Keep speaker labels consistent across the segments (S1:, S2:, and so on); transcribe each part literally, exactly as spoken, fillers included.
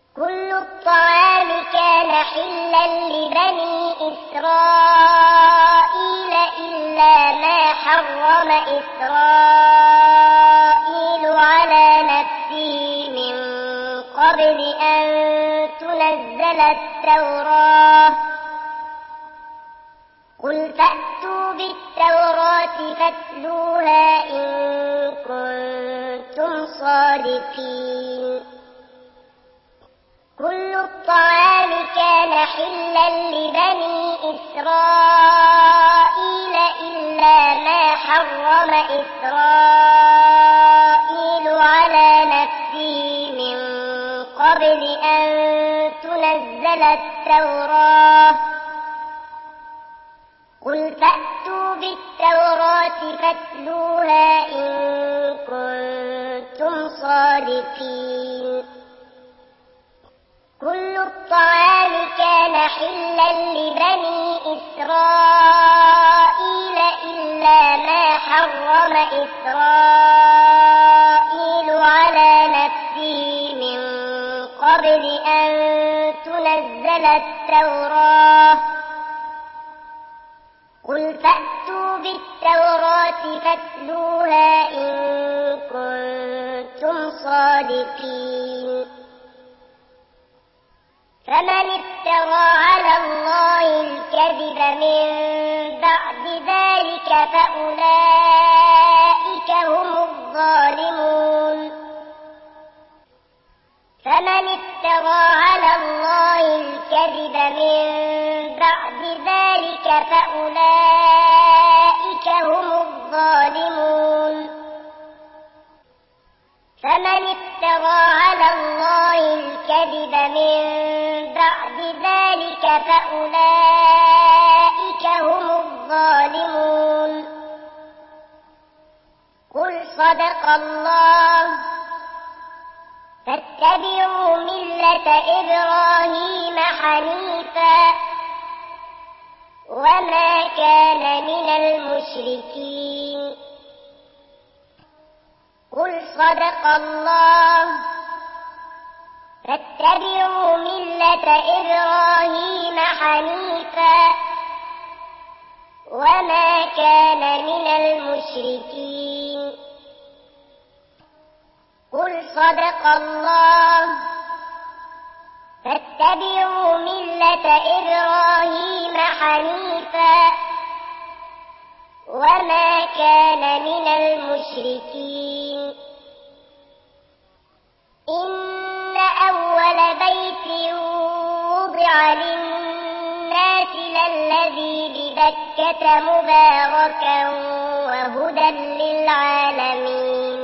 S1: كل الطعام كان حلا لبني إسرائيل إلا ما حرم إسرائيل على نفسه من قبل أن تنزل التوراة قل فأتوا بالتوراة فاتلوها إن كنتم صادقين كل الطعام كان حلا لبني إسرائيل إلا ما حرم إسرائيل على نفسه من قبل أن تنزل التوراة قل فأتوا بالتوراة فاتلوها إن كنتم صادقين كل الطعام كان حلا لبني إسرائيل إلا ما حرم إسرائيل على نفسه من قبل أن تنزل التوراة قل فأتوا بالتوراة فاتلوها إن كنتم صادقين فمن افترى على الله الكذب من بعد ذلك فأولئك هم الظالمون فمن افترى على الله الكذب من بعد ذلك فأولئك هم الظالمون فمن افترى على الله الكذب من بعد ذلك فأولئك هم الظالمون قل صدق الله فاتبعوا ملة إبراهيم حنيفا وما كان من المشركين قل صدق الله فاتبعوا ملة إبراهيم حنيفا وما كان من المشركين قل صدق الله فاتبعوا ملة إبراهيم حنيفا وما كان من المشركين إن أول بيت وضع للناس للذي ببكة مباركا وهدى للعالمين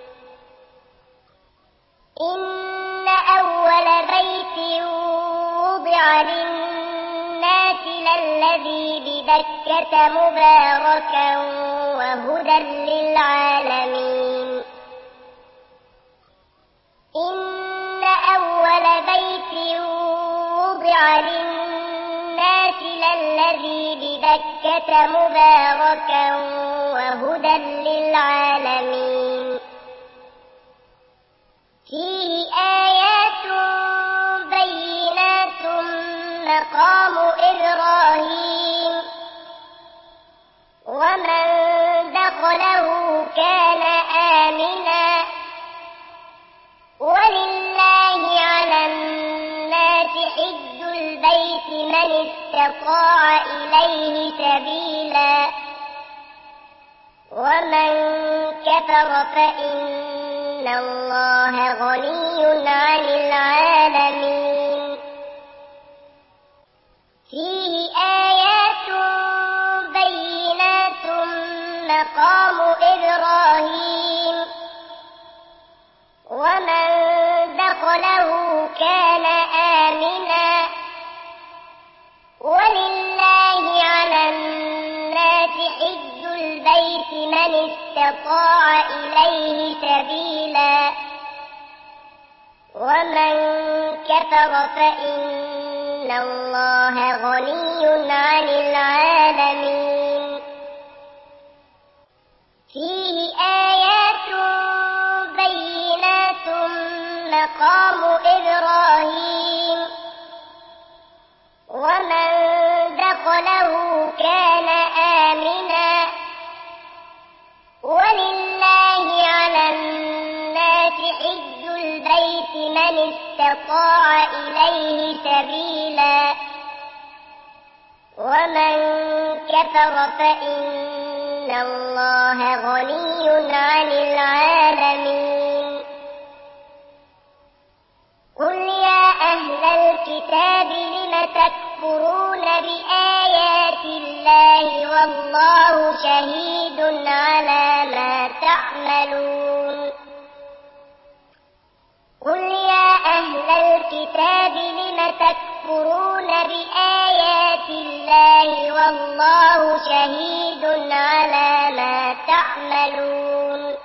S1: إن أول بيت وضع للناس للذي ببكة مباركا وهدى للعالمين إن أول بيت وضع للناس للذي ببكة مباركا وهدى للعالمين فيه آيات بينات مقام إبراهيم ومن دخله كان آمنا ولله على الناس حج البيت من استطاع إليه سبيلا ومن كفر فإن الله غني عن العالمين فيه آيات بينات مقام إبراهيم ومن دخله كان آمنا ولله على الناس حج البيت من استطاع إليه سبيلا ومن كفر فإن الله غني عن العالمين فيه آيات بينات مقام إبراهيم من استطاع إليه سبيلا ومن كفر فإن الله غني عن العالمين قل يا أهل الكتاب لم تكفرون بآيات الله والله شهيد على ما تعملون قل يا أهل الكتاب لم تكفرون بآيات الله والله شهيد على ما تعملون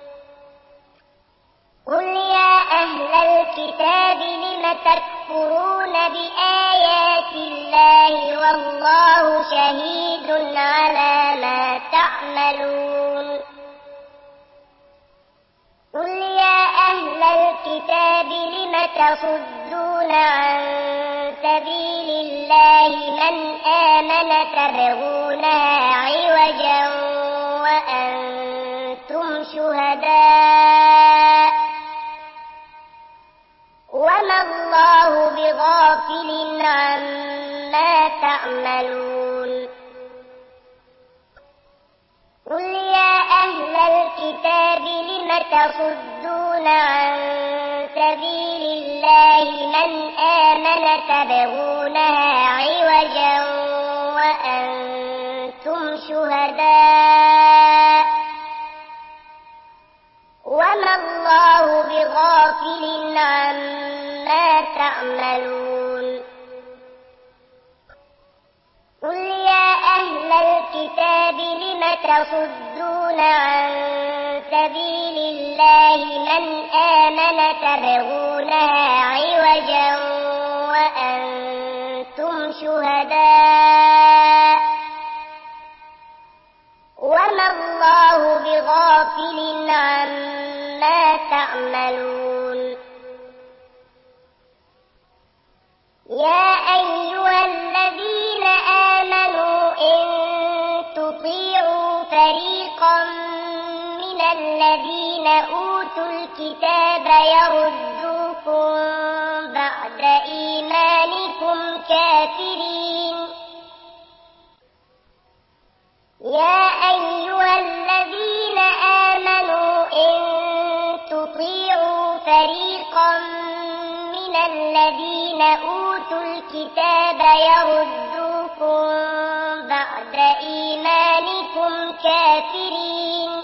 S1: قل يا أهل الكتاب لم تكفرون بآيات الله والله شهيد على ما تعملون قل يا أهل الكتاب لم تصدون عن سبيل الله من آمن تبغونها عوجا وأنتم شهداء وما الله بغافل عما تعملون قل يا أهل الكتاب لم تصدون عن سبيل الله من آمن تبغونها عوجا وأنتم شهداء وما الله بغافل عما تعملون قل يا أهل الكتاب لم تصدون عن سبيل الله من آمن تبغونها عوجا وأنتم شهداء وما الله بغافل عما تعملون يا أيها الذين آمنوا إن تطيعوا فريقا من الذين أوتوا الكتاب يردوكم بعد إيمانكم كافرين يا أيها الذين آمنوا إن تطيعوا فريقا من الذين أوتوا الكتاب يردوكم بعد إيمانكم كافرين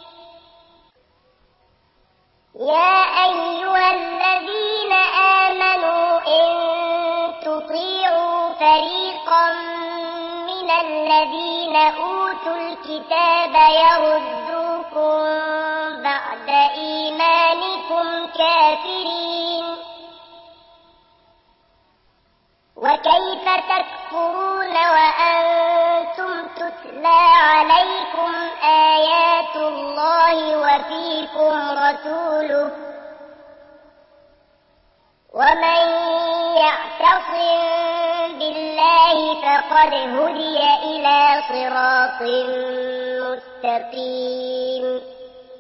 S1: يا أيها الذين آمنوا إن تطيعوا فريقا من الذين أوتوا الكتاب يردوكم بعد إيمانكم كافرين وكيف تكفرون وأنتم تتلى عليكم آيات الله وفيكم رسوله ومن يعتصم بالله فقد هدي إلى صراط مستقيم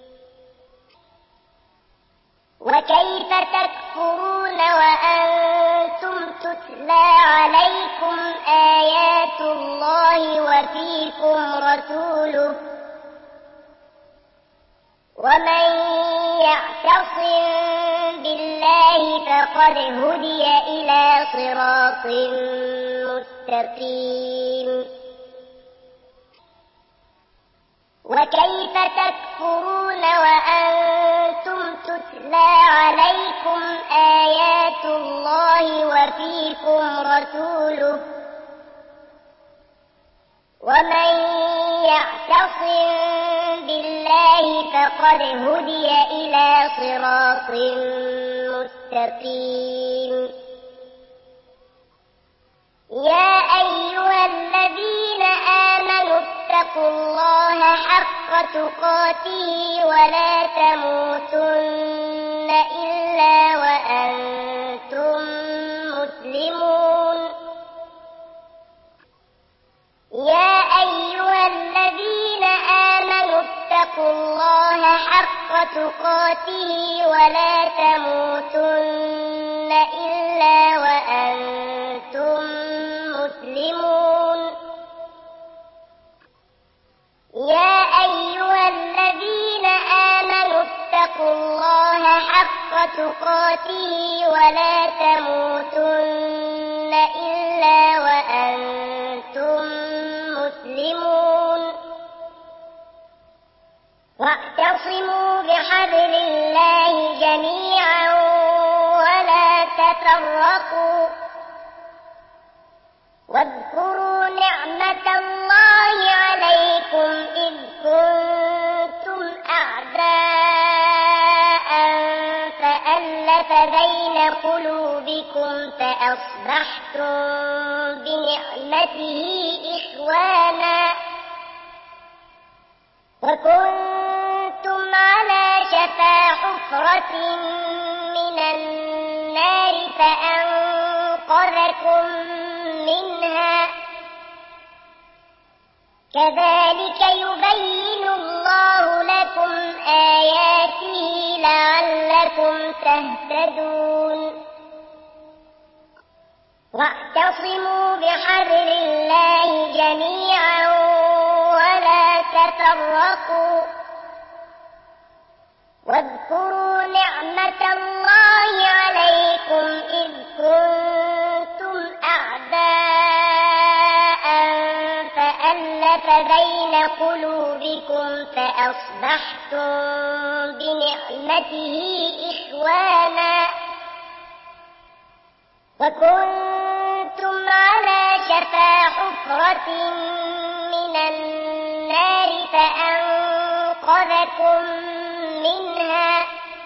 S1: وكيف تكفرون وأنتم تتلى عليكم آيات الله وفيكم رسوله ومن يعتصم بالله فقد هدي إلى صراط مستقيم وكيف تكفرون وأنتم تتلى عليكم آيات الله وفيكم رسوله ومن يعتصم بالله فقد هدي إلى صراط مستقيم يا أيها الذين آمنوا اتقوا الله حق تقاته ولا تموتن إلا وأنتم مسلمون يا أيها الذين آمنوا اتقوا الله حق تقاته ولا تموتن تقاته ولا تموتن إلا وأنتم مسلمون واعتصموا بحبل الله جميعا ولا تفرقوا واذكروا نعمة الله عليكم إذ كنتم أعداء فألف بين قلوبكم فأصبحتم بنعمته إخوانا وكنتم على شفا حفرة من النار فأنقذكم منها كذلك يبين الله لكم آياته لعلكم تهتدون واعتصموا بحبل الله جميعا ولا تفرقوا واذكروا نعمة الله عليكم إذ كنتم أعداء فألف بين قلوبكم فأصبحتم بنعمته إخوانا وكنتم على شفا حفرة من النار فأنقذكم منها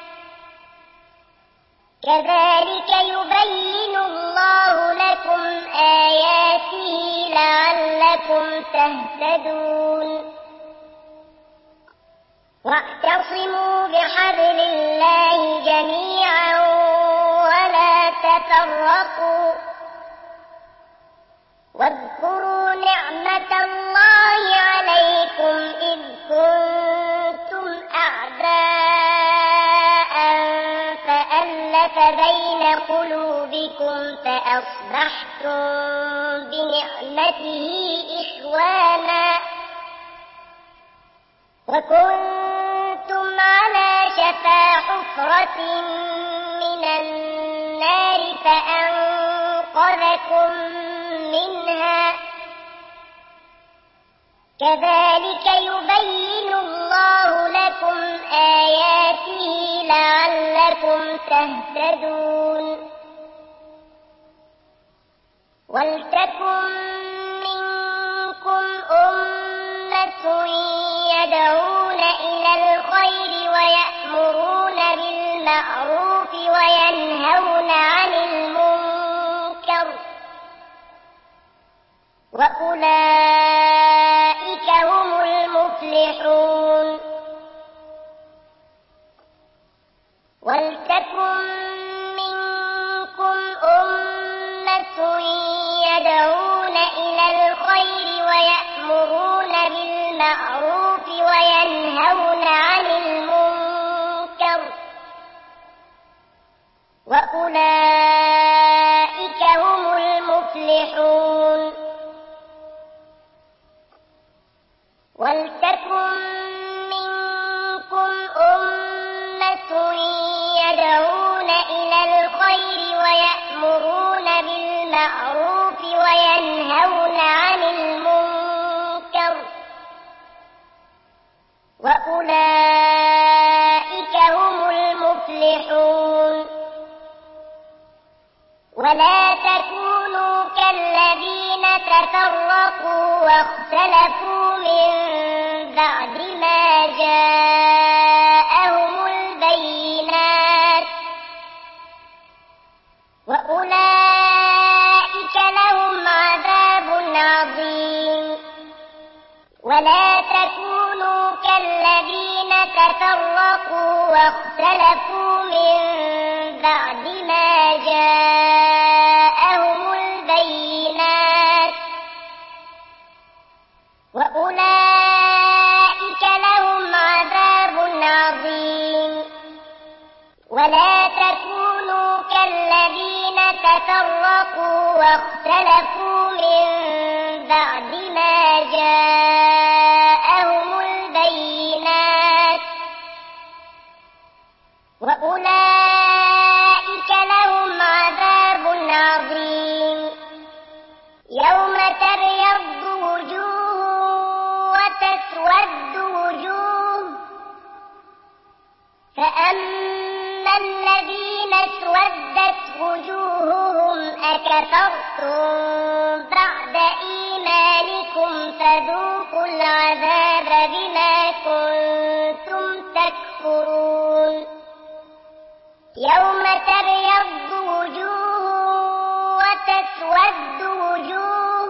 S1: كذلك يبين الله لكم آياته لعلكم تهتدون واعتصموا بحبل الله جميعا ولا تفرقوا واذكروا نعمة الله عليكم إذ كنتم أعداء فألف بين قلوبكم فأصبحتم بنعمته إخوانا وكنتم على شفا حفرة من النار فأنقذكم منها كذلك يبين الله لكم آياته لعلكم تهتدون ولتكن منكم أمة يدعون إلى الخير ويأمرون بالمعروف وينهون عن المنكر وأولئك هم المفلحون ولتكن منكم أمة يدعون إلى الخير ويأمرون بالمعروف وينهون عن المنكر وأولئك هم المفلحون ولتكن منكم أمة يدعون إلى الخير ويأمرون بالمعروف وينهون عن المنكر وأولئك هم المفلحون ولا تكونوا كالذين تفرقوا واختلفوا من بعد ما جاءهم البينات وأولئك لهم عذاب عظيم ولا تكونوا كالذين تفرقوا واختلفوا من بعد ما جاءهم البينات وأولئك لهم عذاب عظيم ولا تكونوا كالذين تفرقوا واختلفوا من بعد ما جاءهم البينات وأولئك كفرتم بعد إيمانكم فذوقوا العذاب بما كنتم تكفرون يوم تبيض وجوه وتسود وجوه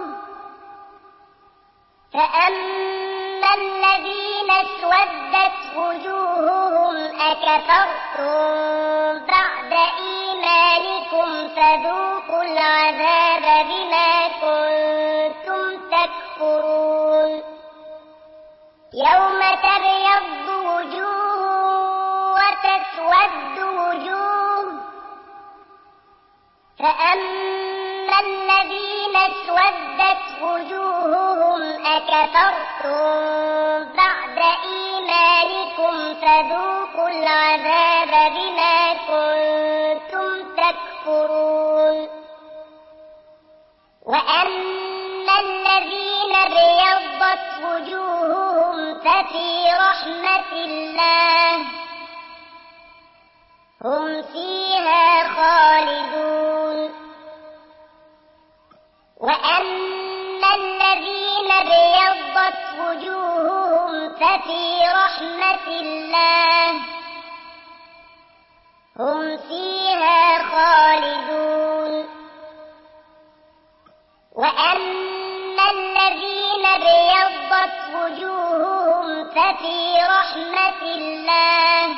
S1: فأما الذين اسودت وجوههم أكفرتم بعد إيمانكم فذوقوا العذاب بما كنتم تكفرون يوم تبيض وجوه وتسود وجوه فأما الذين اسودت وجوههم أكفرتم بعد إيمانكم فذوقوا العذاب بما كنتم تكفرون وأما الذين ابيضت وجوههم ففي رحمة الله هم فيها خالدون وأما الذين ابيضت وجوههم ففي رحمة الله هم فيها خالدون وأما الذين ابيضت وجوههم ففي رحمة الله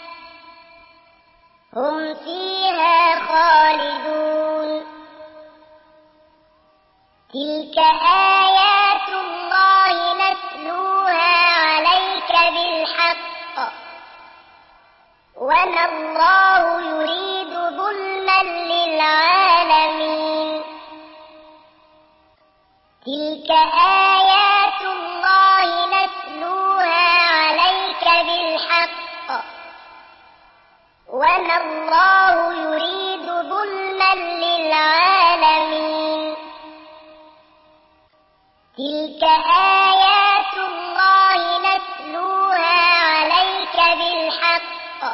S1: هم فيها خالدون تلك آيات الله نتلوها عليك بالحق وما الله يريد ظلما للعالمين تلك آيات الله نتلوها عليك بالحق وما الله يريد ظلما للعالمين تلك آيات الله نتلوها عليك بالحق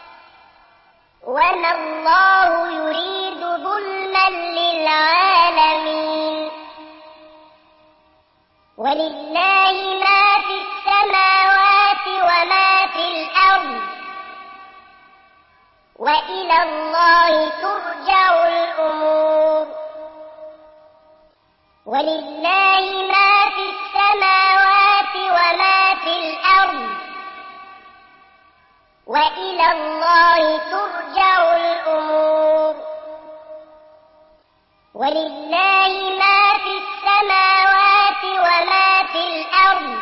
S1: وما الله يريد ظلما للعالمين ولله ما في السماوات وما في الأرض وإلى الله ترجع الأمور ولله ما في السماوات وما في الأرض وإلى الله ترجع الأمور ولله ما في السماوات وما في الأرض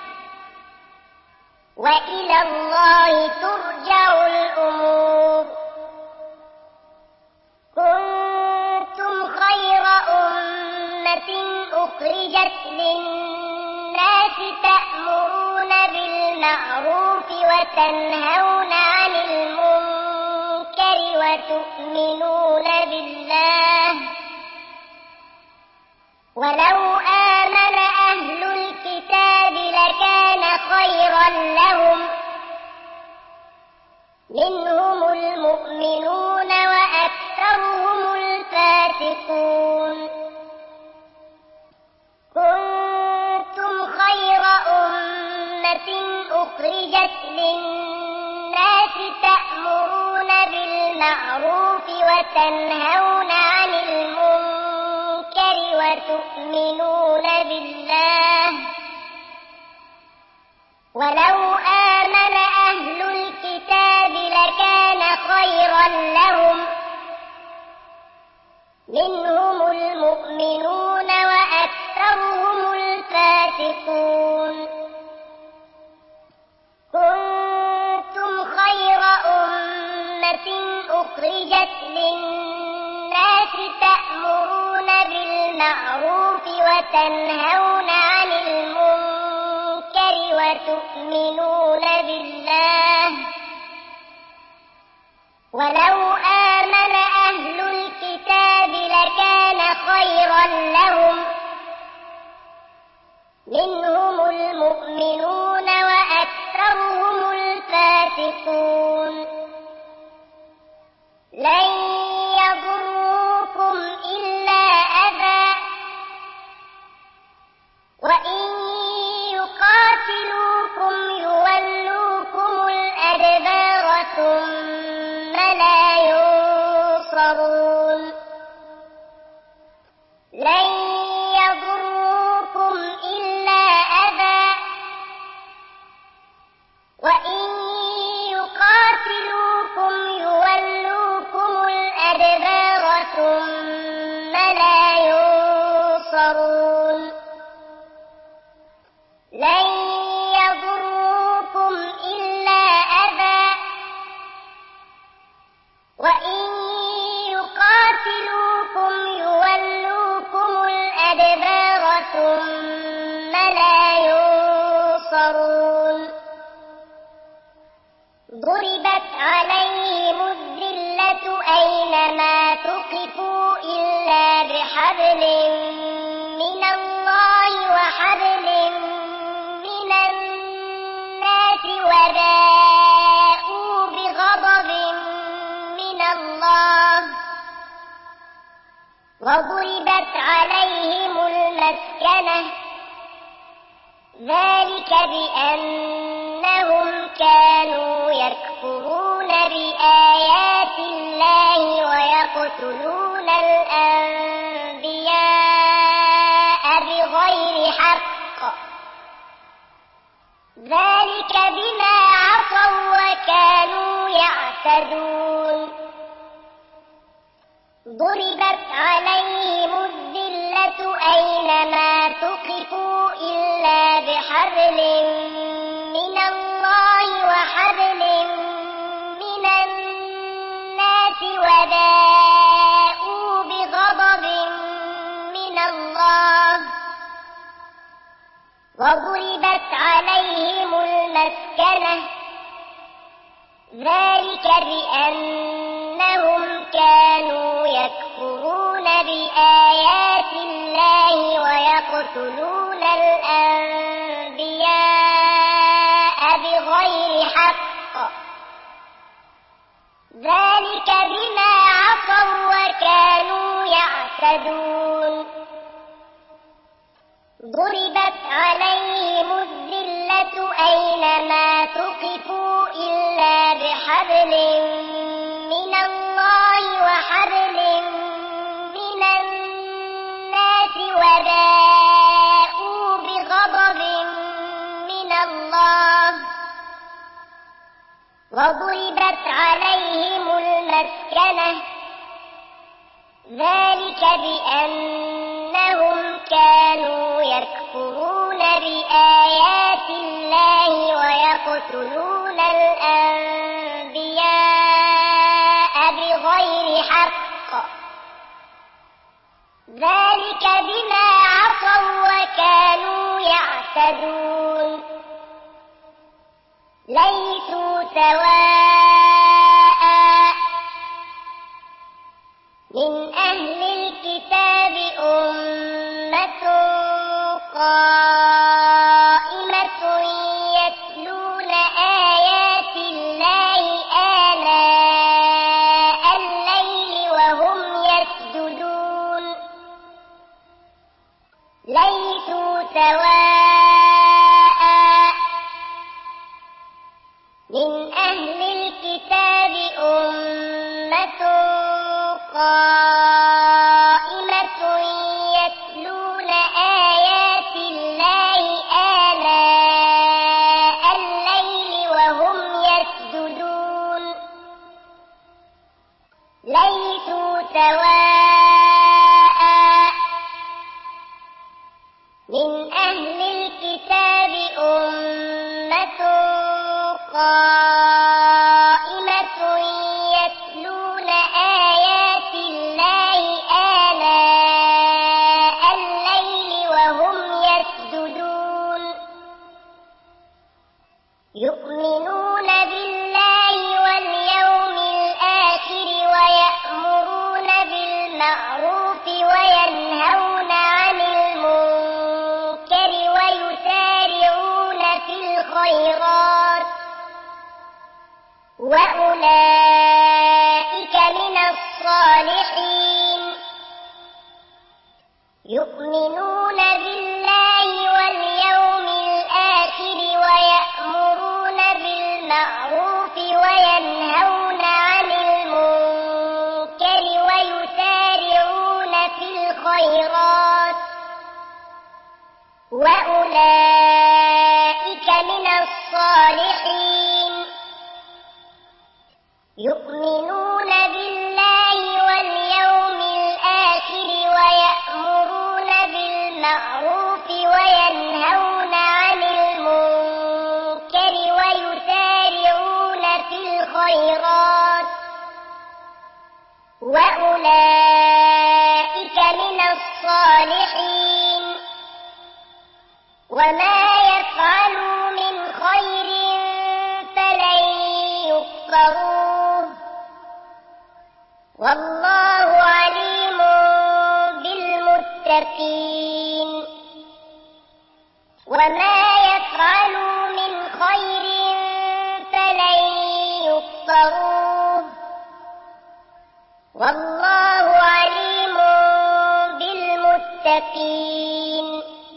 S1: وإلى الله ترجع الأمور كنتم خير أمة أخرجت للناس تأمرون بالمعروف وتنهون عن المنكر وتؤمنون بالله ولو آمن أهل الكتاب لكان خيرا لهم منهم المؤمنون وأكثرهم الفاسقون كنتم خير أمة أخرجت للناس تأمرون بالمعروف وتنهون عن المنكر وتؤمنون بالله ولو آمن أهل الكتاب لكان خيرا لهم منهم المؤمنون وأكثرهم الفاسقون كنتم خير أمة أخرجت للناس تأمرون بالمعروف وتنهون عن المنكر وتؤمنون بالله ولو آمن أهل الكتاب لكان خيرا لهم منهم المؤمنون وأكثرهم الفاسقون لن يضروكم إلا ثم لا ينصرون لن يضروكم إلا أذى وإن يقاتلوكم يولوكم الأدبار ثم لا ينصرون ضربت عليهم الذلة أينما ثقفوا إلا بحبل من الله وحبل من الناس وباءوا بغضب من الله وضربت عليهم المسكنة ذلك بأنهم كانوا يكفرون بآيات الله ويقتلون الأنبياء بغير حق ذلك بما عصوا وكانوا يعتدون ضربت عليهم الذلة أينما ثقفوا إلا بحبل من الله وحبل من الناس وباءوا بغضب من الله وضربت عليهم المسكنة ذلك بأنهم كانوا يكفرون بآيات الله ويقتلون الأنبياء بغير حق ذلك بما عصوا وكانوا يعتدون ضربت عليهم الذلة أينما ثقفوا إلا بحبل من الله وحبل من الناس وباءوا بغضب من الله وضربت عليهم المسكنة ذلك بأنهم كانوا يكفرون بآيات الله ويقتلون الأنبياء بغير حق ذلك بما عصوا وكانوا يعتدون ليسوا سواء من أهل الكتاب أمة قائمة يتلون آيات الله آناء الليل وهم يسجدون ليسوا سواء من أهل الكتاب أمة قائمة يتلون آيات الله آناء الليل وهم يسجدون ليسوا سواء من أهل الكتاب أمة قائمة يتلون آيات الله آناء الليل وهم يسجدون يؤمنون بالله واليوم الآخر ويأمرون بالمعروف وينهون عن المنكر ويسارعون في الخيرات وأولئك من الصالحين يؤمنون بالله واليوم الآخر ويأمرون بالمعروف وينهون عن المنكر ويسارعون في الخيرات وأولئك من الصالحين يؤمنون المتقين وما يفعلوا من خير فلن يكفروه والله عليم بالمتقين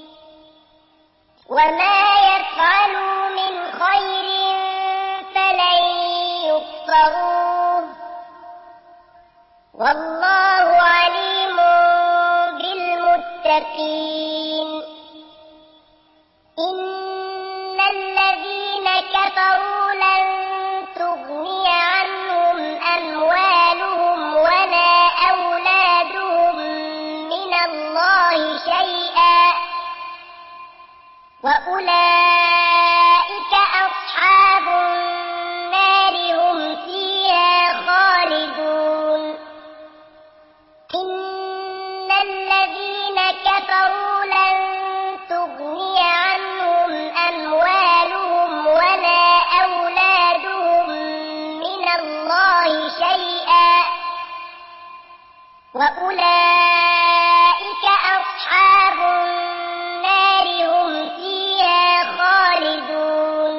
S1: وما يفعلوا من خير فلن يكفروه والله عليم بالمتقين إن الذين كفروا لن تغني عنهم أموالهم ولا أولادهم من الله شيئا وأولئك أصحاب النار هم فيها خالدون إن الذين كفروا لن تغني عنهم أموالهم ولا أولادهم من الله شيئا وأولئك أصحاب النار هم فيها خالدون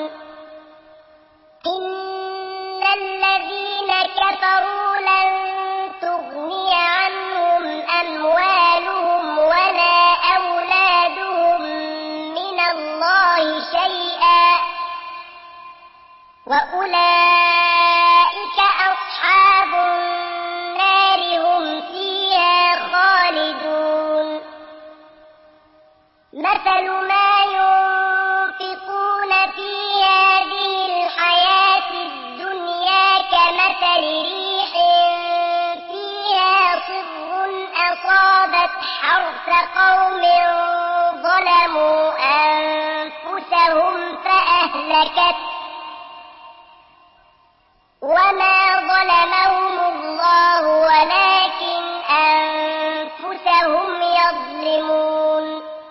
S1: إن الذين كفروا لن تغني عنهم أموالهم ولا أولادهم من الله شيئا وأولئك أصحاب النار هم فيها خالدون مثل ما ينفقون في هذه الحياة الدنيا كمثل ريح فيها صر أصابت حرث قوم ظلموا أنفسهم فأهلكت وما ظلمهم الله ولكن أنفسهم يظلمون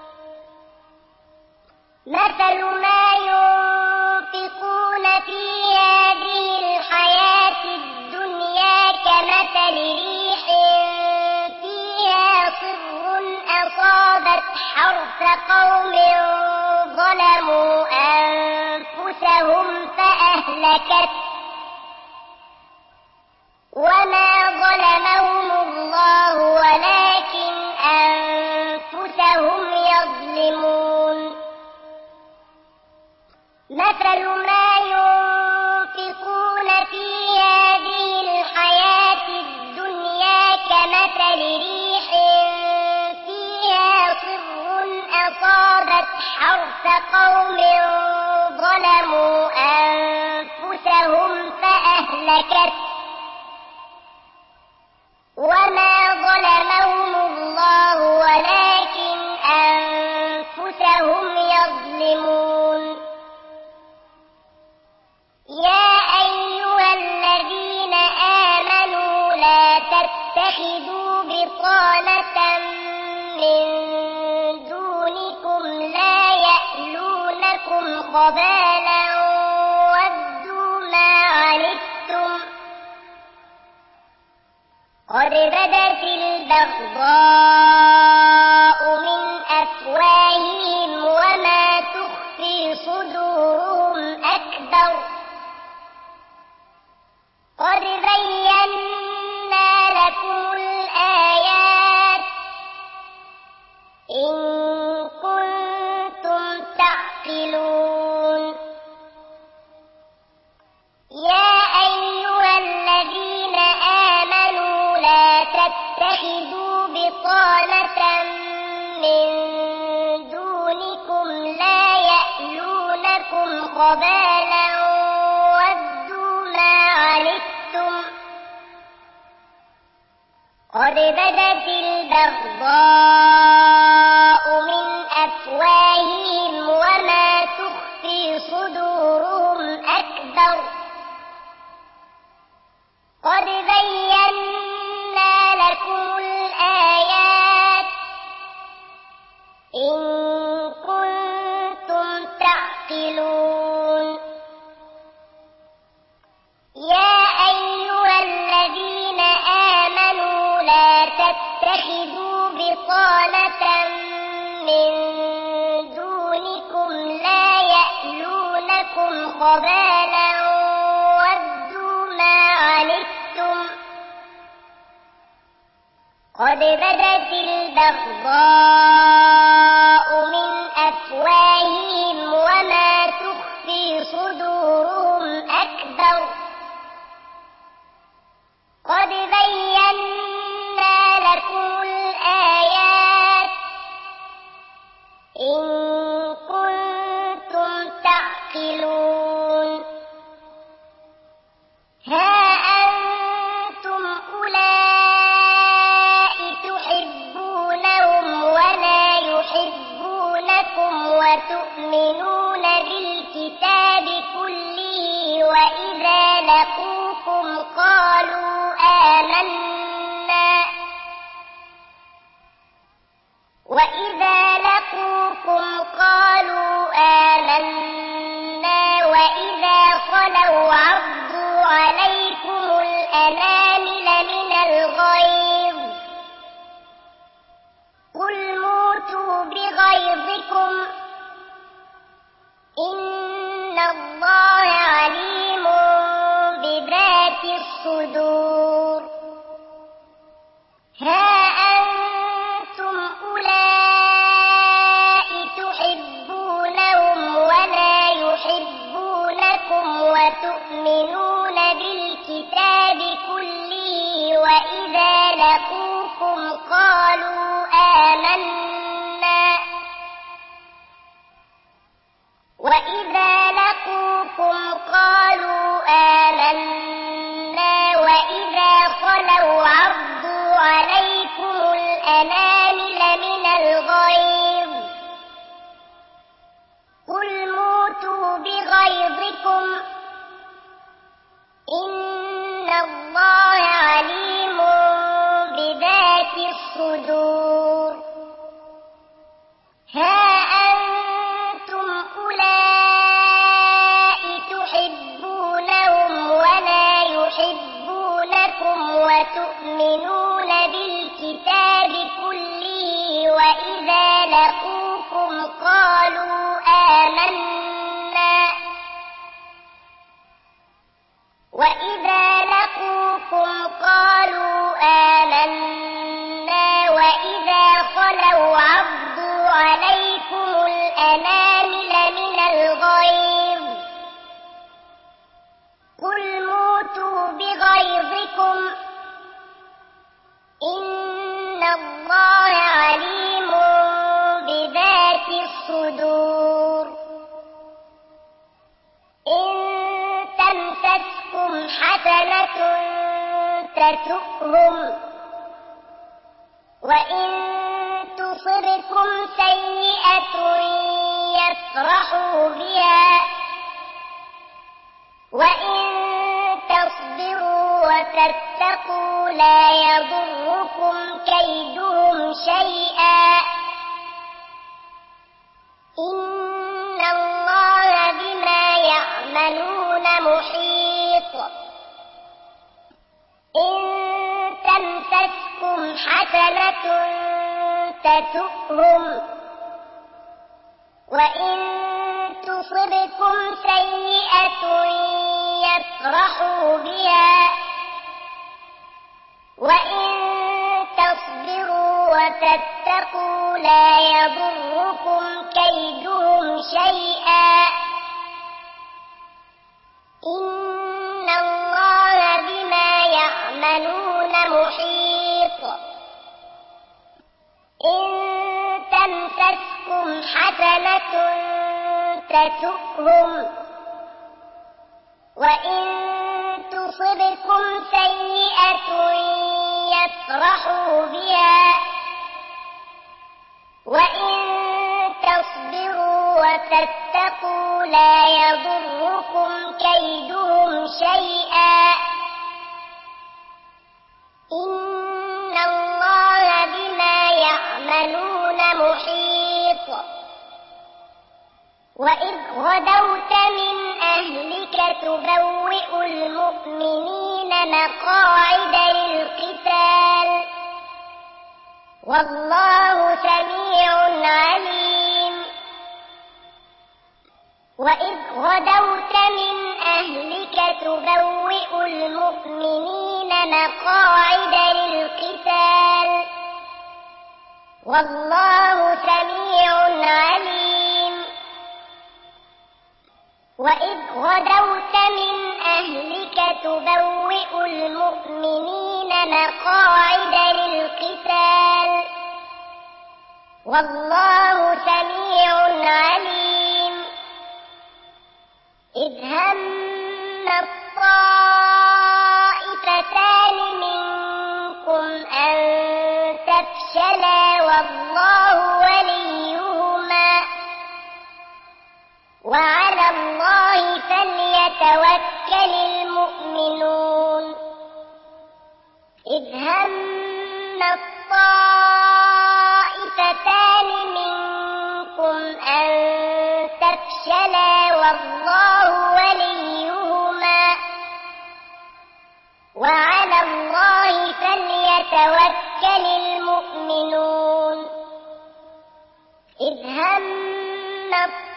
S1: مثل ما ينفقون في هذه الحياة الدنيا كمثل ريح فيها صر أصابت حرث قوم ظلموا أنفسهم فأهلكت وما ظلمهم الله ولكن أنفسهم يظلمون مثل ما ينفقون في هذه الحياة الدنيا كمثل ريح فيها صر أصابت حرث قوم ظلموا أنفسهم فأهلكت وما ظلمهم الله ولكن أنفسهم يظلمون يا أيها الذين آمنوا لا تتخذوا بطانة من دونكم لا يألونكم خبالا ودوا ما عنتم قد بدت البغضاء من أفواههم وما تخفي صدورهم أكبر قد بينا لكم الآيات إن كنتم تعقلون يا أيها الذين آمنوا لا تتخذوا بطانة من دونكم لا يألونكم خبالا ودوا ما عنتم قد بدت البغضاء من أفواههم وما تخفي صدورهم أكبر قد بينا لكم الآيات إن كنتم تعقلون يا أيها الذين آمنوا لا تتخذوا بطانة من دونكم لا يألونكم خبالا ودوا ما عنتم قد بدت البغضاء من أفواههم وما تخفي صدورهم أكبر قد بينا لكم الآيات إن كنتم تعقلون ها أنتم أولئك تحبونهم ولا يحبونكم وتؤمنون بالكتاب كله وإذا لقوكم قالوا آمنا وإذا لقوكم قالوا آمنا وإذا خلوا عضوا عليكم الأنامل من الغيظ قل موتوا بغيظكم إن الله عليم بذات الصدور ها أنتم أولئك تحبونهم ولا يحبونكم وتؤمنون بالكتاب كله وإذا لقوكم قالوا آمنا وإذا لقوكم قالوا آمنا وإذا خلوا عضوا عليكم الأنامل من الغيظ قل موتوا بغيظكم إن الله عليم بذات الصدور ها أنتم أولئك تحبونهم ولا يحبونكم وتؤمنون بالكتاب كله وإذا لقوكم قالوا آمنا وإذا لقوكم قالوا آمنا وإذا خلوا عضوا عليكم الأنامل من الغيظ قل موتوا بغيظكم إن الله عليم بذات الصدور إن تمسسكم حسنة تسؤهم وإن تصبكم سيئة يفرحوا بها وإن تصبروا وتتقوا لا يضركم كيدهم شيئا إن الله بما يعملون محيط إن تمسسكم حسنة تسؤهم وإن تصبكم سيئة يفرحوا بها وإن تصبروا وتتقوا لا يضركم كيدهم شيئا إن الله بما يعملون محيط إن تمسسكم حسنة تسؤهم وإن تصبكم سيئة يفرحوا بها وإن تصبروا وتتقوا لا يضركم كيدهم شيئا إن الله بما يعملون محيط وإذ غدوت من أهلك تبوئ المؤمنين مقاعد للقتال والله سميع عليم وإذ غدوت من أهلك تبوئ المؤمنين مقاعد للقتال والله سميع عليم وإذ غدوت من أهلك تبوئ المؤمنين مقاعد للقتال والله سميع عليم إذ هم الطائفتان منكم أن تفشلا والله وليهما وعلى الله فليتوكل المؤمنون إذ هم الطائفتان منكم أن تفشلا والله وليهما وعلى الله فليتوكل المؤمنون إذ هم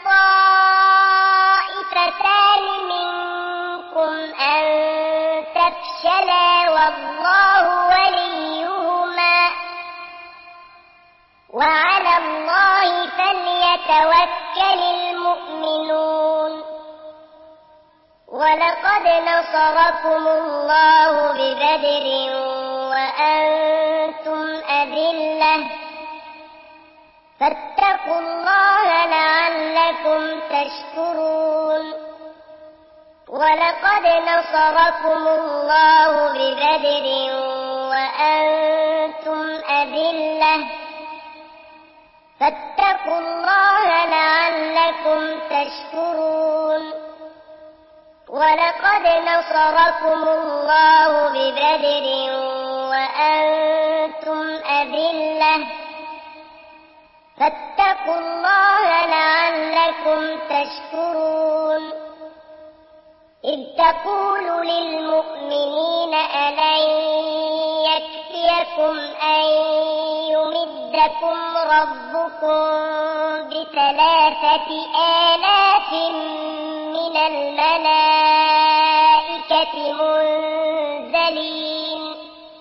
S1: الطائفتان منكم أن تفشلا والله وليهما وعلى الله فليتوكل المؤمنون ولقد نصركم الله ببدر وأنتم أذلة فاتقوا الله لعلكم تشكرون ولقد نصركم الله ببدر وأنتم أذلة فاتقوا الله لعلكم تشكرون ولقد نصركم الله ببدر وأنتم أذلة فاتقوا الله لعلكم تشكرون إذ تقول للمؤمنين ألن يكفيكم أن يمدكم ربكم بثلاثة آلاف من الملائكة منزلين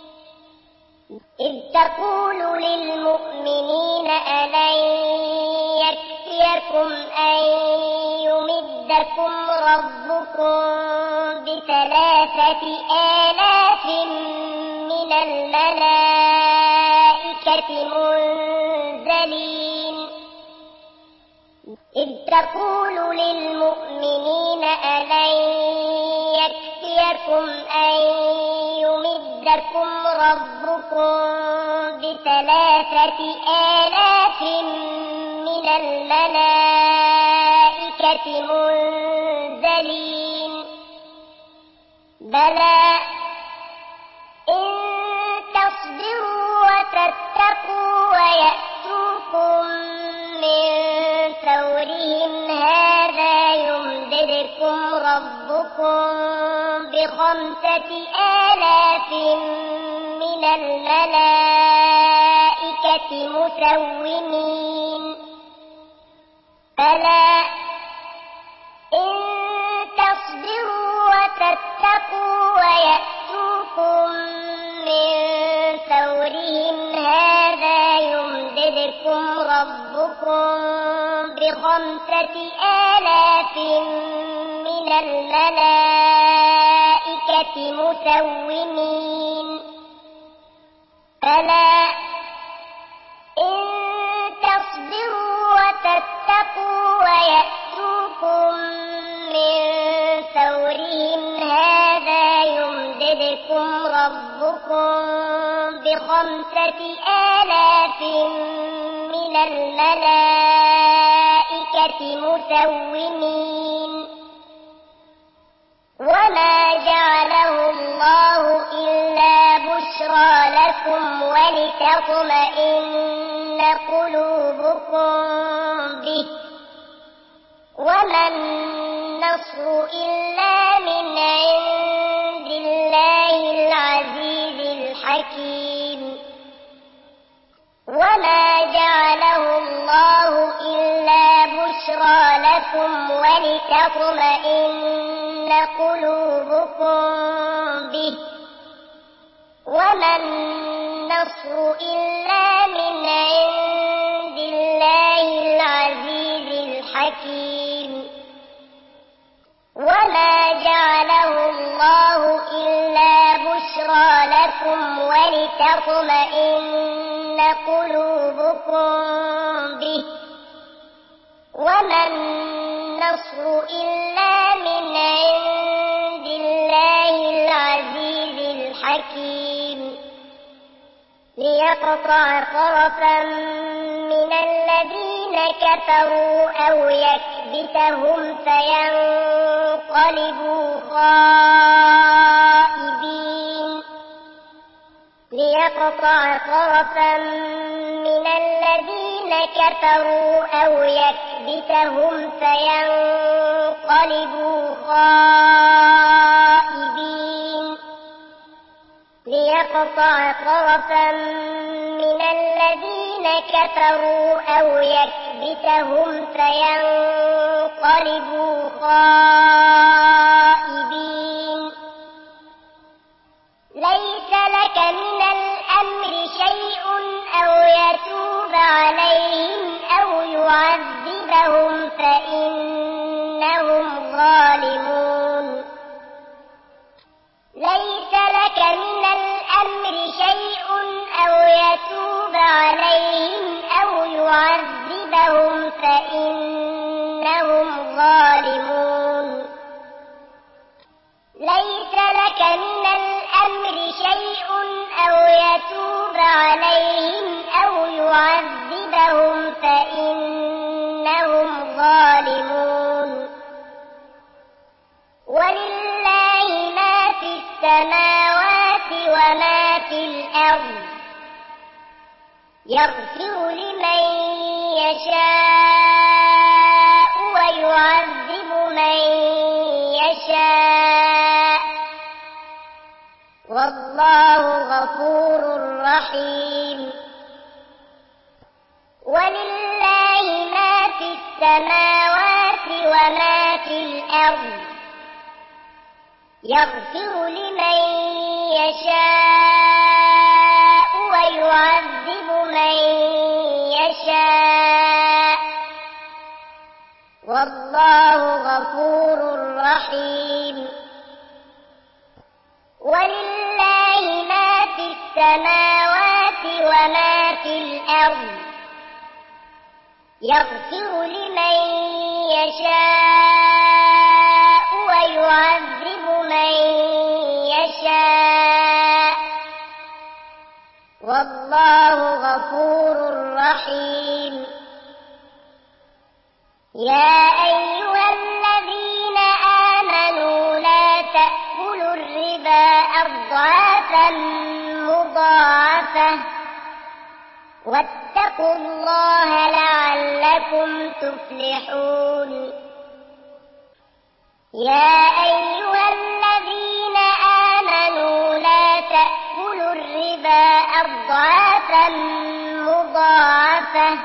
S1: إذ تقول للمؤمنين ألن يكفيكم أن يمدكم ربكم بثلاثة آلاف من الملائكة منزلين إذ تقول للمؤمنين ألن يكفيكم أن يمدكم ربكم بثلاثة آلاف من الملائكة منزلين بلى إن تصبروا وتتقوا ويأتوكم من فورهم هذا يمددكم ربكم بخمسة آلاف من الملائكة مسومين بلى إن تصبروا وتتقوا ويأتوكم من فورهم هذا يمددكم ربكم بخمسة آلاف من الملائكة مسومين بلى إن تصبروا وتتقوا ويأتوكم من فورهم هذا يمددكم ربكم بخمسة آلاف من الملائكة مسومين وما جعله الله إلا بشرى لكم ولتطمئن قلوبكم به وما النصر إلا من عند الله العزيز الحكيم وما جعله الله إلا بشرى لكم ولتطمئن قلوبكم به وما النصر إلا من عند الله العزيز الحكيم وما جعله الله إلا بشرى لكم ولتطمئن قلوبكم به وما النصر إلا من عند الله العزيز الحكيم ليقطع طرفا من الذين كفروا أو يكبتهم فينقلبوا خائبين ليقطع طرفا من الذين كفروا أو يكبتهم فينقلبوا خائبين ليقطع طرفا من الذين كفروا أو يكبتهم فينقلبوا خائبين ليس لك من الأمر شيء أو يتوب عليهم أو يعذبهم فإنهم ظالمون ليس لك من الأمر شيء أو يتوب عليهم أو يعذبهم فإنهم ظالمون ليس لك من الأمر شيء أو يتوب عليهم أو يعذبهم فإنهم ظالمون ولله ما في السماوات وما في الأرض يغفر لمن يشاء ويعذب من يشاء والله غفور رحيم ولله ما في السماوات وما في الأرض يغفر لمن يشاء ويعذب من يشاء والله غفور رحيم ولله ما في السماوات وما في الأرض يغفر لمن يشاء ويعذب من يشاء والله غفور رحيم يا أيها الذين آمنوا لا تأكلوا الربا أضعافا مضاعفة واتقوا الله لعلكم تفلحون يا أيها الذين آمنوا لا تأكلوا الربا أضعافا مضاعفة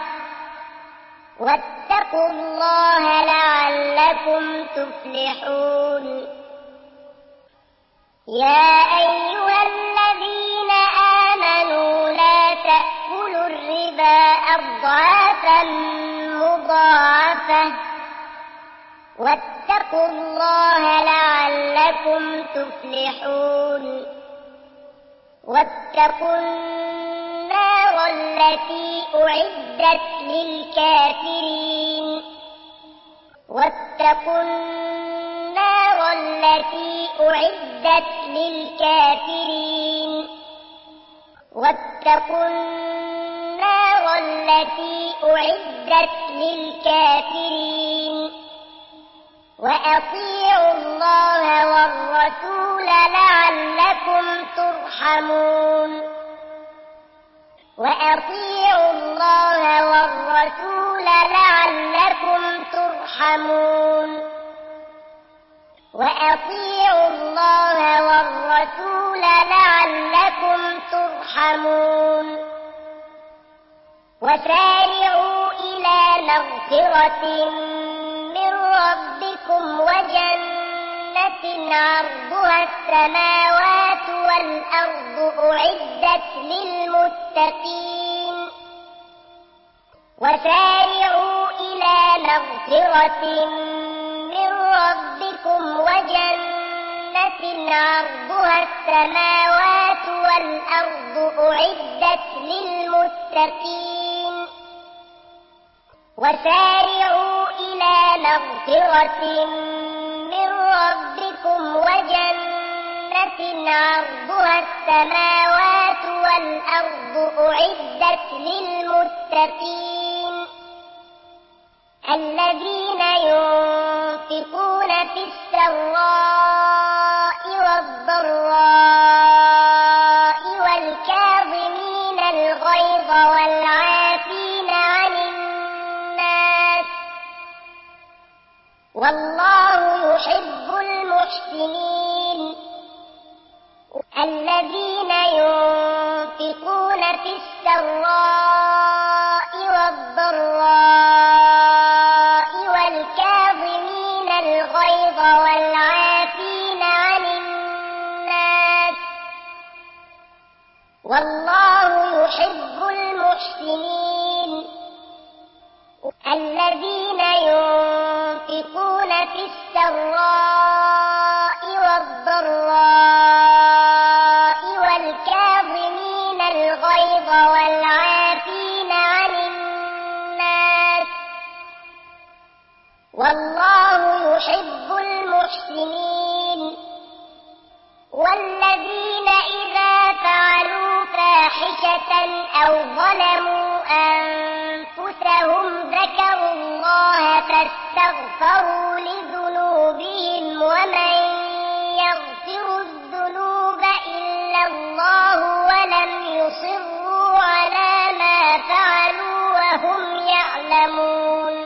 S1: واتقوا الله لعلكم تفلحون يا أيها الذين آمنوا لا تأكلوا الربا أضعافا مضاعفة واتقوا الله لعلكم تفلحون واتقوا النار التي أعدت للكافرين واتقوا النار التي أعدت للكافرين واتقوا النار التي أعدت للكافرين وأطيعوا الله والرسول لعلكم ترحمون وأطيعوا الله والرسول لعلكم ترحمون وأطيعوا الله والرسول لعلكم ترحمون وسارعوا إلى مغفرة من ربكم وجنة عرضها السماوات والأرض أعدت للمتقين وسارعوا إلى مغفرة من ربكم وجنة عرضها السماوات والأرض أعدت للمتقين وسارعوا إلى مغفرة من ربكم وجنة عرضها السماوات والأرض أعدت للمتقين الذين ينفقون في السراء والضراء والكاظمين الغيظ والعافين عن الناس والله يحب المحسنين الذين ينفقون في السراء والضراء والكاظمين الغيظ والعافين عن الناس والله يحب المحسنين الذين ينفقون في السراء والضراء والكاظمين الغيظ والعافين عن الناس والله يحب المحسنين والذين إذا فعلوا فاحشة أو ظلموا أنفسهم ذكروا الله فاستغفروا لذنوبهم ومن يغفر الذنوب إلا الله ولم يصروا على ما فعلوا وهم يعلمون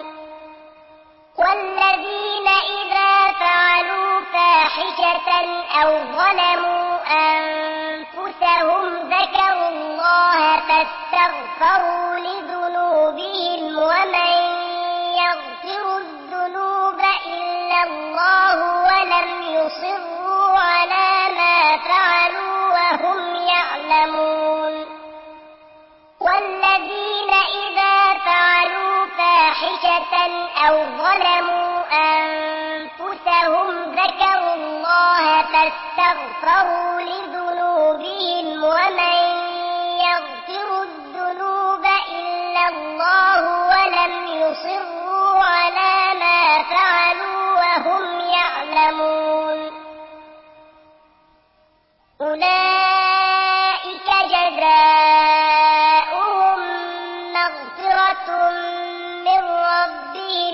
S1: والذين إذا فعلوا فاحشة أو ظلموا أنفسهم ذكروا الله فاستغفروا لذنوبهم ومن يغفر الذنوب إلا الله ولم يصروا على ما فعلوا وهم يعلمون والذين إذا فعلوا فاحشة أو ظلموا أنفسهم ذكروا الله فاستغفروا لذنوبهم ومن يغفر الذنوب إلا الله ولم يصروا على ما فعلوا وهم يعلمون أولئك جزاؤهم مغفرة من ربهم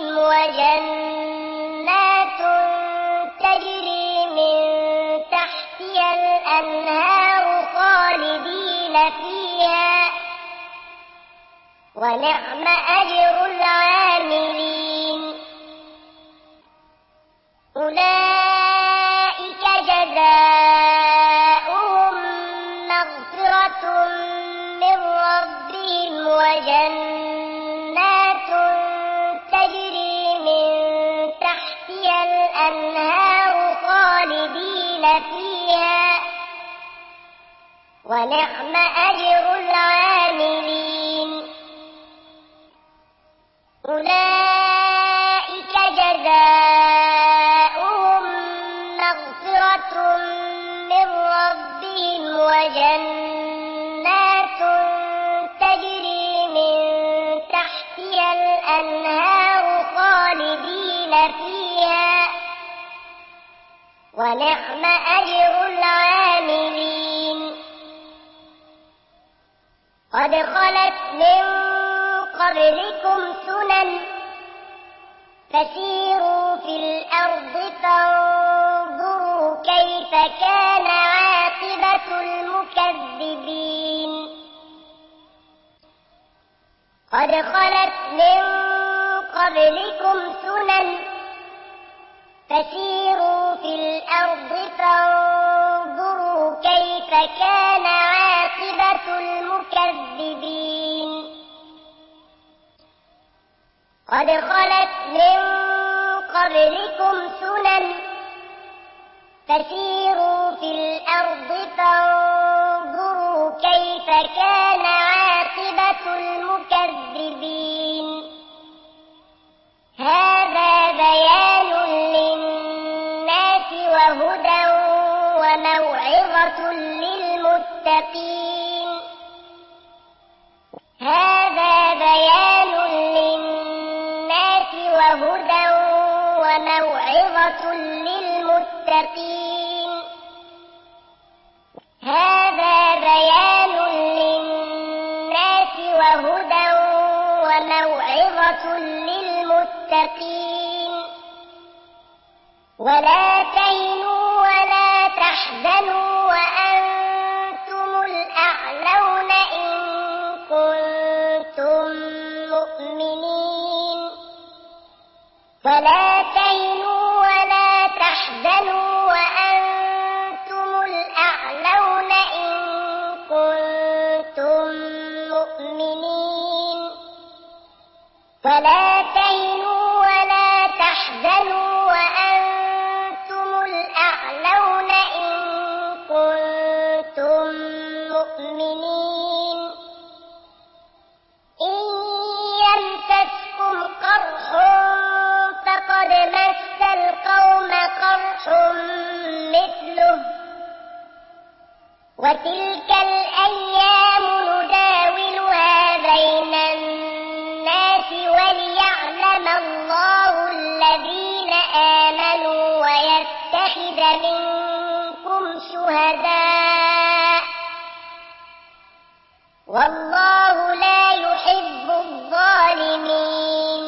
S1: وجنات تجري من تحتها الأنهار خالدين فيها ونعم أجر العاملين أولئك جزاؤهم مغفرة من ربهم وجنات تجري من تحتها الأنهار خالدين فيها ونعم أجر العاملين أولئك جزاؤهم مغفرة من ربهم وجنات تجري من تحتها الأنهار خالدين فيها ونعم أجر العاملين قد خلت من قبلكم سنن فسيروا في الأرض فانظروا كيف كان عاقبة المكذبين قد خلت من قبلكم سنن فسيروا في الأرض فانظروا كيف كان عاقبة المكذبين قد خلت من قبلكم سنن فسيروا في الأرض فانظروا كيف كان عاقبة المكذبين هذا بيان للناس وهدى وموعظة للمتقين هذا بيان للناس وهدى وموعظة للمتقين هذا بيان للناس وهدى وموعظة للمتقين ولا تهنوا ولا تحزنوا وأنتم الأعلون إن كنتم مؤمنين ولا تهنوا ولا تحزنوا وأنتم الأعلون إن كنتم مؤمنين ولا تهنوا ولا تحزنوا وأنتم الأعلون إن كنتم مؤمنين إن يمسسكم قرح فقد مس القوم قرح مثله وتلك الأيام نداولها بين الناس وليعلم الله الذين آمنوا ويتخذ منكم شهداء والله لا يحب الظالمين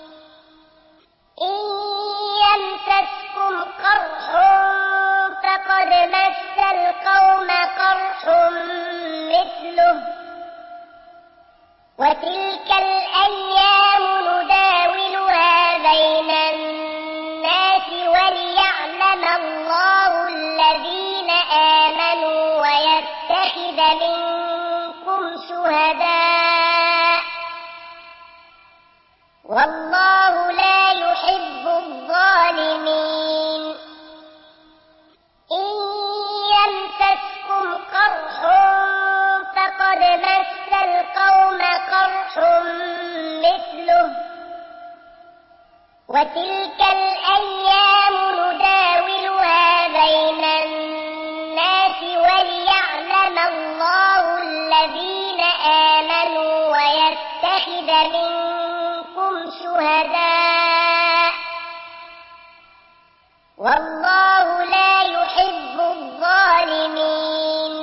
S1: إن يمسسكم قرح فقد مس القوم قرح مثله وتلك الأيام نداولها بين الناس وليعلم الله الذين آمنوا ويتخذ منكم شهداء والله لا يحب الظالمين إن يمسسكم قرح فقد مس القوم قرح مثله وتلك الأيام نداولها بين الناس وليعلم الله الذين آمنوا ويتخذ منكم شهداء والله لا يحب الظالمين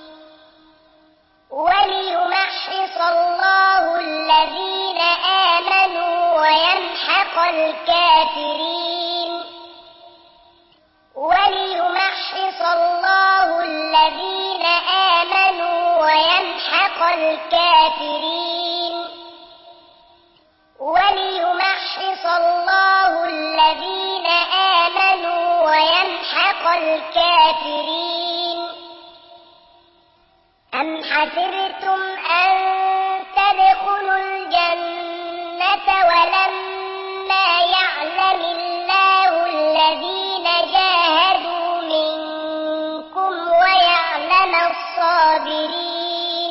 S1: وليمحص الله الذين آمنوا ويمحق الكافرين وليمحص الله الذين آمنوا ويمحق الكافرين وليمحص الله الذين آمنوا ويمحق الكافرين أم حسبتم أن تدخلوا الجنة ولما يعلم الله الذين جاهدوا منكم ويعلم الصابرين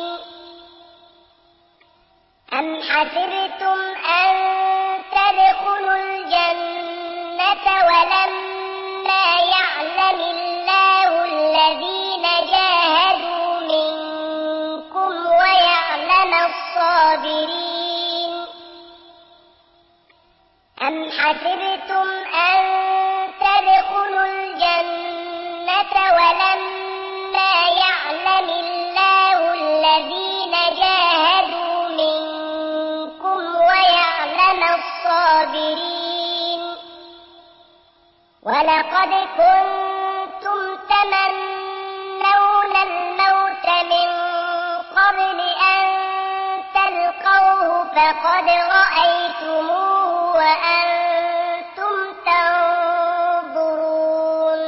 S1: أم حسبتم أن تدخلوا الجنة ولما يعلم الله الذين جاهدوا منكم ويعلم الصابرين أم حسبتم أن تدخلوا الجنة ولما يعلم الله الذين جاهدوا منكم ويعلم الصابرين ولقد كنتم تمنون الموت من قبل أن تلقوه فقد رأيتموه وأنتم تنظرون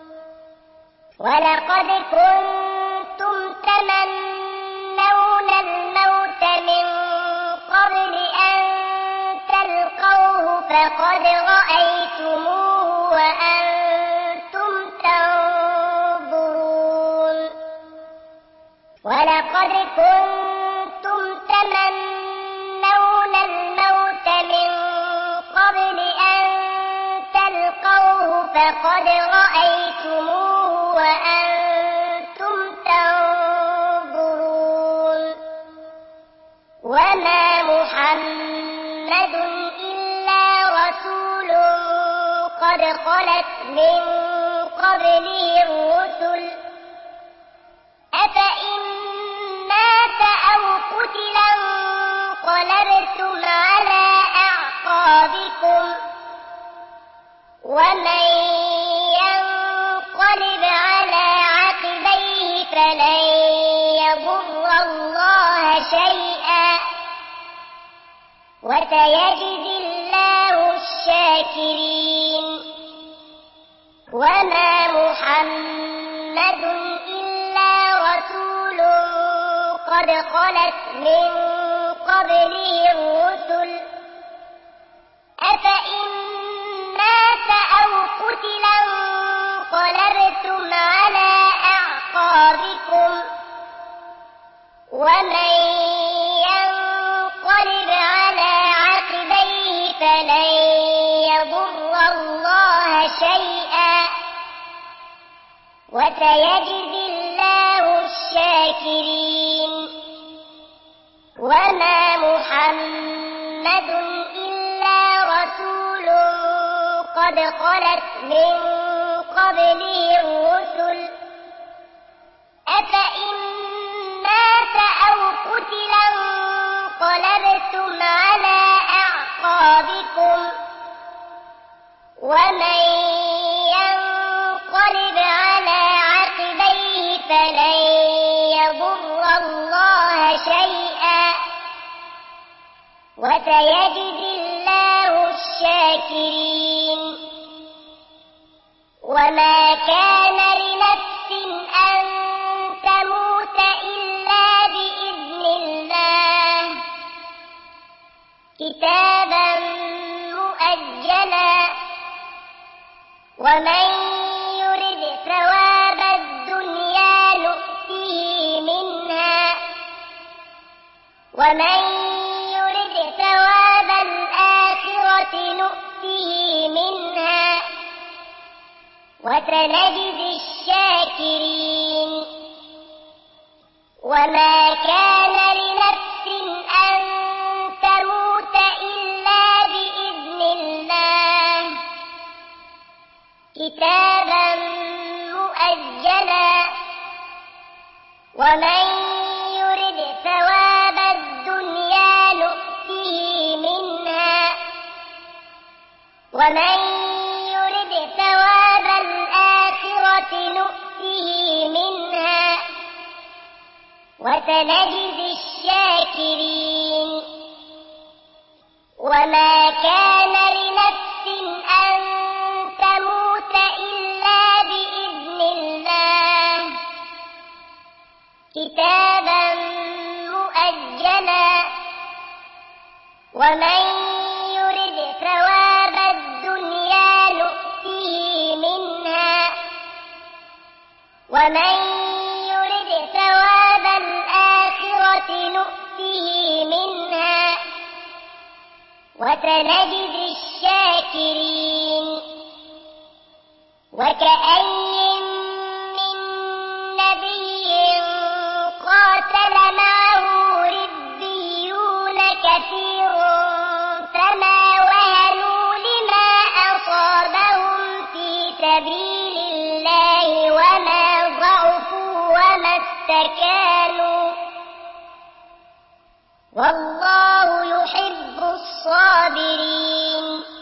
S1: ولقد كنتم تمنون الموت من قبل أن تلقوه فقد رأيتموه وأنتم تنظرون وما محمد إلا رسول قد خلت من قبله الرسل أفإن مات أو قتل انقلبتم على أعقابكم ومن ينقلب على عقبيه فلن يضر الله شيئا وسيجزي الله الشاكرين وما محمد إلا رسول قد خلت من قبله الرسل أفإن مات أو قتل انقلبتم على أعقابكم ومن ينقلب على عقبيه فلن يضر الله شيئا وسيجزي الله الشاكرين وما محمد إلا رسول قد خلت من قبله الرسل أفإن مات أو قتل انقلبتم على أعقابكم ومن ينقلب على عقبيه فلن يضر الله شيئا وسيجزي الله الشاكرين وما كان لنفس أن تموت إلا بإذن الله كتابا مؤجلا ومن يرد ثواب الدنيا نؤته منها ومن يرد ثواب الآخرة نؤته منها وسنجزي الشاكرين وما كان لنفس أن تموت إلا بإذن الله كتابا مؤجلا ومن يرد ثواب الدنيا نؤته منها ومن يرد ثواب الآخرة نؤته منها وسنجزي الشاكرين وما كان لنفس أن تموت إلا بإذن الله كتابا مؤجلا ومن يرد ثواب الدنيا نؤته منها ومن يرد ثواب الآخرة نؤته منها وسنجزي الشاكرين وكأين من نبي قاتل معه ربيون كثير فما وهنوا لما أصابهم في سبيل الله وما ضعفوا وما استكانوا والله يحب الصابرين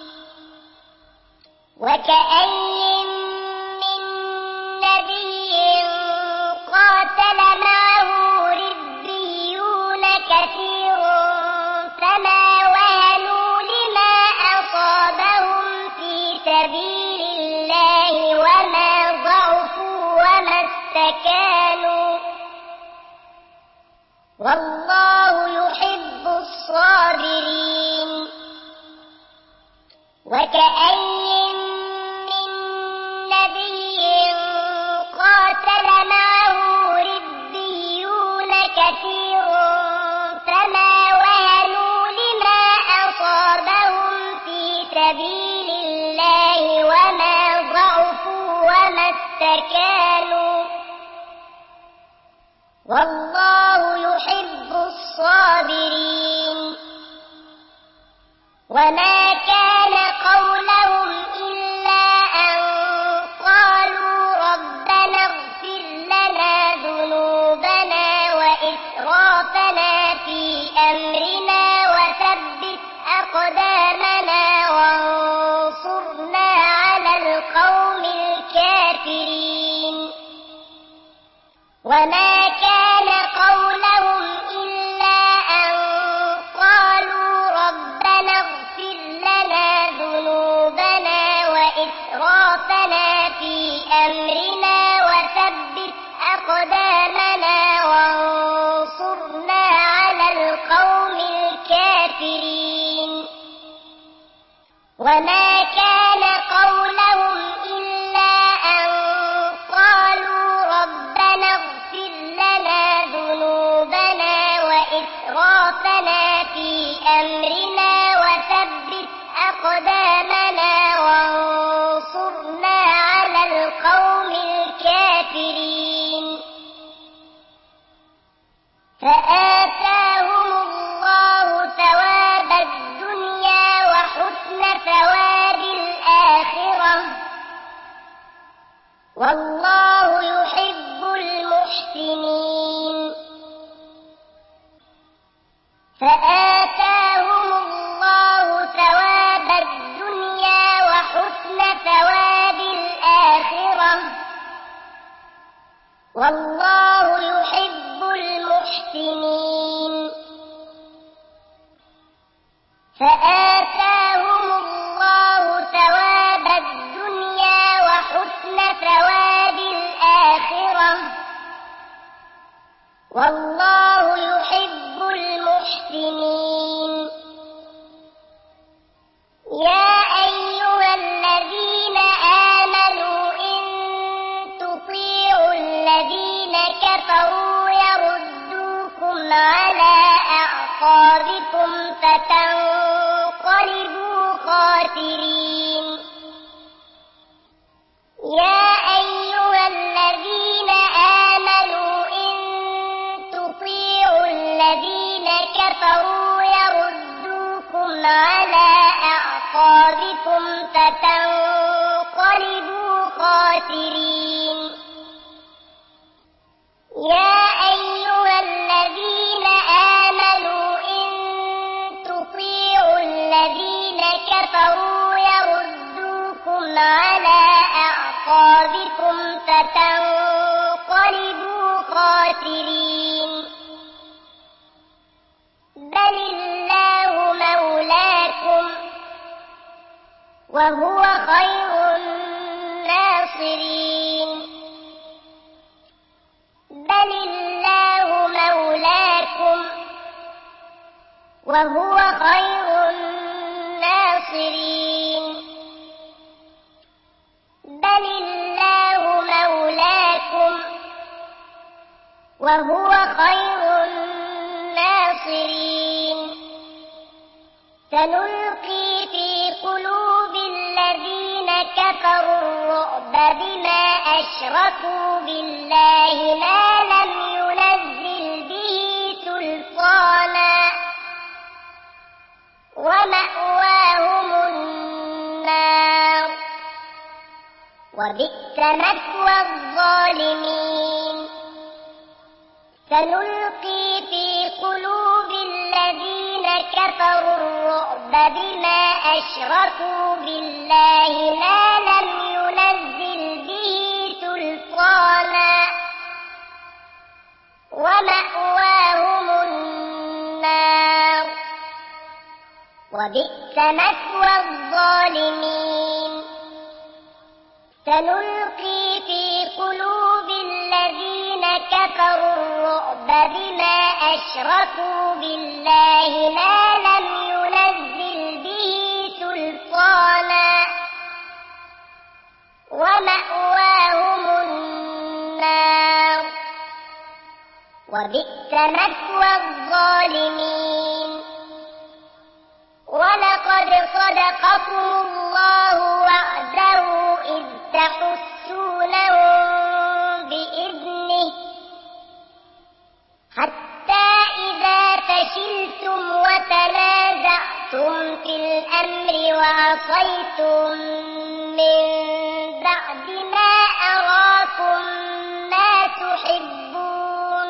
S1: وكأين من نبي قاتل معه ربيون كثير فما وهنوا لما أصابهم في سبيل الله وما ضعفوا وما استكانوا والله يحب الصابرين وكأين من نبي قاتل معه ربيون كثير فما وهنوا لما أصابهم في سبيل الله وما ضعفوا والله يحب الصابرين وما كان قولهم إلا أن قالوا ربنا اغفر لنا ذنوبنا وإسرافنا في أمرنا وثبت أقدامنا وانصرنا على القوم الكافرين وما كان قولهم إلا أن قالوا ربنا اغفر لنا ذنوبنا وإسرافنا في أمرنا وثبت أقدامنا وانصرنا على القوم الكافرين وما كان قولهم إلا أن قالوا ربنا اغفر لنا ذنوبنا وإسرافنا في أمرنا وثبت أقدامنا وانصرنا على القوم الكافرين فآتاهم الله ثواب الدنيا وحسن ثواب الآخرة والله يحب المحسنين فآتاهم الله ثواب الدنيا وحسن ثواب الآخرة والله يحب المحسنين فآتاهم الله ثواب الدنيا وحسن ثواب الآخرة والله يحب المحسنين يا أيها الذين آمنوا إن تطيعوا الذين كفروا يردوكم على أعقابكم فتنقلبوا خاسرين يا أيها الذين آمنوا إن تطيعوا الذين كفروا يردوكم على أعقابكم فتنقلبوا خاسرين يا أيها الذين آمنوا إن تطيعوا الذين كفروا يردوكم على أعقابكم فتنقلبوا خاسرين بل الله مولاكم وهو خير الناصرين بل الله مولاكم وهو خير الناصرين بل الله مولاكم وهو خير الناصرين سنلقي في قلوب الذين كفروا الرعب بما أشركوا بالله ما لم ينزل به سلطانا ومأواهم النار وبئس مثوى الظالمين سنلقي في قلوب الذين كفروا الرعب بما أشركوا بالله ما لم ينزل به سلطانا ومأواهم النار وبئس مثوى الظالمين سنلقي في قلوب الذين كفروا الرعب بما أشركوا بالله ما لم ينزل به سلطانا ومأواهم النار وبئس مثوى الظالمين ولقد صدقكم الله وعده إذ تحسونهم بإذنه في الأمر وعصيتم من بعد ما أراكم ما تحبون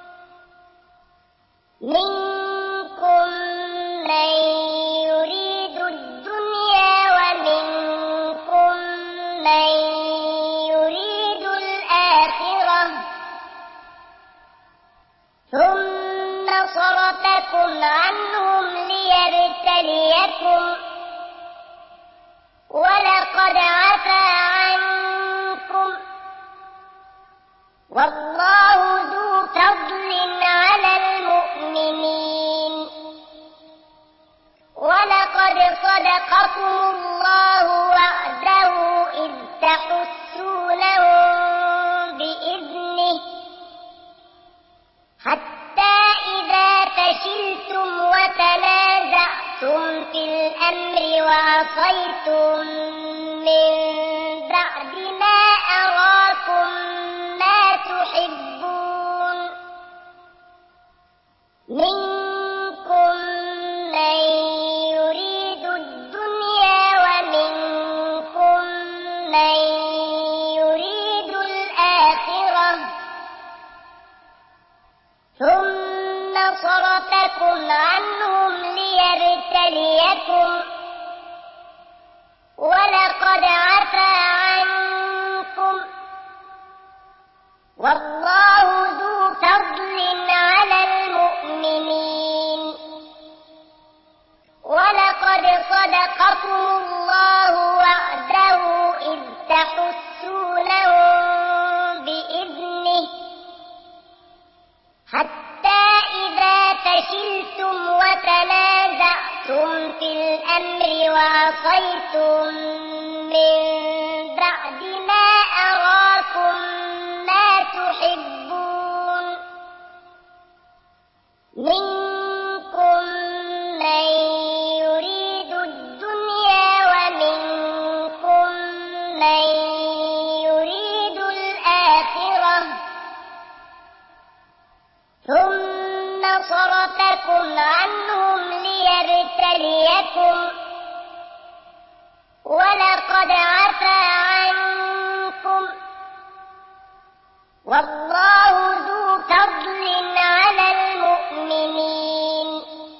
S1: منكم من يريد الدنيا ومنكم من يريد الآخرة ثم صرفكم عنهم ليبتليكم ولقد عفا عنكم والله ذو فضل على المؤمنين ولقد صدقكم الله وعده إذ تحسونهم بإذنه حتى إذا فشلتم وتنازعتم في الأمر وعصيتم من بعد ما أراكم ما تحبون منكم من يريد الدنيا ومنكم من يريد الآخرة ثم صرفكم عنهم ليبتليكم ولقد عفا عنكم والله ذو فضل على المؤمنين ولقد صدقكم الله وعده إذ تحسونهم بإذنه حتى إذا فشلتم وتنازعتم في الأمر وعصيتم من بعد ما أراكم ما تحبون منكم من يريد الدنيا ومنكم من يريد الآخرة ثم صرفكم عنهم ليبتليكم ولقد عفا عنكم والله ذو فضل على المؤمنين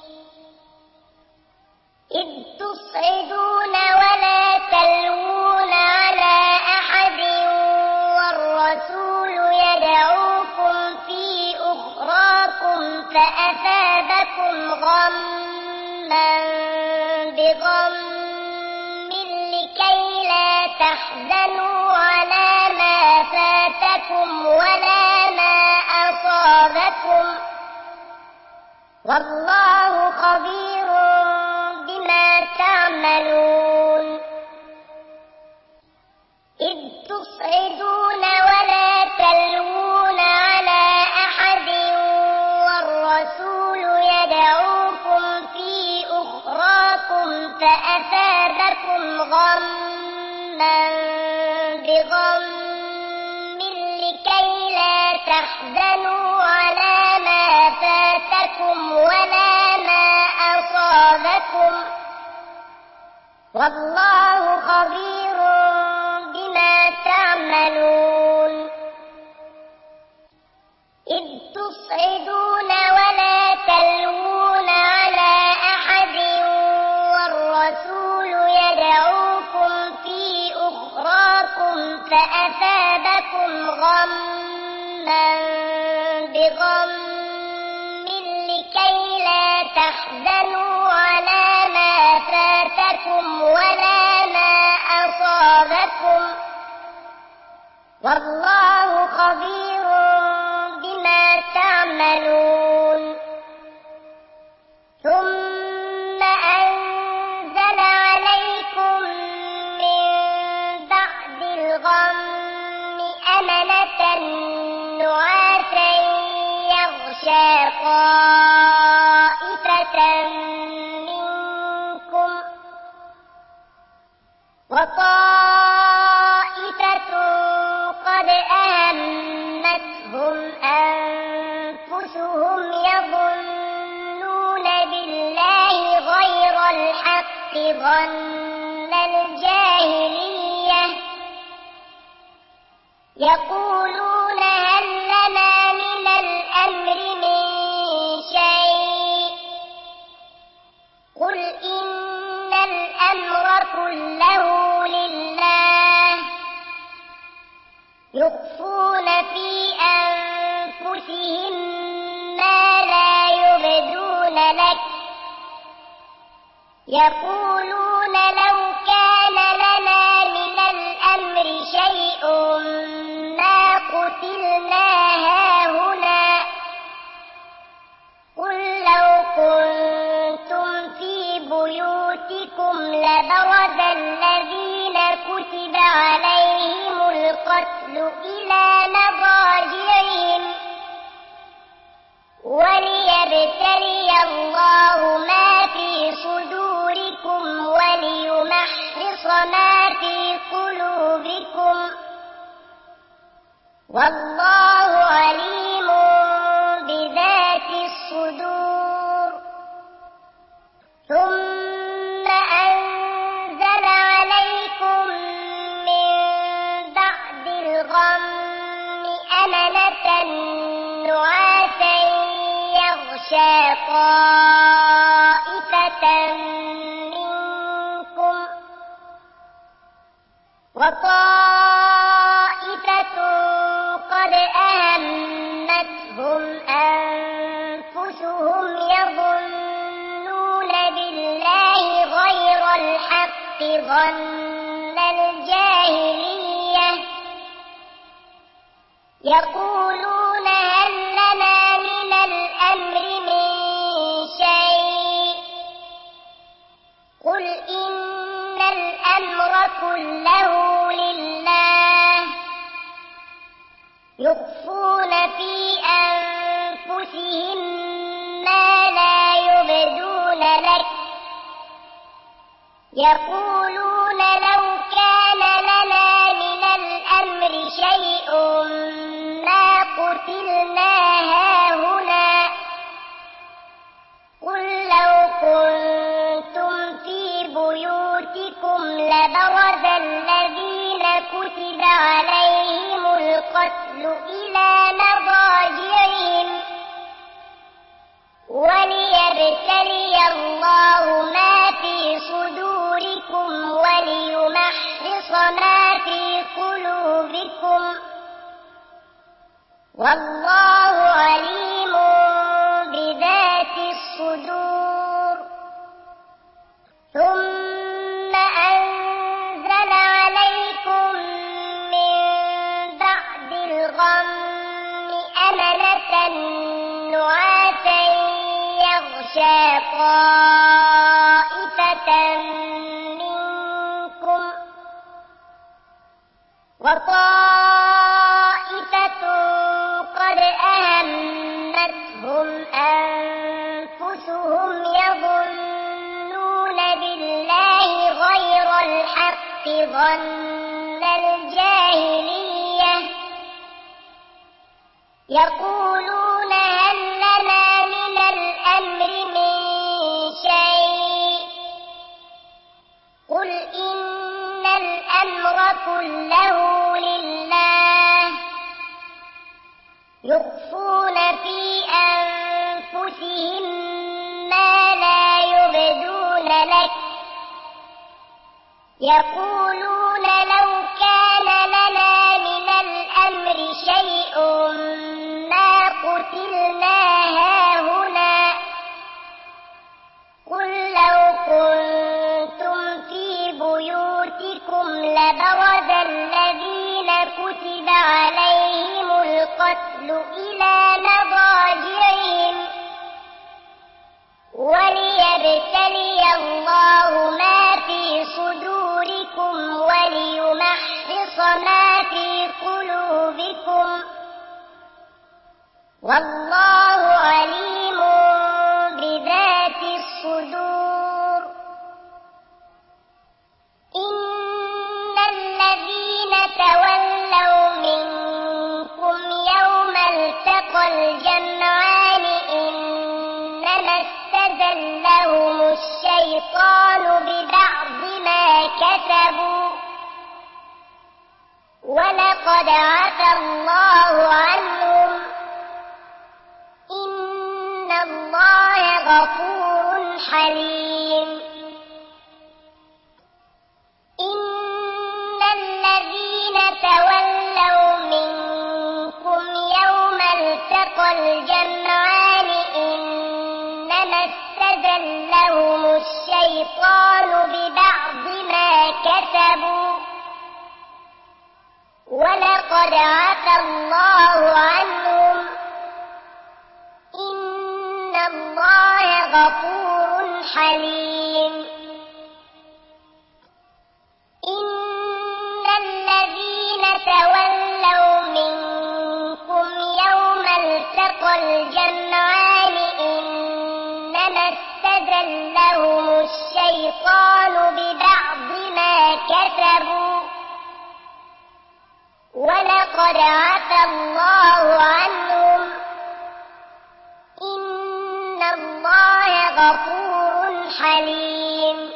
S1: إذ تصعدون ولا تلوون على أحد والرسول يدعوكم في أخراكم فأثابكم غما بغم لكي لا تحزنوا على ما فاتكم ولا ما أصابكم والله خبير بما تعملون إذ تصعدون ولا تلوون على أحد والرسول يدعوكم في أخراكم فأثابكم غما بغم لكي لا تحزنوا على ما فاتكم ولا ما أصابكم والله خبير بما تعملون إذ تصعدون ولا تلوون على أحد والرسول يدعوكم في أخراكم فأثابكم غما بغم لكي لا تحزنوا على ما فاتكم ولا ما أصابكم والله خبير بما تعملون ثم أنزل عليكم من بعد الغم أمنة نعاسا يغشى طائفة منكم وطائفة قد أهمتهم أنفسهم يظنون بالله غير الحق ظن الجاهلية يقولون هل لنا من الأمر من شيء قل إن الأمر كله لله يخفون في أنفسهم ما لا يبدون لك يقولون لو كان لنا من الأمر شيء ما قتلنا هاهنا قل لو كنتم في بيوتكم لبرز الذين كتب عليهم القتل إلى مضاجعهم وليبتلي الله ما في صدوركم وليمحص ما في قلوبكم والله عليم بذات الصدور ثم أنزل عليكم من بعد الغم أمنة نعاسا يغشى طائفة منكم وطائفة قد أهمتهم أنفسهم يظنون بالله غير الحق ظن الجاهلية يقولون هل لنا من الأمر من شيء قل إن الأمر كله لله يخفون في أنفسهم ما لا يبدون لك يقولون لو كان لنا من الأمر شيء ما قتلنا هاهنا قل لو كنتم في بيوتكم لبرز الذين كتب عليهم القتل إلى مضاجعهم وليبتلي الله ما في صدوركم وليمحص ما في قلوبكم والله عليم بذات الصدور ثم أنزل عليكم من بعد الغم أمنة نعاسا يغشى طائفة منكم وطائفة قد أهمتهم أنفسهم يظنون بالله غير الحق ظن الجاهلية يقولون هل لنا من الأمر من شيء قل إن الأمر كله لله يخفون في أنفسهم ما لا يبدون لك يقولون لو كان لنا من الأمر شيء ما قتلنا هاهنا قل لو كنتم في بيوتكم لبرز الذين كتب عليهم القتل إلى مضاجعهم وليبتلي الله ما في صدوركم وليمحص ما في قلوبكم والله عليم بذات الصدور إن الذين تولوا منكم يوم التقى الجمعان إنما استزلهم الشيطان ببعض ولقد عفا الله عنهم إن الله غفور حليم إن الذين تولوا منكم يوم التقى الجمعان إنما استزلهم الشيطان ببعض ما كسبوا ولقد عفا الله عنهم إن الله غفور حليم إن الذين تولوا منكم يوم التقى الجمعان إنما استزلهم الشيطان ببعض ما كسبوا ولقد عفا الله عنهم إن الله غفور حليم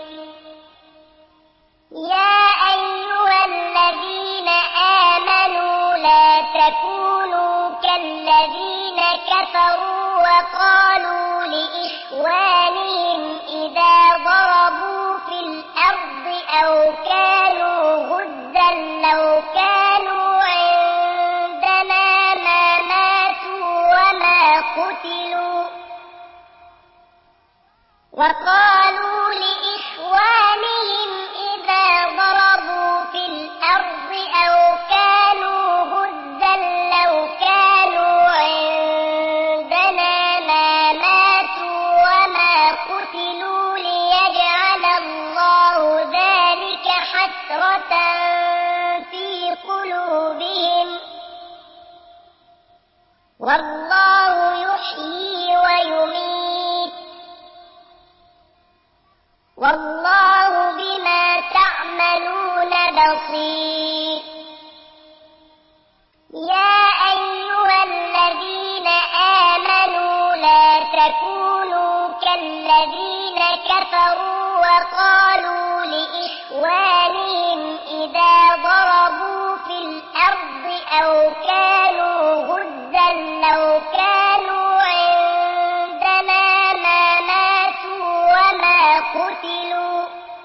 S1: يا أيها الذين آمنوا لا تكونوا كالذين كفروا وقالوا لإخوانهم إذا ضربوا في الأرض أو كانوا غزا لو كانوا عندنا ما ماتوا وما قتلوا وقالوا لإخوانهم إذا ضربوا في الأرض أو كانوا غزا لو كانوا عندنا ما ماتوا وما قتلوا ليجعل الله ذلك حسرة في قلوبهم والله يحيي ويميت والله بما تعملون بصير يا أيها الذين آمنوا لا تكونوا كالذين كفروا وقالوا لإخوانهم إذا ضربوا في الأرض أو كانوا غزا لو كانوا عندنا ما ماتوا وما قتلوا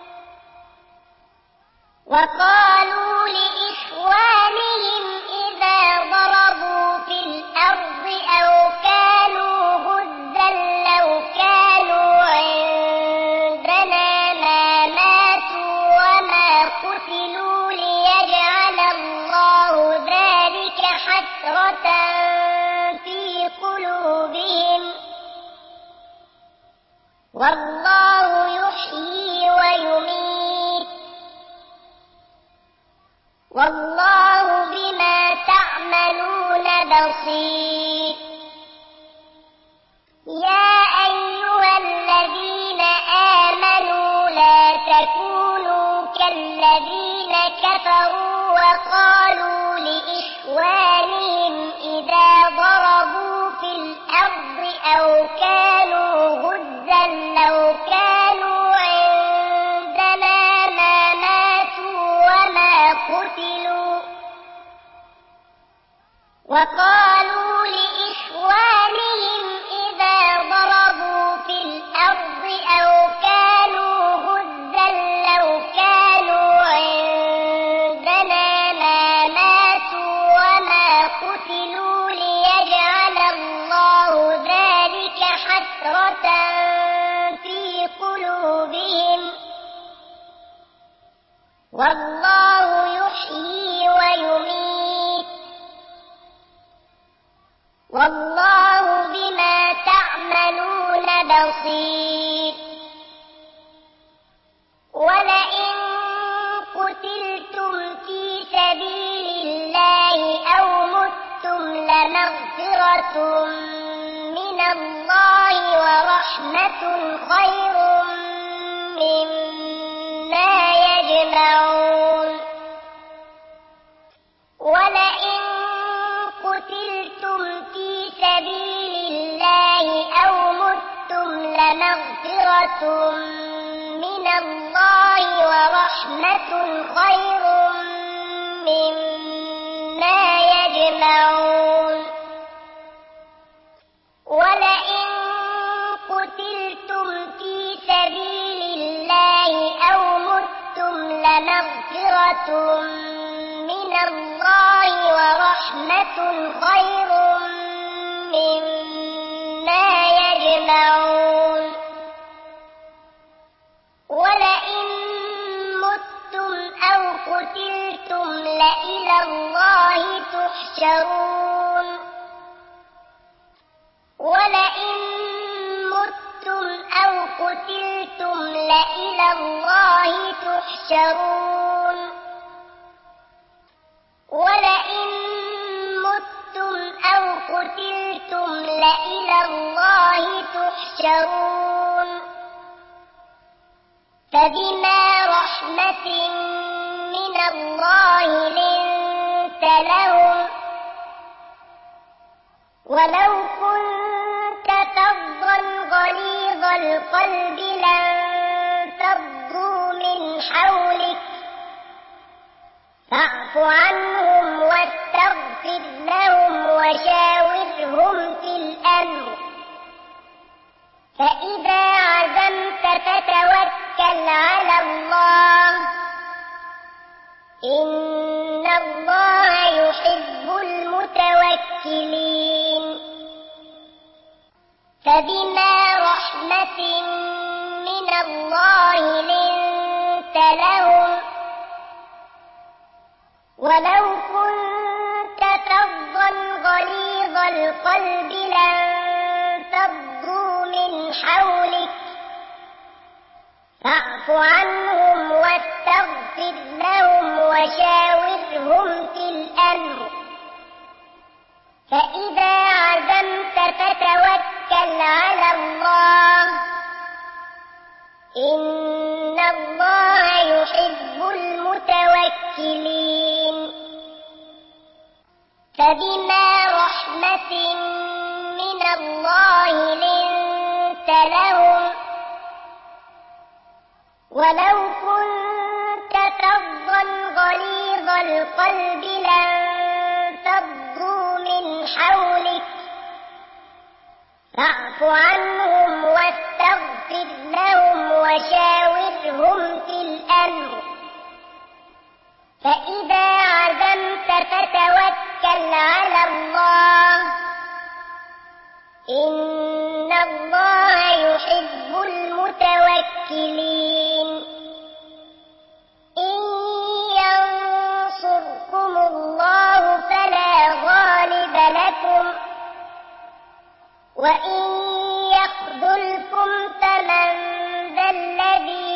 S1: وقالوا لإخوانهم إذا ضربوا في الأرض أو كانوا غزا لو كانوا عندنا ما ماتوا وما قتلوا ليجعل الله ذلك حسرة في قلوبهم والله يحيي ويميت والله بما تعملون بصير يا أيها الذين آمنوا لا تكونوا كالذين كفروا وقالوا لإخوانهم إذا ضربوا في الأرض أو كانوا غزا لو كانوا عندنا ما ماتوا وما قتلوا وقالوا لإخوانهم إذا ضربوا في الأرض أو كانوا غزا لو كانوا عندنا ما ماتوا وما قتلوا ليجعل الله ذلك حسرة في قلوبهم والله يحيي ويميت والله بما تعملون بصير ولئن قتلتم في سبيل الله أو متم لمغفرة من الله ورحمة خير مما يجمعون ولئن قتلتم في سبيل الله أو متم لمغفرة من الله ورحمة خير مما يجمعون ولئن قتلتم في سبيل الله أو متم لمغفرة من الله ورحمة خير مما يجمعون ولئن متم أو قتلتم لإلى الله تحشرون ولئن متم أو قتلتم لإلى الله تحشرون ولئن متم أو قتلتم لإلى الله تحشرون فبما رحمة من الله لنت لهم ولو كنت فظا غليظ القلب لانفضوا من حولك فاعف عنهم واستغفر لهم وشاورهم في الأمر فإذا عزمت فتوكل على الله إن الله يحب المتوكلين فبما رحمة من الله لنت لهم ولو كنت فظا غليظ القلب لانفضوا من حولك فاعف عنهم واستغفر لهم وشاورهم في الأمر فإذا عزمت فتوكل على الله إن الله يحب المتوكلين فبما رحمة من الله لنت لهم ولو كنت فظا غليظ القلب لانفضوا من حولك فاعف عنهم واستغفر لهم وشاورهم في الأمر فإذا عزمت فتوكل على الله إن الله يحب المتوكلين إن ينصركم الله فلا غالب لكم وإن يخذلكم فمن ذا الذي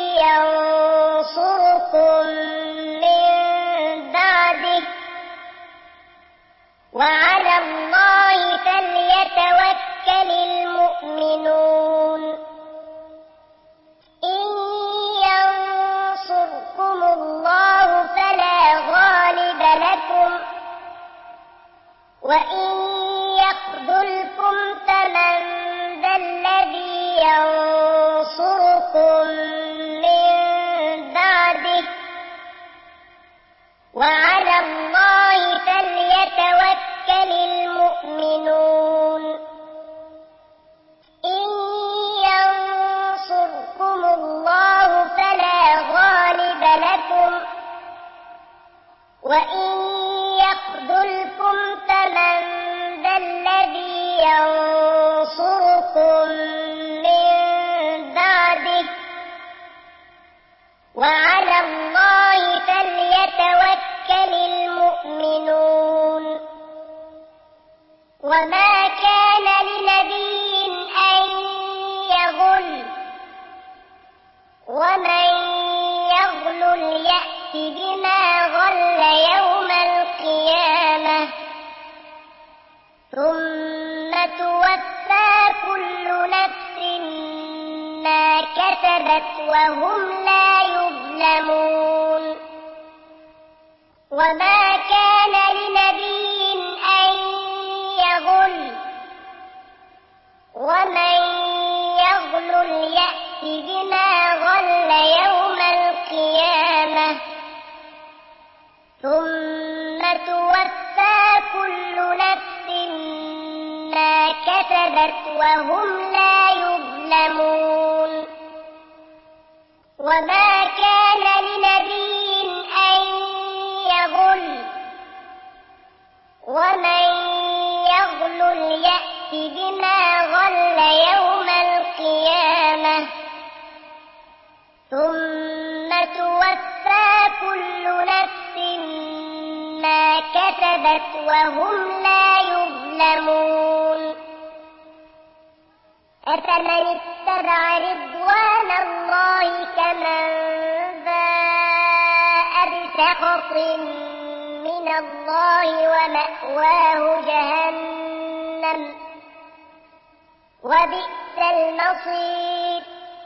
S1: ينصركم من بعده وعلى الله فليتوكل المؤمنون إن ينصركم الله فلا غالب لكم وإن يخذلكم فمن ذا الذي ينصركم من بعده وعلى الله فليتوكل المؤمنون إن ينصركم الله فلا غالب لكم وإن يخذلكم فمن ذا الذي ينصركم من بعده وعلى الله فليتوكل المؤمنون وما كان لنبي أن يغل ومن يغل يأت بما غل يوم القيامة ثم توفى كل نفس ما كسبت وهم لا يظلمون وما كان لنبي أن يغل ومن يغل يأت بما غل يوم القيامة ثم توفى كسبت وهم لا يظلمون وما كان لنبي أن يغل ومن يغل يأت بما غل يوم القيامة ثم توفى كل نفس ما كسبت وهم لا يظلمون أفمن اتبع رضوان الله كمن باء بسخط من الله ومأواه جهنم وبئس المصير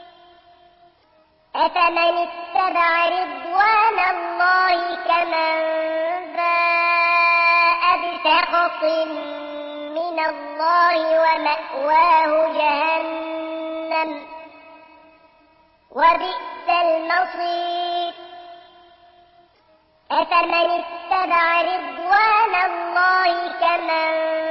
S1: أفمن اتبع رضوان الله كمن باء بسخط من الله ومأواه جهنم وبئس المصير أفمن اتبع رضوان الله كمن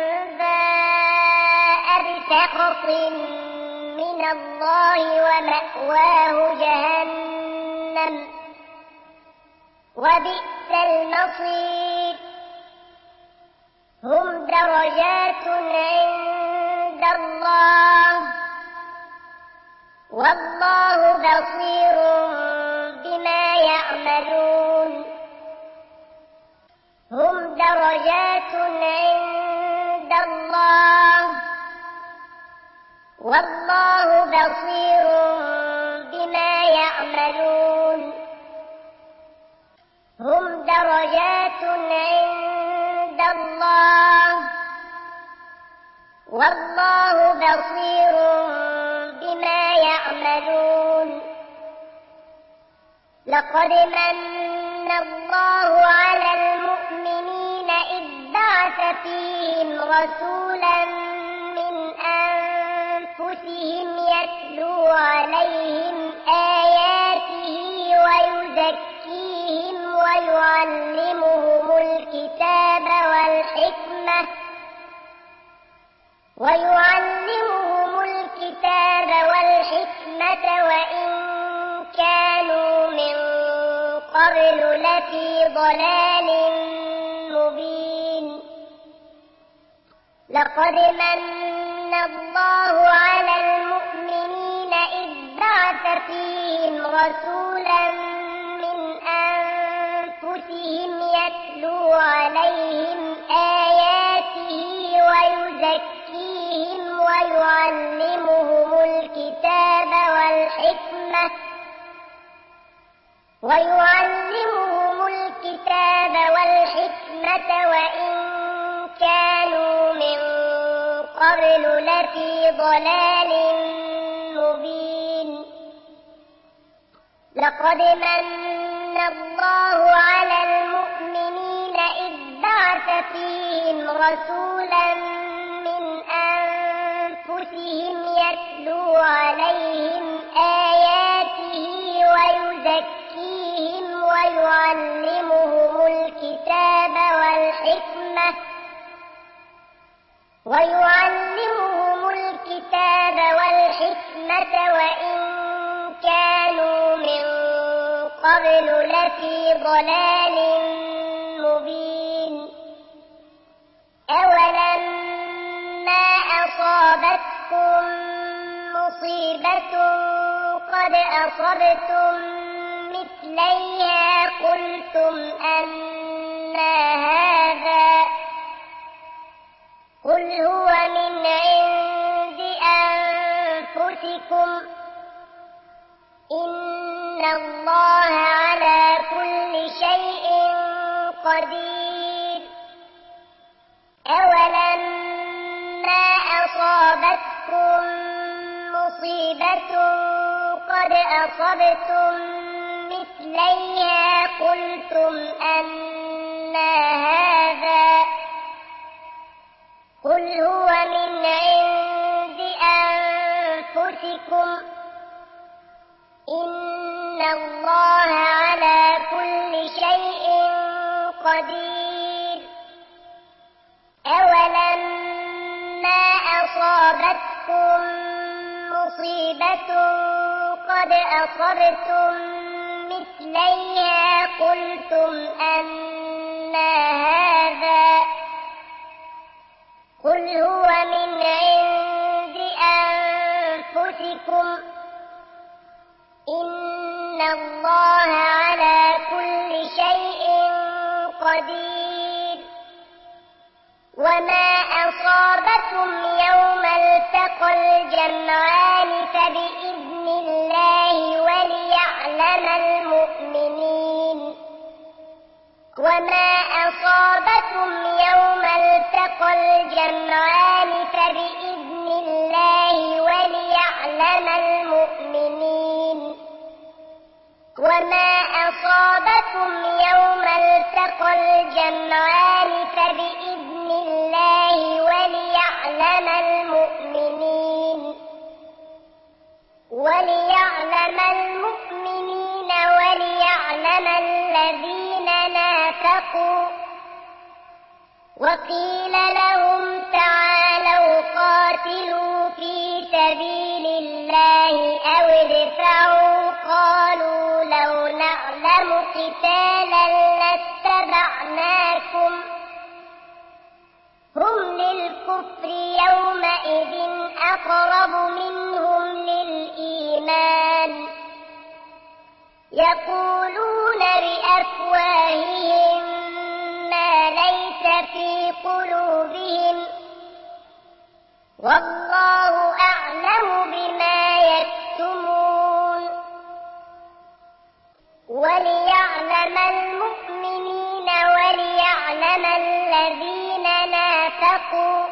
S1: باء بسخط من الله ومأواه جهنم وبئس المصير هم درجات عند الله والله بصير بما يعملون هم درجات عند الله والله بصير بما يعملون هم درجات عند الله والله بصير بما يعملون لقد من الله على المؤمنين إذ بعث فيهم رسولا من أنفسهم يتلو عليهم آياته ويزكيهم ويعلمهم الكتاب والحكمة ويعلمهم الكتاب والحكمة وإن كانوا من قبل لفي ضلال مبين لقد من الله على المؤمنين إذ بعث فيهم رسولا من أنفسهم يتلو عليهم آياته ويزكيهم ويعلمهم الكتاب والحكمة ويعلمهم الكتاب والحكمة وإن كانوا من قبل لفي ضلال مبين لقد من الله على المؤمنين إذ بعث فيهم رسولا من أنفسهم يتلو عليهم آياته ويزكيهم ويعلمهم الكتاب والحكمة ويعلمهم الكتاب والحكمة وإن كانوا من قبل لفي ضلال مبين أولما أصابتكم مصيبة قد أصبتم مثليها قلتم أنى هذا قل هو من عند أنفسكم إن الله على كل شيء قدير أولما أصابتكم مصيبة قد أصبتم مثليها قلتم أنى هذا قل هو من عند أنفسكم إن الله على كل شيء قدير أولما أصابتكم أصابتكم مصيبة قد أصبتم مثليها قلتم أنى هذا قل هو من عند أنفسكم إن الله على كل شيء قدير وما أصابكم يوم التقى الجمعان فبإذن الله وليعلم المؤمنين وما أصابكم يوم التقى الجمعان فبإذن الله وليعلم المؤمنين وما أصابكم يوم التقى الجمعان فبإذن الله وليعلم المؤمنين وليعلم المؤمنين وليعلم الذين نافقوا وقيل لهم تعالوا قاتلوا في سبيل الله أو ادفعوا قالوا لو نعلم قتالا لاتبعناكم هم للكفر يومئذ أقرب منهم للإيمان يقولون بأفواههم ما ليس في قلوبهم والله أعلم بما يكتمون وليعلم المؤمنين وليعلم الذين نافقوا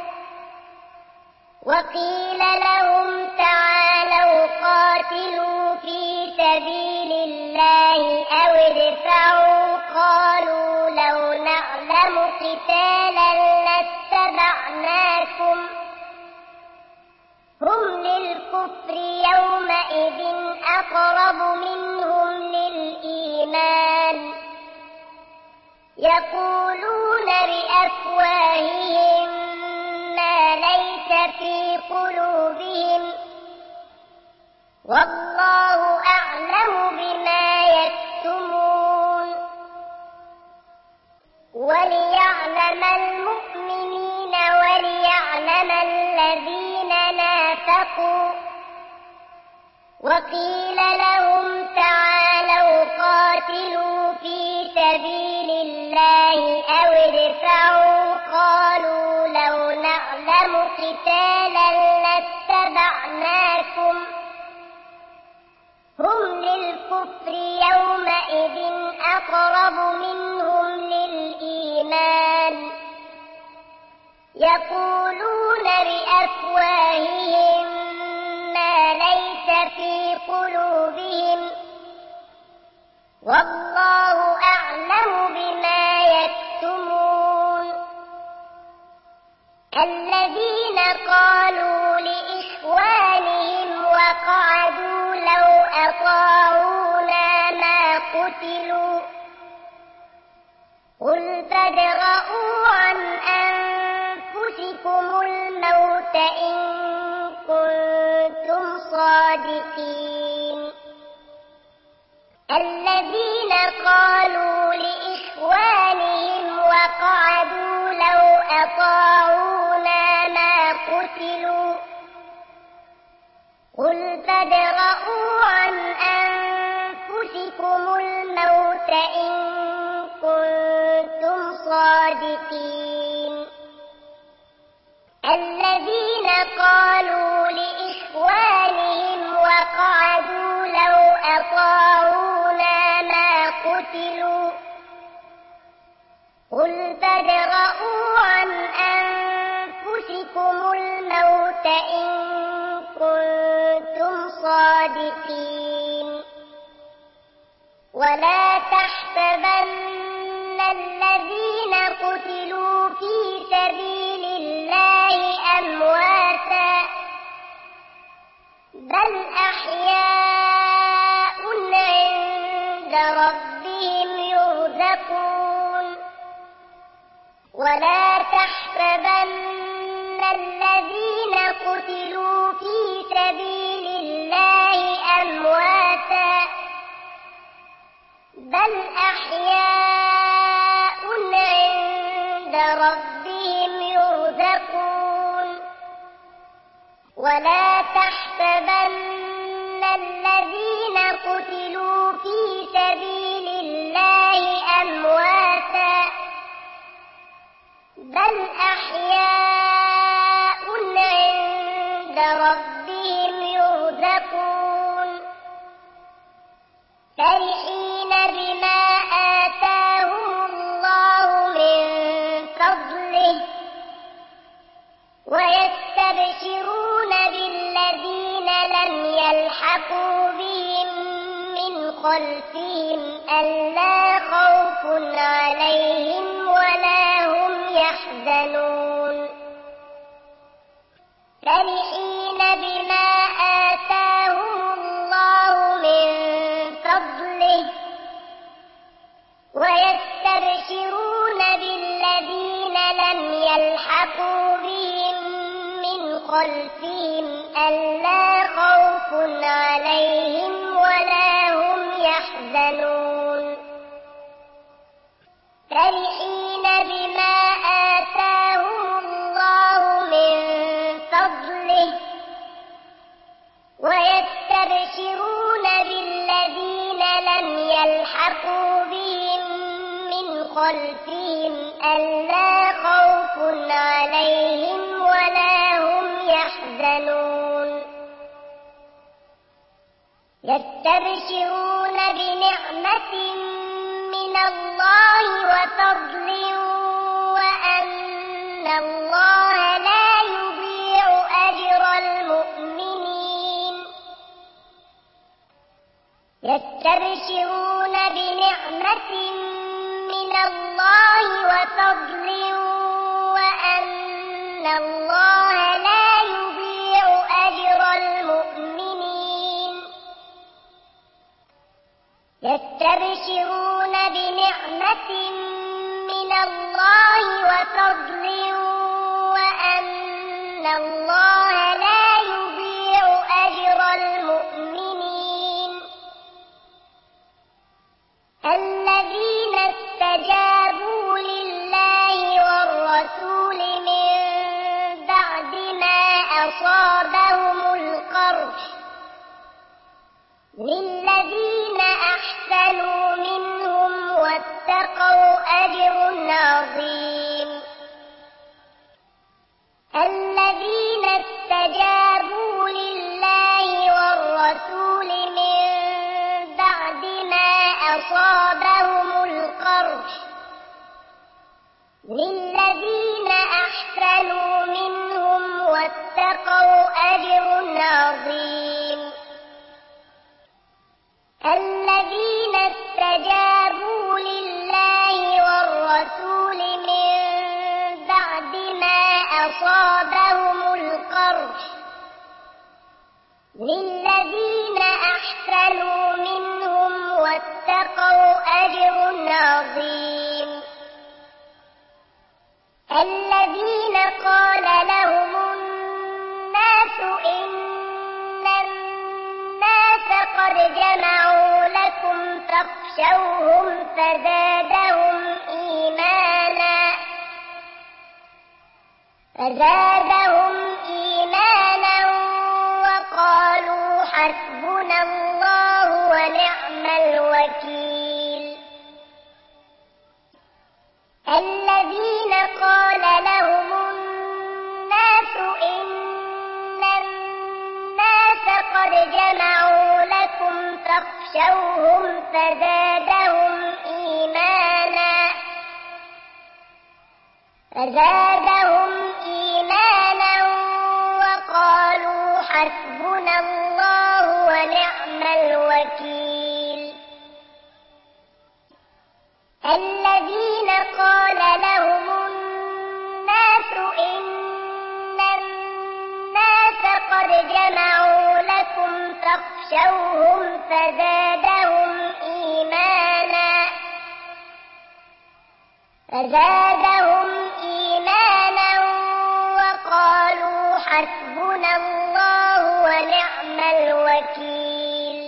S1: وقيل لهم تعالوا قاتلوا في سبيل الله أو ادفعوا قالوا لو نعلم قتالا لاتبعناكم هم للكفر يومئذ أقرب منهم للإيمان يقولون بأفواههم ما ليس في قلوبهم والله أعلم بما يكتمون وليعلم المؤمنين وليعلم الذين نافقوا وقيل لهم تعالوا قاتلوا في سبيل الله أو ادفعوا قالوا لو نعلم قتالا لاتبعناكم هم للكفر يومئذ أقرب منهم للإيمان يقولون بأفواههم ما ليس في قلوبهم والله أعلم بما يكتمون الذين قالوا لإخوانهم وقعدوا لو أطاعونا ما قتلوا قل فادرءوا عن أنفسكم الموت إن كنتم صادقين الذين قالوا لإخوانهم وقعدوا لو أطاعونا ما قتلوا قل فادرءوا عن أنفسكم الموت إن كنتم صادقين الذين قالوا لإخوانهم وقعدوا لو أطاعونا ما قتلوا قل فادرءوا عن أنفسكم الموت إن كنتم صادقين ولا تحسبن الذين قتلوا في سبيل الله أمواتا بل أحياء عند ربهم يرزقون ولا تحسبن الذين قتلوا سبيل الله أمواتا بل أحياء عند ربهم يرزقون ولا تحسبن الذين قتلوا في سبيل الله أمواتا بل أحياء عند ربهم يرزقون فرحين بما آتاهم الله من فضله ويستبشرون بالذين لم يلحقوا بهم من خلفهم ألا خوف عليهم ولا هم يحزنون فرحين بما آتاهم الله من فضله ويستبشرون بالذين لم يلحقوا بهم من خلفهم ألا خوف عليهم ولا هم يحزنون فرحين بما آتاهم الله من فضله ويستبشرون بالذين لم يلحقوا بهم من خلفهم ألا خوف عليهم ولا هم يحزنون يستبشرون بنعمة من الله وفضل وأن الله لا يضيع أجر المؤمنين يستبشرون بنعمة من الله وفضل وأن الله لا يضيع أجر المؤمنين يستبشرون بنعمة من الله وفضل وأن الله لا يضيع أجر المؤمنين الذين استجابوا لله والرسول من بعد ما أصابهم القرح للذين أحسنوا منهم واتقوا أجر عظيم الذين استجابوا لله والرسول من بعد ما أصابهم القرح للذين أحسنوا منهم واتقوا أجر عظيم الذين استجابوا لله والرسول من بعد ما أصابهم القرح للذين أحسنوا منهم واتقوا أجر عظيم الذين قال لهم الناس إن الناس قد جمعوا لكم فاخشوهم فزادهم إيمانا فزادهم إيمانا وقالوا حسبنا الله ونعم الوكيل الذين قال لهم الناس إن الناس قد جمعوا لكم فاخشوهم فزادهم إيمانا فزادهم إيمانا وقالوا حسبنا الله ونعم الوكيل الذين قال لهم الناس إن الناس قد جمعوا لكم فاخشوهم فزادهم إيمانا فزادهم إيمانا وقالوا حسبنا الله ونعم ونعم الوكيل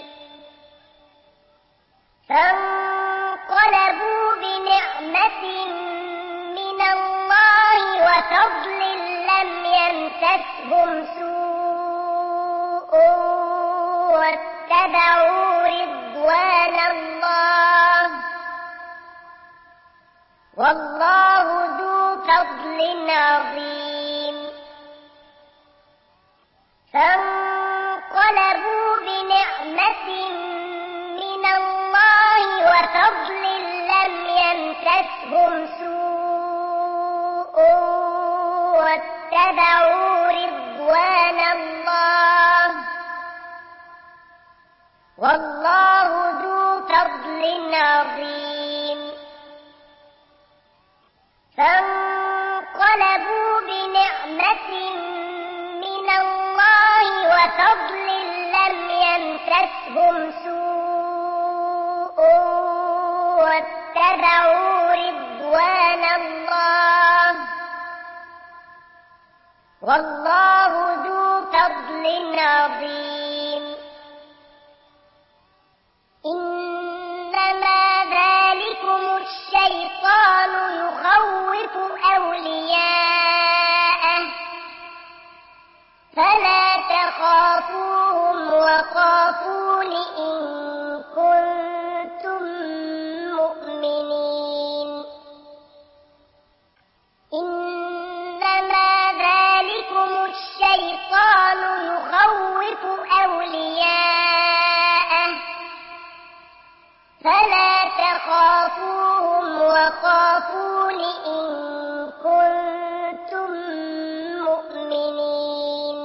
S1: فانقلبوا بنعمة من الله وفضل لم يمسسهم سوء واتبعوا رضوان الله والله ذو فضل عظيم فانقلبوا بنعمة من الله وفضل لم يمسسهم سوء واتبعوا رضوان الله والله ذو فضل عظيم فانقلبوا بنعمة من الله وفضل لم يمسسهم سوء واتبعوا رضوان الله والله ذو فضل عظيم إنما ذلكم الشيطان يخوف أولياءه فلا تخافوهم وخافون إن كنتم مؤمنين إنما ذلكم الشيطان يخوف أولياءه فلا تخافوهم وخافون إن كنتم مؤمنين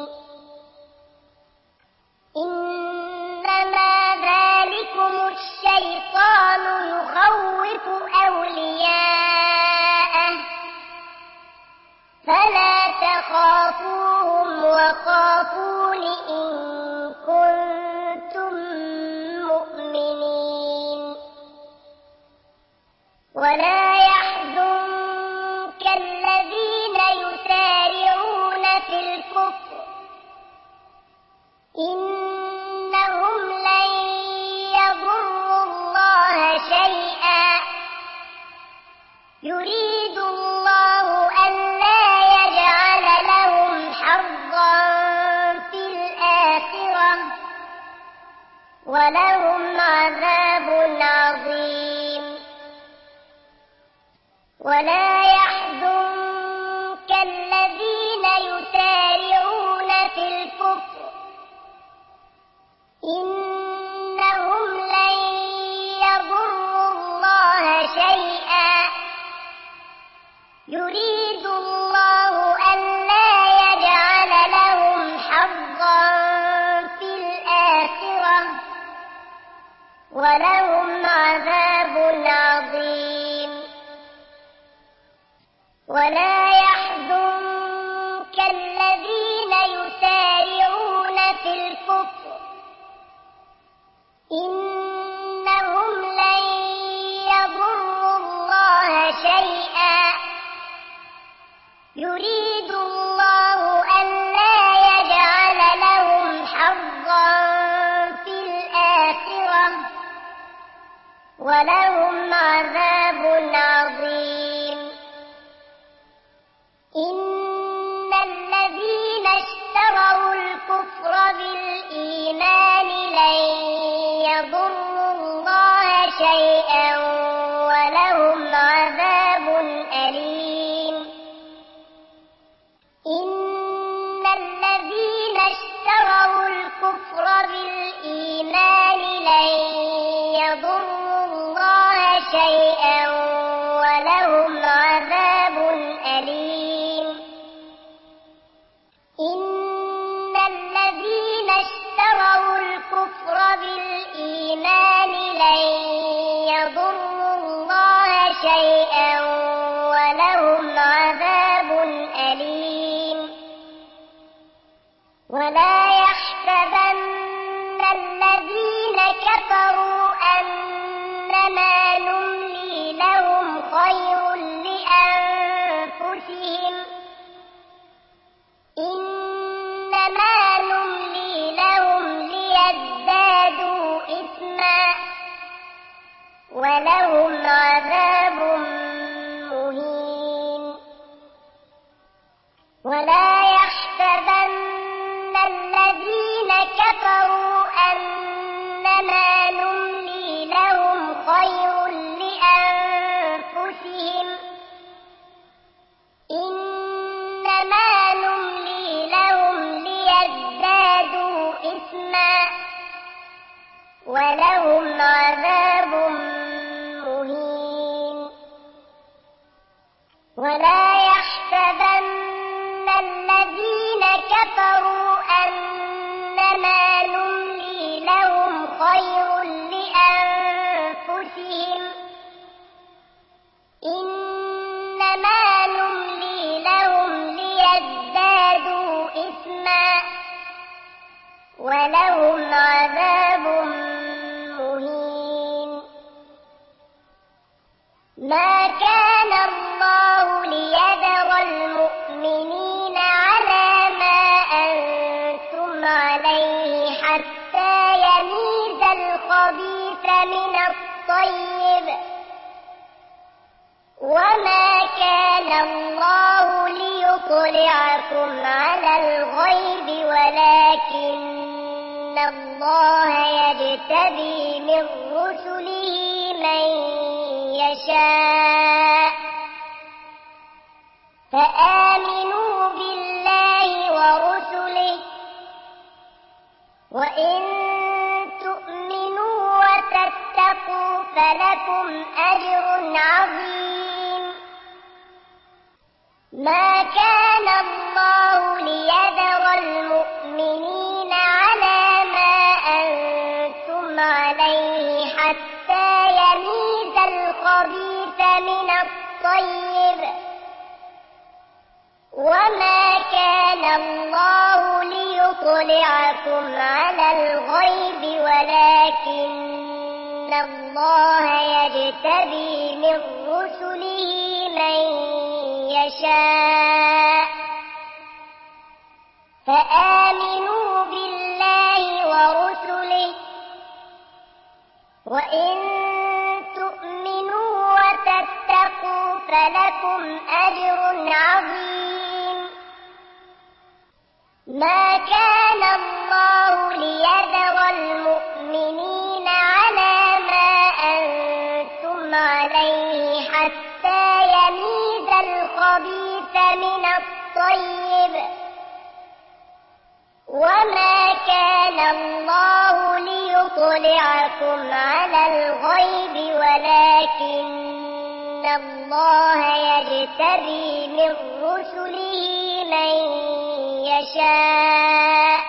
S1: إنما ذلكم الشيطان يخوف أولياءه فلا تخافوهم وخافون إن كنتم مؤمنين ولا يحزنك الذين يسارعون في الكفر إنهم لن يضروا الله شيئا يريد الله ألا يجعل لهم حظا في الآخرة ولهم عذاب عظيم ولا يحزنك الذين يسارعون في الكفر إنهم لن يضروا الله شيئا يريد الله ألا يجعل لهم حظا في الآخرة ولهم عذاب عظيم ولا يحزنك الذين يسارعون في الكفر إنهم لن يضروا الله شيئا يريد الله ألا يجعل لهم حظا في الآخرة ولهم عذاب عظيم إن الذين اشتروا الكفر بالإيمان لن يضروا الله شيئا ولهم عذاب أليم إن الذين اشتروا الكفر بالإيمان لن يضروا الله شيئا ولهم عذاب أليم إن الذين اشتروا الكفر بالإيمان لن يضروا الله شيئا ولهم عذاب أليم ولا يحسبن الذين كفروا أنما نملي لهم خير لأنفسهم إنما نملي لهم ولهم عذاب مهين. ولا يحسبن الذين كفروا أنما نملي لهم خير لأنفسهم إنما نملي لهم ليزدادوا إثما ولهم عذاب مهين. ولا يحسبن الذين كفروا أنما نملي لهم خير لأنفسهم إنما نملي لهم ليزدادوا إثما ولهم عذاب مهين. ما كان الله ليذر المؤمنين على ما أنتم عليه حتى يميز الخبيث من الطيب وما كان الله ليطلعكم على الغيب ولكن الله يجتبي من رسله من يشاء فآمنوا بالله ورسله وإن تؤمنوا وتتقوا فلكم أجر عظيم. ما كان الله ليذر المؤمنين على ما أنتم عليه حتى يميز الخبيث من الطيب وما كان الله ليطلعكم على الغيب ولكن الله يجتبي من رسله من يشاء فآمنوا بالله ورسله وإن تؤمنوا وتتقوا فلكم أجر عظيم. ما كان الله ليذر المؤمنين على ما أنتم عليه حتى يميز الخبيث من الطيب وما كان الله ليطلعكم على الغيب ولكن الله يجتبي من رسله من يشاء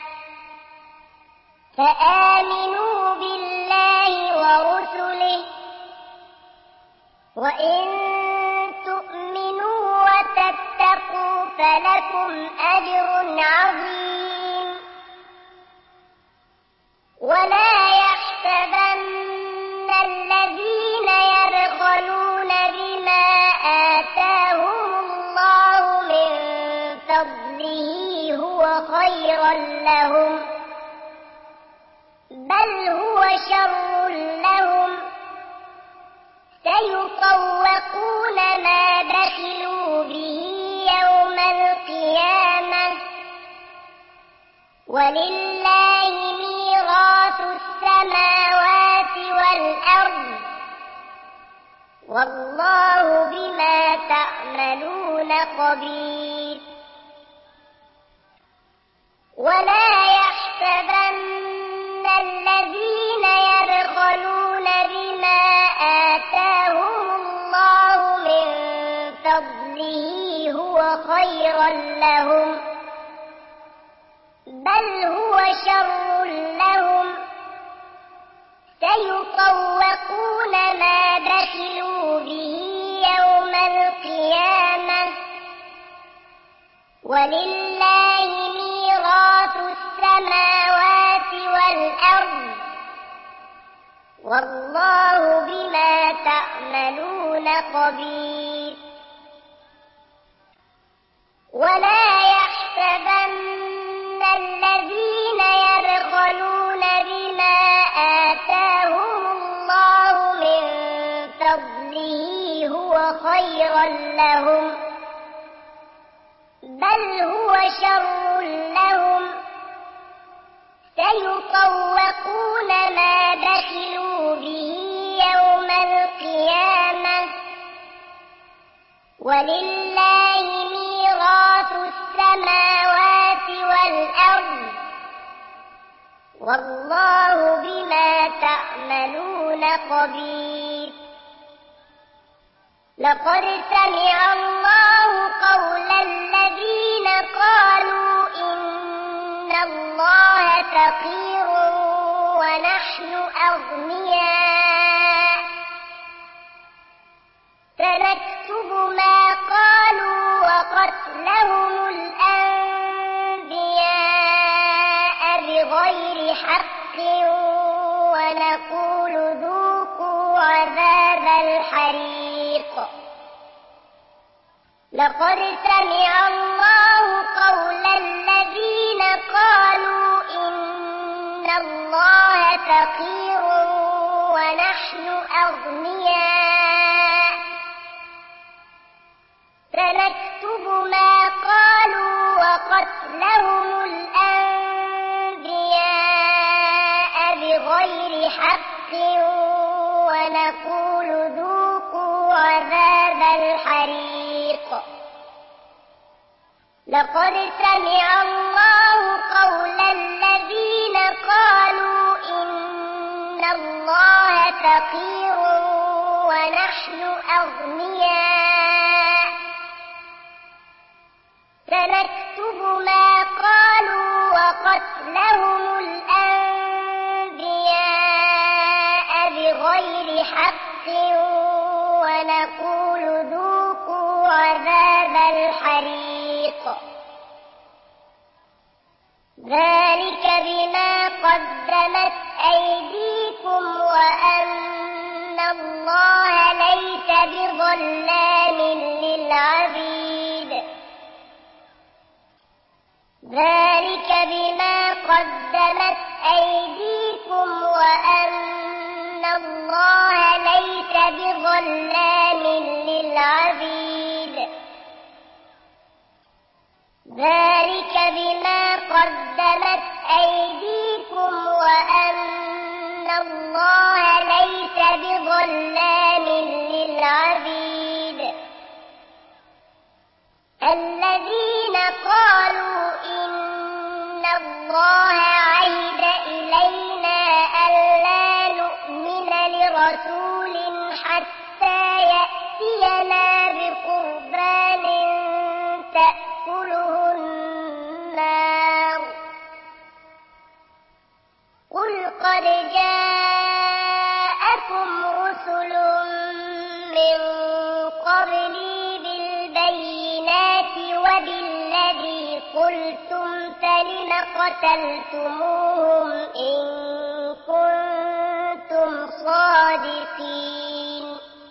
S1: فآمنوا بالله ورسله وإن تؤمنوا وتتقوا فلكم أجر عظيم. ولا يحسبن الذين يبخلون بما آتاهم الله من فضله هو خيرا لهم بل هو شر لهم سيطوقون ما بخلوا به يوم القيامة ولله ميراث السماوات والأرض والله بما تعملون خبير. ولا يحسبن الذين يبخلون بما آتاهم الله من فضله هو خيرا لهم بل هو شر لهم سيطوقون ما بخلوا به يوم القيامة ولله ميراث السماوات والأرض والله بما تعملون خبير. ولا يحسبن الذين يبخلون بما آتاهم الله من خيرا لهم بل هو شر لهم سيطوقون ما بخلوا به يوم القيامة ولله ميراث السماوات والأرض والله بما تعملون خبير. لقد سمع الله قول الذين قالوا إن الله فقير ونحن أغنياء سنكتب ما قالوا وقتلهم الأنبياء بغير حق ونقول ذوقوا عذاب الحريق. لقد سمع الله قول الذين قالوا إن الله فقير ونحن أغنياء سنكتب ما قالوا وقتلهم الأنبياء بغير حق ونقول ذوقوا عذاب الحريق. لقد سمع الله قول الذين قالوا إن الله فقير ونحن أغنياء سنكتب ما قالوا وقتلهم الأنبياء بغير حق ونقول ذوقوا عذاب الحريق. ذلك بما قدمت أيديكم وأن الله ليس بظلام للعبيد. ذلك بما قدمت أيديكم وأن الله ليس بظلام للعبيد. ذلك بما قدمت أيديكم وأن الله ليس بظلام للعبيد. الذين قالوا إن الله عهد إلينا ألا نؤمن لرسول حتى يأتينا بقربان تأكله النار قل قد جاءكم رسل من قبلي بالبينات وبالذي قلتم فلم قتلتموهم إن كنتم صادقين.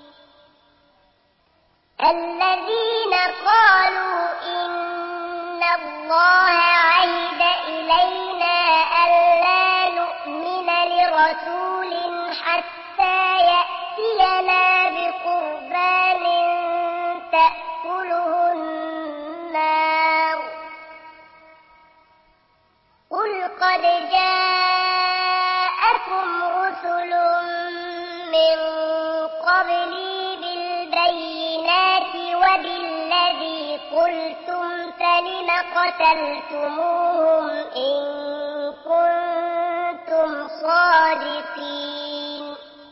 S1: الذين قالوا إن الله عهد إلينا ألا نؤمن لرسول حتى يأتينا بقربان تأكله النار قل قد جاءكم رسل من قبلي بالبينات وبالذي قلتم فلم قتلتموهم إن كنتم صادقين.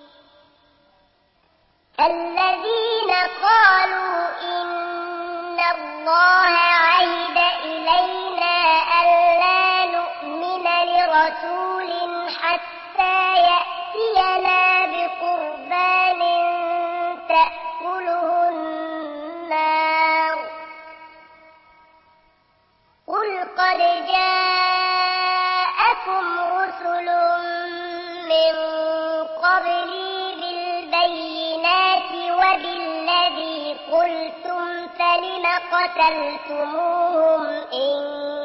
S1: الذين قالوا إن الله عهد إلينا ألا نؤمن لرسول حتى يأتينا بقربان تأكله النار قل قد جاءكم رسل من قبلي بالبينات وبالذي قلتم فلم قتلتموهم إن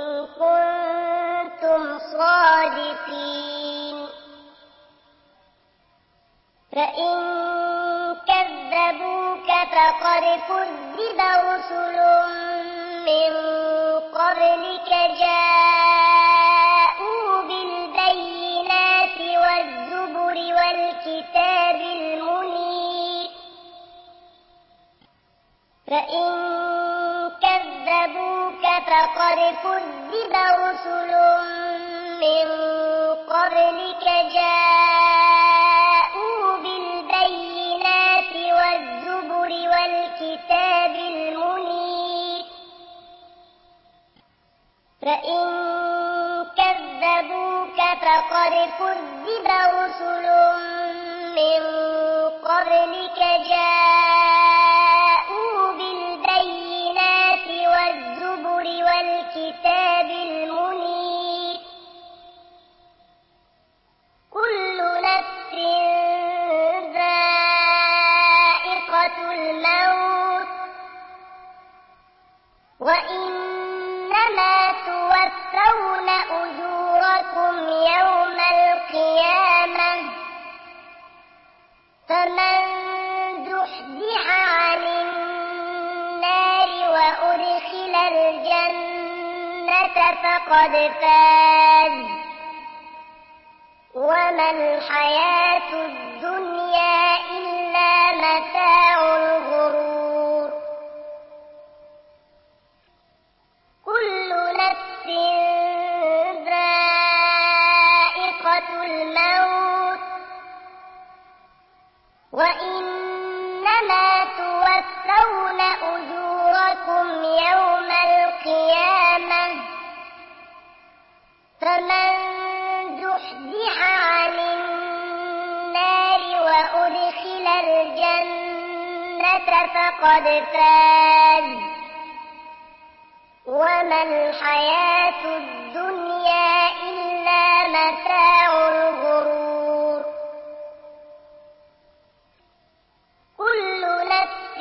S1: كنتم صادقين. فإن كذبوك فقد كذب رسل من قبلك جاءوا بالبينات والزبر والكتاب المنير فإن كذبوك فقد كذب رسل من قبلك جاءوا بالبينات والزبر والكتاب المنير فإن كذبوك فقد كذب رسل من قبلك جاءوا بالبينات والزبر والكتاب المنير كل نفس ذائقة الموت وإنما توفون أجوركم يوم القيامة فمن زحزح عن النار وأدخل الجنة فقد فاز وما الحياة الدنيا إلا متاع الغرور كل نفس ذائقة الموت وإنما توفون أجوركم يوم القيامة فمن زحزح عن النار وأدخل الجنة فقد فاز وما الحياة الدنيا إلا متاع الغرور كل نفس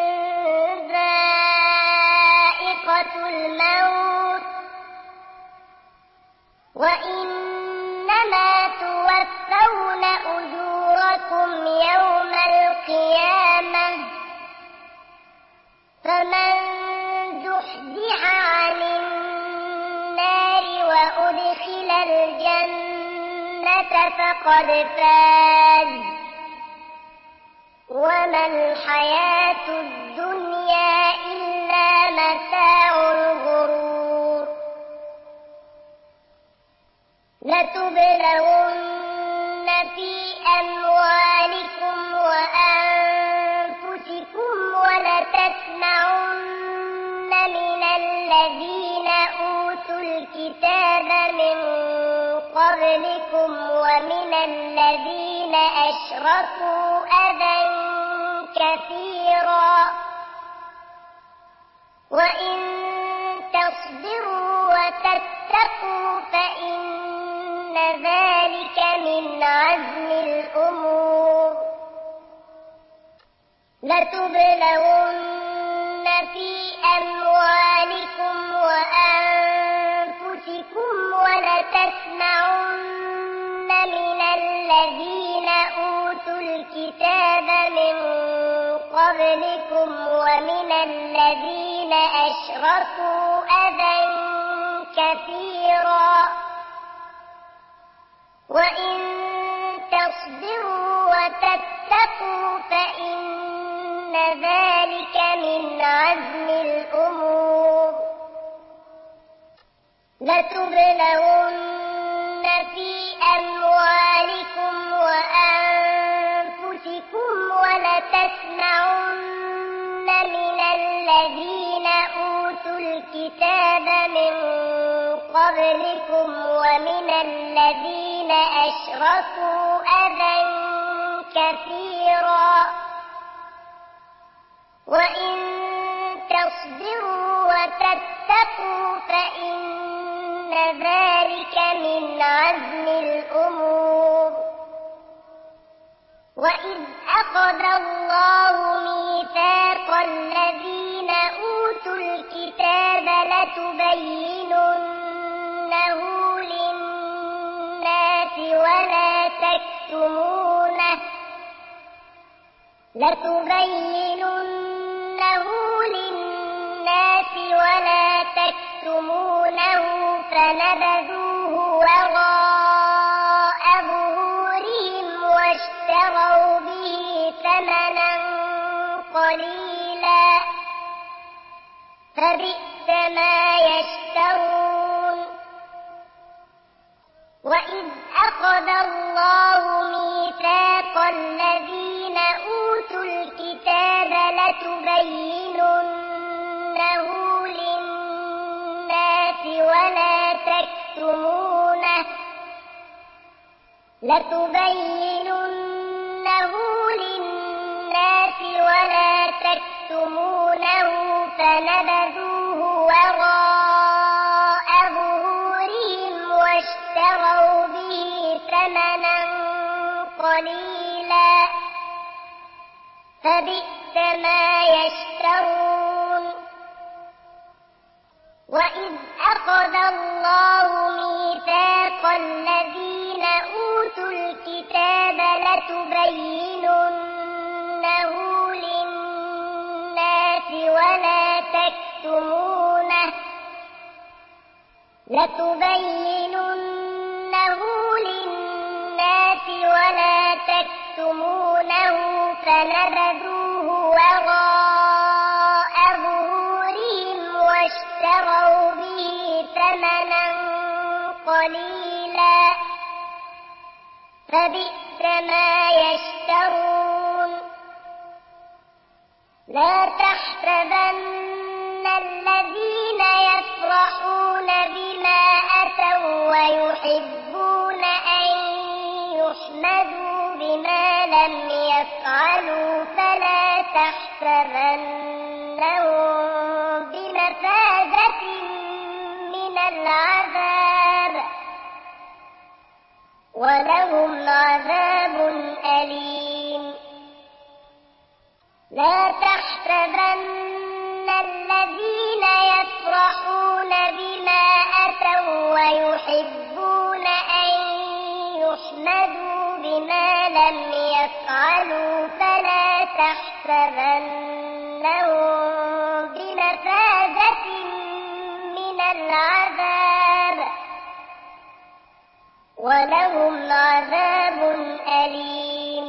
S1: ذائقة الموت وإنما توفون أجوركم يوم القيامة فمن زحزح عن النار وأدخل الجنة فقد فاز وما الحياة الدنيا إلا متاع الغرور لتبلغن في أموالكم وأنفسكم ولتسمعن من الذين أوتوا الكتاب من قبلكم ومن الذين أشركوا أذى كثيرا وإن تصبروا وتتقوا فإن ذلك من عزم الأمور لتبلغن في أموالكم وأنفسكم ولتسمعن من الذين أوتوا الكتاب من قبلكم ومن الذين أشركوا أذى كثيرا وإن تصبروا وتتقوا فإن ذلك من عزم الأمور لتبلغن في أموالكم وأنفسكم ولتسمعن من الذين أوتوا الكتاب من قبلكم ومن الذين أشركوا أذى كثيرا وإن تصبروا وتتقوا فإن ذلك من عزم الأمور وإذ أخذ الله ميثاق الذين أوتوا الكتاب لتبيننه للناس ولا تكتمونه لتبيننه للناس ولا تكتمونه فنبذوه وراء ظهورهم واشتروا به ثمنا قليلا فبئس ما يشترون. وإذ أخذ الله ميثاق الذين أوتوا الكتاب لتبيننه للناس ولا تكتمونه لتبيننه للناس ولا تكتمونه فنبذوه وراء ظهورهم واشتروا به ثمنا قليلا فبئس ما يشترون. وإذ أخذ الله ميثاق الذين أوتوا الكتاب لتبيننه للناس ولا تكتمونه لتبيننه للناس ولا تكتمونه فنبذوه وراء ظهورهم واشتروا به ثمنا قليلا فبئس ما يشترون. لا تحسبن الذين يفرحون بما أتوا ويحبون أن يحمدوا بما لم يفعلوا فلا تحسبنهم بمفازة من العذاب ولهم عذاب أليم. لا تحسبن الذين يفرحون بما أتوا ويحبون أن يحمدوا بما لم يفعلوا فلا تحسبنهم بمفازة من العذاب ولهم عذاب أليم.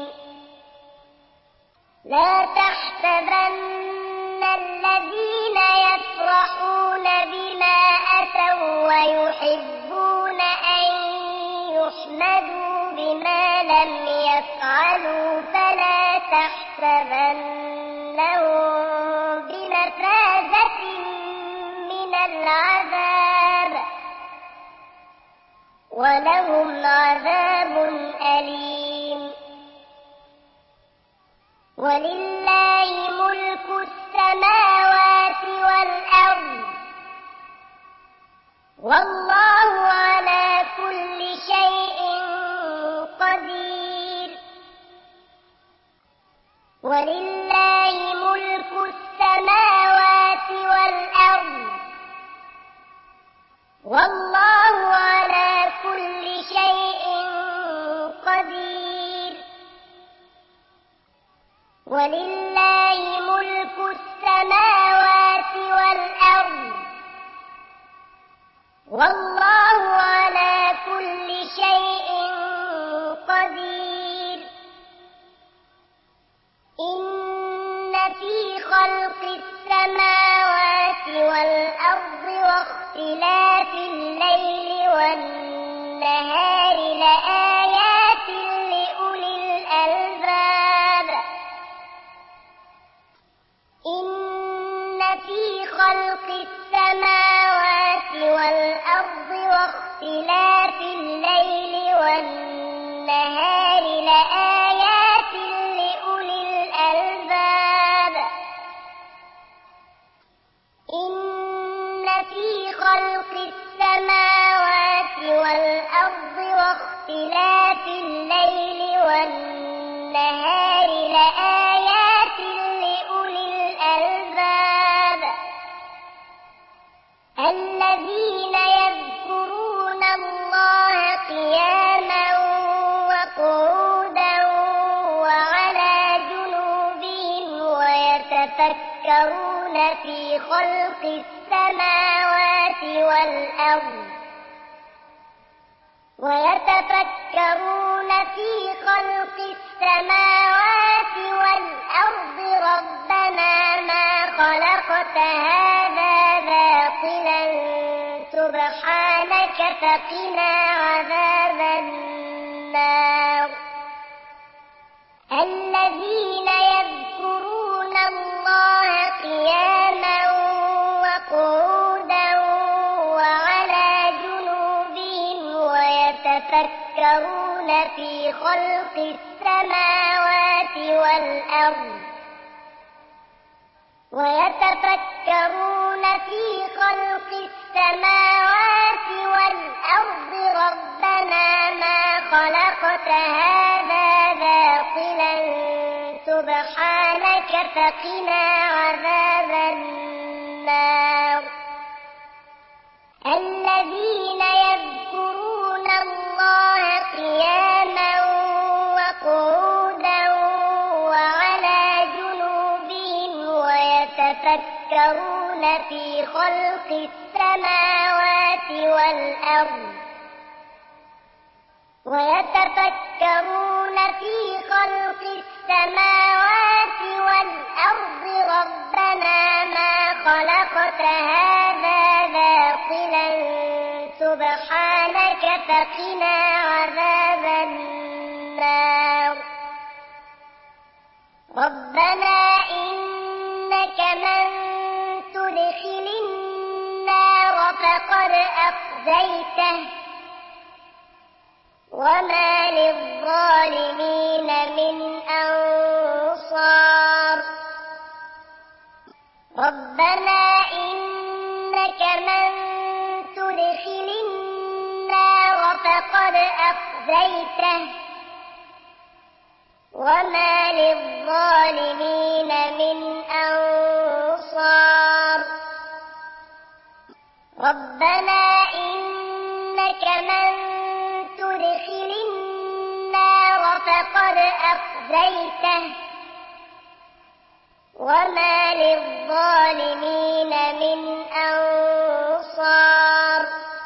S1: لا تحسبن الذين يفرحون بما أتوا ويحبون أن يحمدوا بما لم يفعلوا فلا تحسبنهم بمفازة من العذاب ولهم عذاب أليم. ولله ملك السماوات والأرض والله على كل شيء قدير. ولله ملك السماوات والأرض والله على كل شيء قدير. ولله ملك السماوات والأرض والله على كل شيء قدير. إن في خلق السماوات والأرض واختلاف الليل والنهار لآيات لأولي الألباب. إن في خلق السماوات والأرض واختلاف الليل والنهار لآيات لأولي الألباب. إن في خلق السماوات والأرض واختلاف الليل والنهار لآيات لأولي الألباب الذين يذكرون الله قياما وقعودا وعلى جنوبهم ويتفكرون ويتفكرون في خلق السماوات والأرض ويتفكرون في خلق السماوات والأرض ربنا ما خلقت هذا باطلا سبحانك فقنا عذاب النار. الذين يذكرون الله قياما وقعودا وعلى جنوبهم ويتفكرون في خلق السماوات والأرض ويتفكرون في خلق السماوات والأرض ربنا ما خلقت هذا باطلا سبحانك فقنا عذاب النار. الذين يذكرون الله قياما وقعودا وعلى جنوبهم ويتفكرون في خلق السماوات والأرض ويتفكرون في خلق السماوات والأرض ربنا ما خلقت هذا باطلا سبحانك فقنا عذاب النار. ربنا إنك من تدخل النار فقد أخزيته وما للظالمين من أنصار. ربنا إنك من تدخل النار فقد أخزيته وما للظالمين من أنصار. ربنا إنك من تدخل النار فقد أخزيته وما للظالمين من أنصار.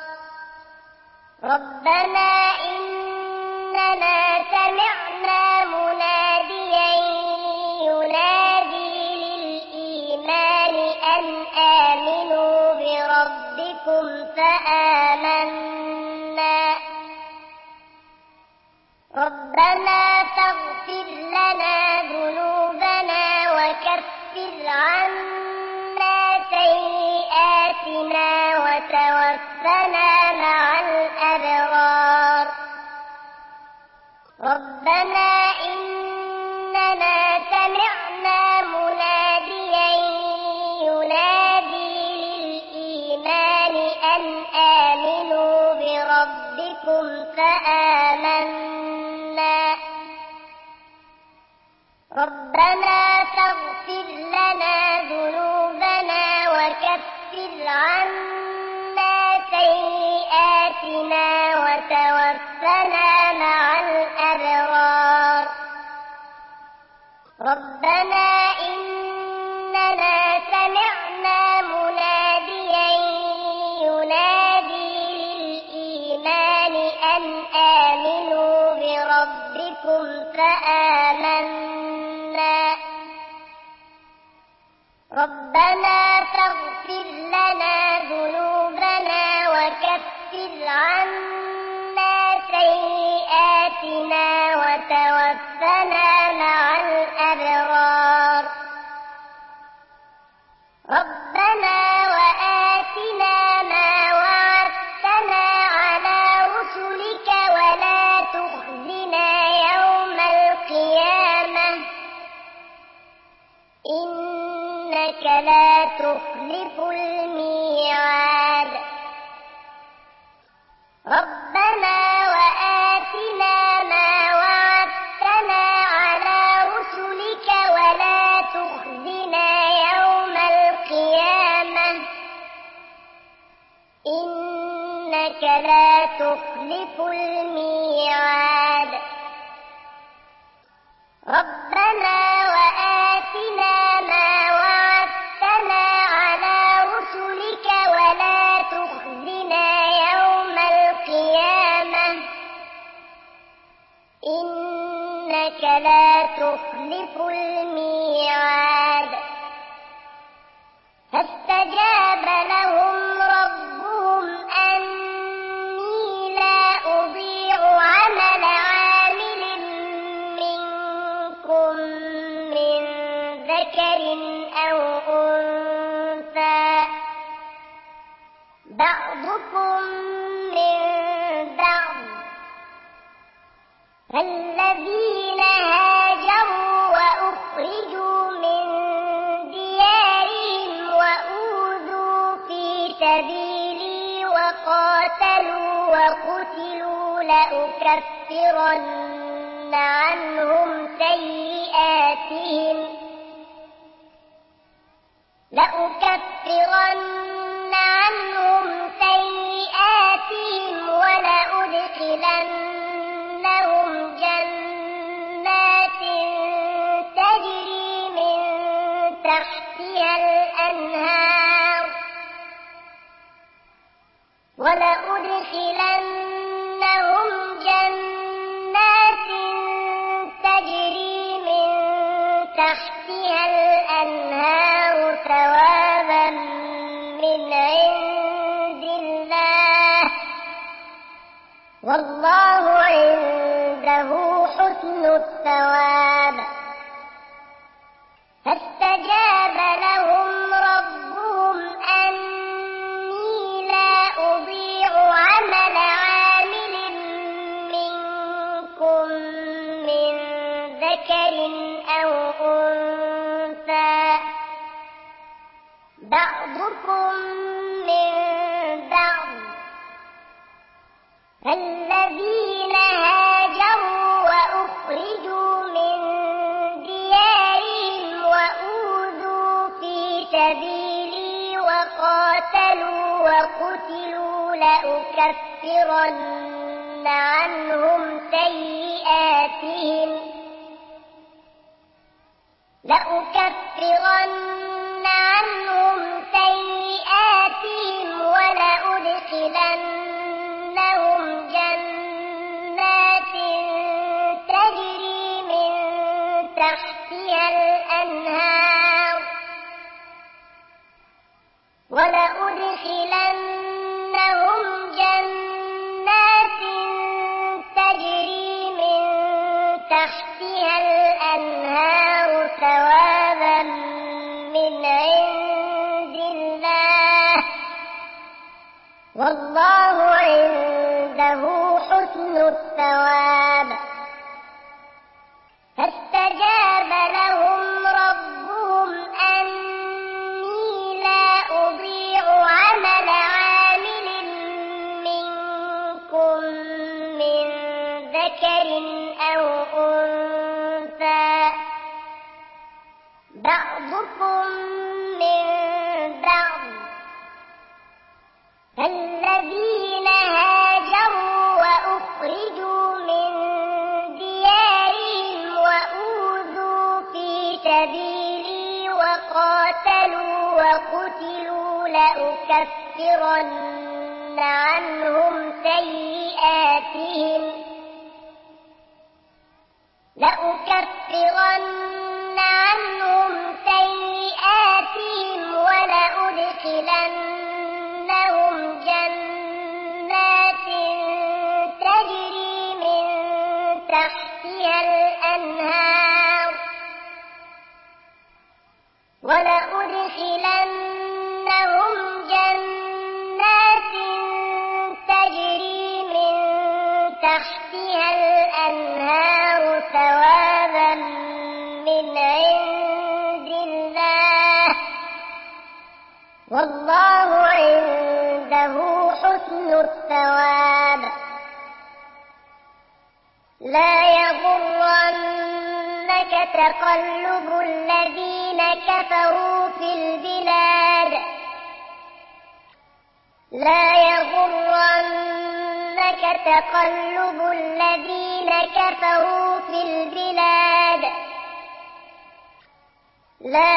S1: ربنا إننا سمعنا مناديا ينادي للإيمان أن آمنوا بربكم فآمنا. ربنا فاغفر لنا ذنوبنا وكفر عنا سيئاتنا وتوفنا مع الأبرار. ربنا إننا سمعنا مناديا ينادي للإيمان أن آمنوا بربكم فآمنا. ربنا فاغفر لنا ذنوبنا وكفر عنا سيئاتنا وتوفنا مع الأبرار. ربنا إننا سمعنا مناديا ينادي للإيمان أن آمنوا بربكم فآمنا. ربنا فاغفر لنا ذنوبنا وكفر عنا سيئاتنا وتوفنا مع الأبرار. ربنا وآتنا ما وعدتنا على رسلك ولا تخزنا يوم القيامة إنك لا تخلف الميعاد. ربنا وآتنا ما وعدتنا على رسلك ولا تخزنا يوم القيامة إنك لا تخلف الميعاد. ربنا وآتنا ما وعدتنا تخلف الميعاد فاستجاب لهم ربهم أني لا أضيع عمل عامل منكم من ذكر أو أنثى بعضكم من بعض فالذين هاجروا وأخرجوا من ديارهم وأوذوا في سبيلي وقاتلوا وقتلوا لأكفرن عنهم سيئاتهم لأكفرن عنهم سيئاتهم ولأدخلنهم جنات تجري من تحتها الأنهار ولأدخلنهم جنات تجري من تحتها الأنهار ثوابا من عند الله والله عنده حسن الثواب فاستجاب لهم ربهم أني لا أضيع عمل عامل منكم من ذكر أو أنثى بعضكم من بعض فالذين هاجروا وأخرجوا من ديارهم وأوذوا في سبيلي وقاتلوا وقتلوا لأكفرن عنهم سيئاتهم لأكفرن عنهم سيئاتهم ولأدخلنهم جنات تجري من تحتها الأنهار ولأدخلنهم جنات تجري من تحتها الأنهار ثوابا من عند الله والله عنده حسن الثواب فاستجاب لهم ربهم أني لا أضيع عمل عامل منكم من ذكر أو أنثى بعضكم من بعض فالذين هاجروا وأخرجوا من ديارهم وأوذوا في سبيلي وقاتلوا وقتلوا لأكفرن عنهم سيئاتهم لأكفرن عنهم سيئاتهم ولأدخلنهم جنات تجري من تحتها الأنهار ولأدخلنهم جنات تجري من تحتها الأنهار ثوابا من عند الله والله عنده حسن الثواب لا يغرنك تقلب الذين كفروا في البلاد لا يغرنك تقلب الذين كفروا في البلاد لا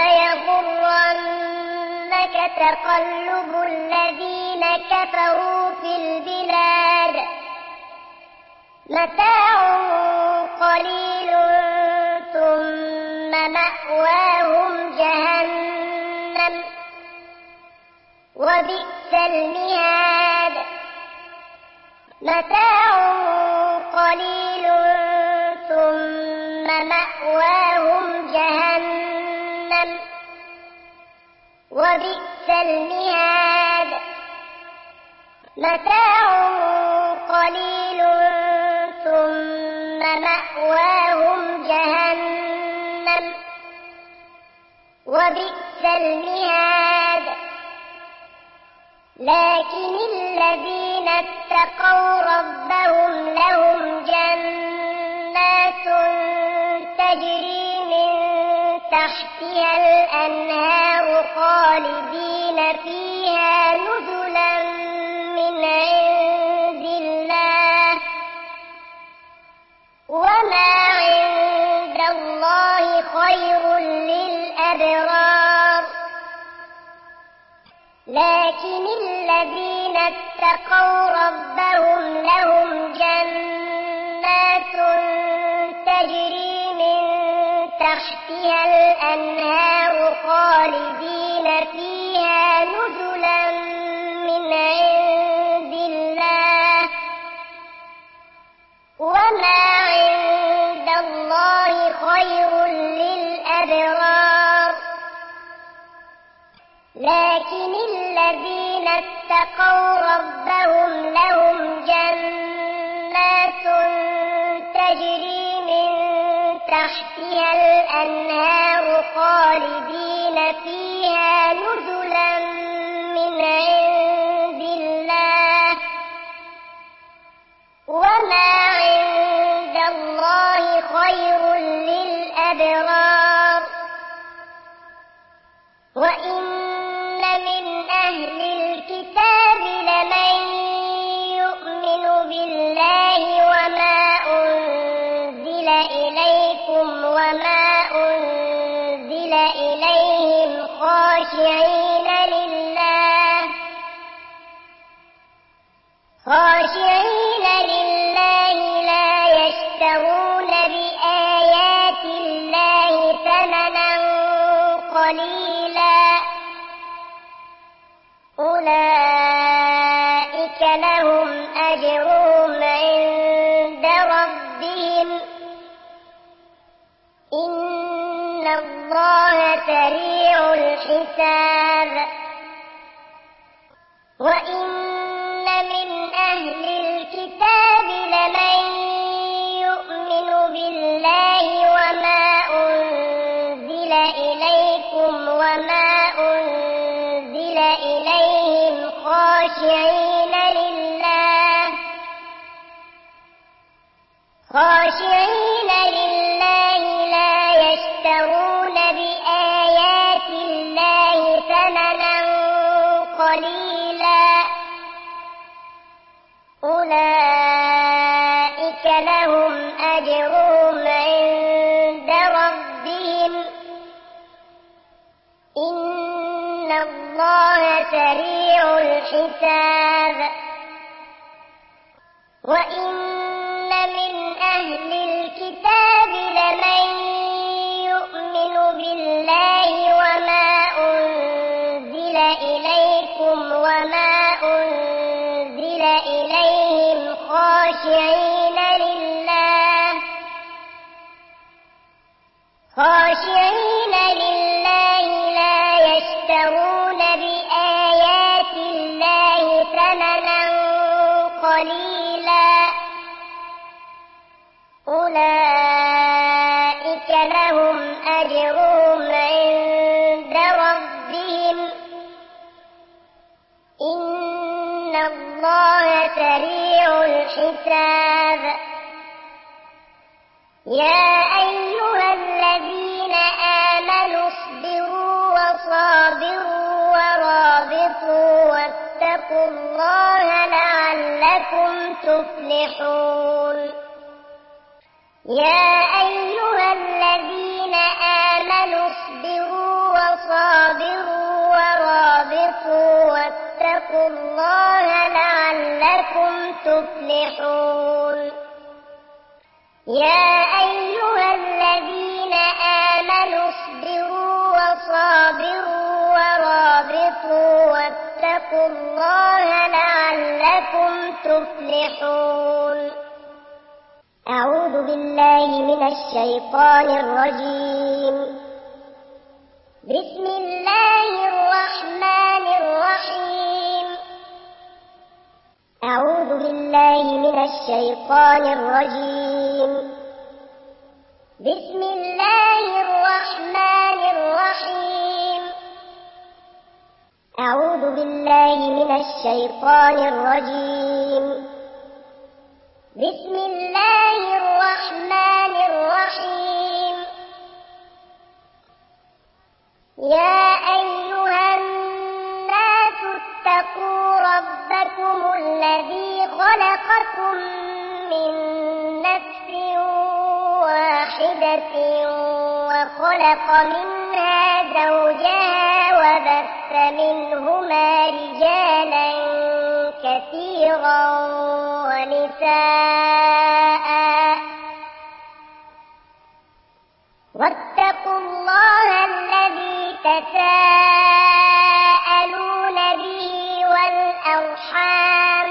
S1: يغرنك تقلب الذين كفروا في البلاد متاع قليل ثم ومأواهم جهنم وبئس المهاد متاع قليل ثم مأواهم جهنم وبئس المهاد متاع قليل ثم مأواهم جهنم وبئس المهاد لكن الذين اتقوا ربهم لهم جنات تجري من تحتها الأنهار خالدين فيها نزلا من عند الله وما عند الله خير للأبرار لكن الذين اتقوا ربهم لهم جنات تجري من تحتها الأنهار خالدين فيها نزلا من عند الله وما عند الله خير للأبرار لكن الذين اتقوا ربهم لهم جنات تجري من تحتها الأنهار خالدين فيها نزلا من عند الله وما عند الله خير للأبرار وإن من أهل الكتاب لمن يؤمن بالله وما أنزل إليكم وما أنزل إليهم خاشعين لله خاشعين لله لا يشترون بآيات الله ثمنا قليلا أولئك لهم أجرهم عند ربهم إن الله سريع الحساب وإن من أهل الكتاب لمن يؤمن بالله وما أنزل إليكم وما أنزل إليهم خاشعين لله خاشعين لله لا يشترون بآيات الله ثمنا قليلا أولئك لهم أجرهم عند ربهم إن الله سريع الحساب وإن من أهل الكتاب لمن يؤمن بالله وما أنزل إليكم وما أنزل إليهم خاشعين لله خاشعين لله لا يشترون بآيات الله ثمنا قليلا أولئك لهم أجرهم عند ربهم إن الله سريع الحساب يا أيها الذين آمنوا اصبروا وصابروا ورابطوا واتقوا الله لعلكم تفلحون يا أيها الذين آمنوا اصبروا وصابروا ورابطوا واتقوا الله لعلكم تفلحون يا أيها الذين آمنوا اصبروا وصابروا ورابطوا واتقوا الله لعلكم تفلحون. أعوذ بالله من الشيطان الرجيم. بسم الله الرحمن الرحيم. أعوذ بالله من الشيطان الرجيم. بسم الله الرحمن الرحيم. أعوذ بالله من الشيطان الرجيم. بسم الله الرحمن الرحيم. يا أيها الناس اتقوا ربكم الذي خلقكم من نفس واحدة وخلق منها زوجها وبث منهما رجالا كثيرا ونساء واتقوا الله الذي تساءلون به والأرحام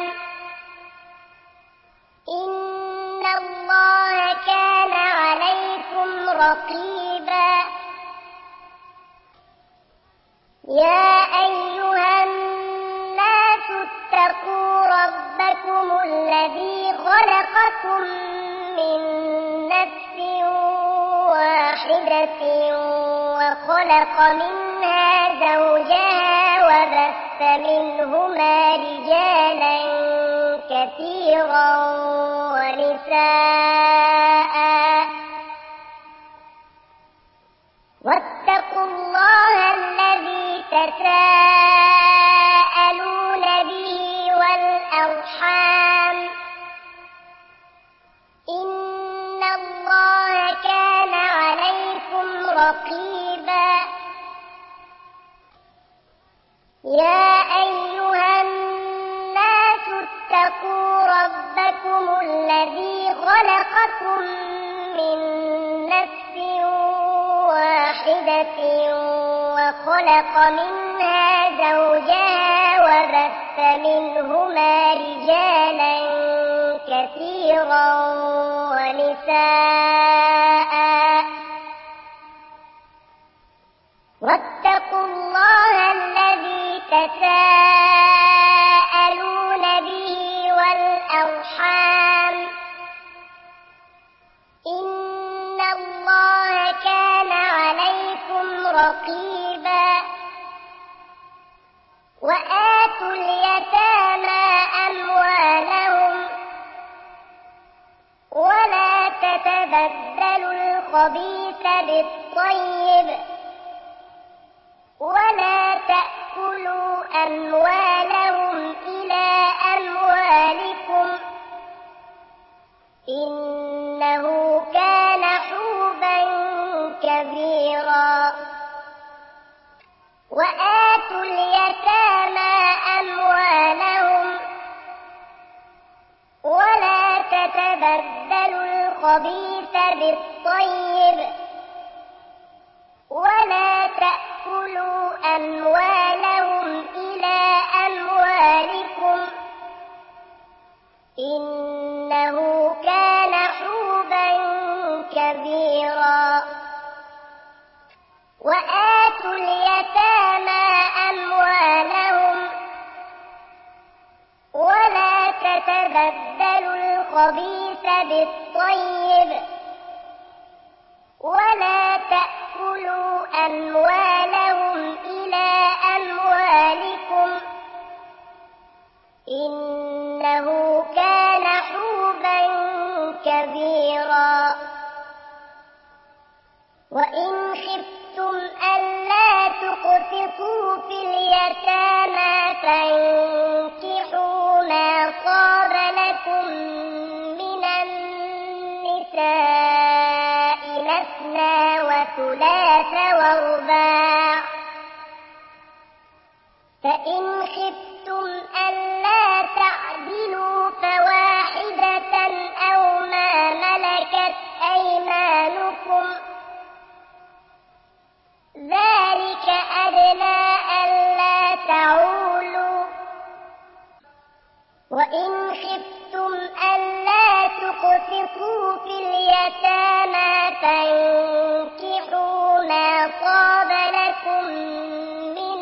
S1: إن الله كان عليكم رقيبا. يا أيها الناس اتقوا ربكم الذي خلقكم من نفس واحدة وخلق منها زوجها وبث منهما رجالا كثيرا ونساء واتقوا الله الذي تساءلون به والأرحام إن الله كان عليكم رقيبا. يا أيها الناس اتقوا ربكم الذي خلقكم من نفس واحدة وخلق منها زوجها وبث منهما رجالا كثيرا ونساء واتقوا الله الذي تساءلون به والأرحام إن الله كان عليكم رقيبا. وآتوا اليتامى أموالهم ولا تتبدلوا الخبيث بالطيب ولا تأكلوا أموالهم إلى أموالكم إنه كان حوبا كبيرا. وآتوا اليتامى أموالهم ولا تتبدلوا الخبيث بالطيب ولا تأكلوا أموالهم إلى أموالكم إنه كان حوبا كبيرا. وآتوا اليتامى أموالهم ولا تتبدلوا الخبيث بالطيب ولا تأكلوا أموالهم إلى أموالكم إنه كان حوبا كبيرا. وإن خفتم ألا تقسطوا في اليتامى فانكحوا ما طاب لكم من النساء مثنى وثلاث ورباع فإن خفتم ألا تعدلوا فواحدة أو ما ملكت أيمانكم ذلك في اليتامى فانكحوا ما طاب لكم من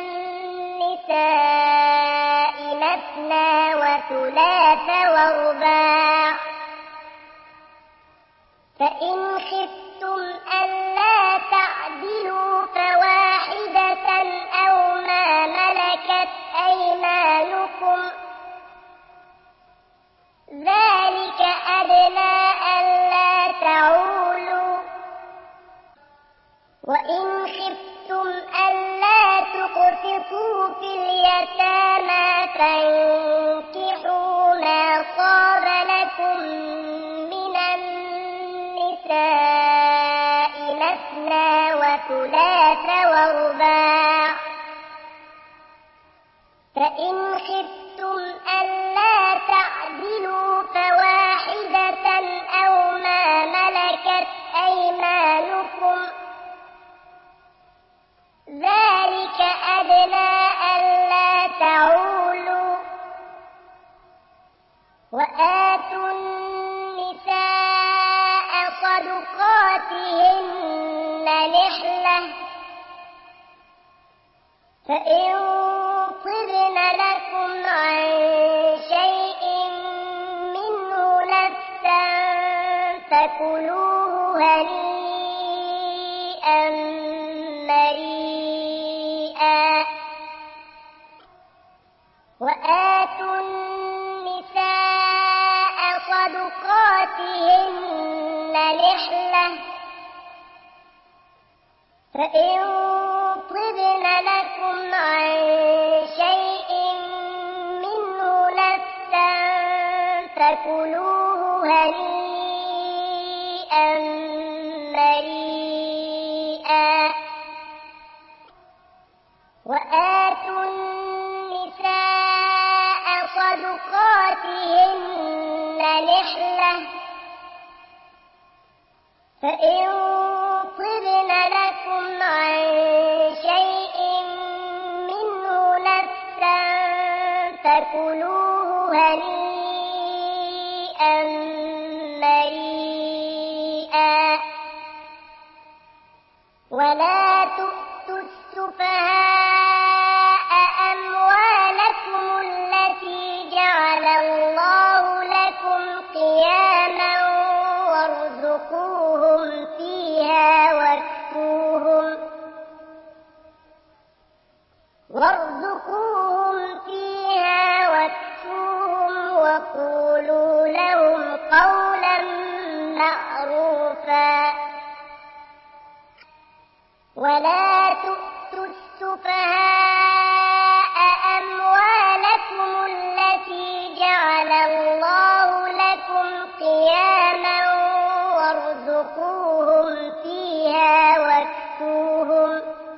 S1: النساء مثنى وثلاث ورباع فإن خفتم ألا تعدلوا فواحدة أو ما ملكت أيمانكم ذلك أدنى ألا تعولوا وإن خفتم ألا تقسطوا في اليتامى فانكحوا ما طاب لكم من النساء مثنى وثلاث ورباع فإن خفتم ألا تعدلوا فواحدة أو ما ملكت أيمانكم ذلك أدنى ألا تعولوا وآتوا النساء صدقاتهن نحلة فإن طبن لكم عن شيء منه نفسا فكلوه هنيئا مريئا وآتوا النساء صدقاتهن نحلة فإن طبن لكم عن شيء منه نفسا فكلوه هنيئا مريئا وآتوا النساء صدقاتهن نحلة فإن طبن لكم عن شيء منه نفسا فكلوه هنيئا مريئا ولا تؤتوا السفهاء أموالكم التي جعل الله لكم قياما وارزقوهم فيها واكسوهم وارزقوهم فيها واكسوهم وقولوا لهم قولا معروفا ولا تؤتوا السفهاء أموالكم التي جعل الله لكم قياما وارزقوهم فيها واكسوهم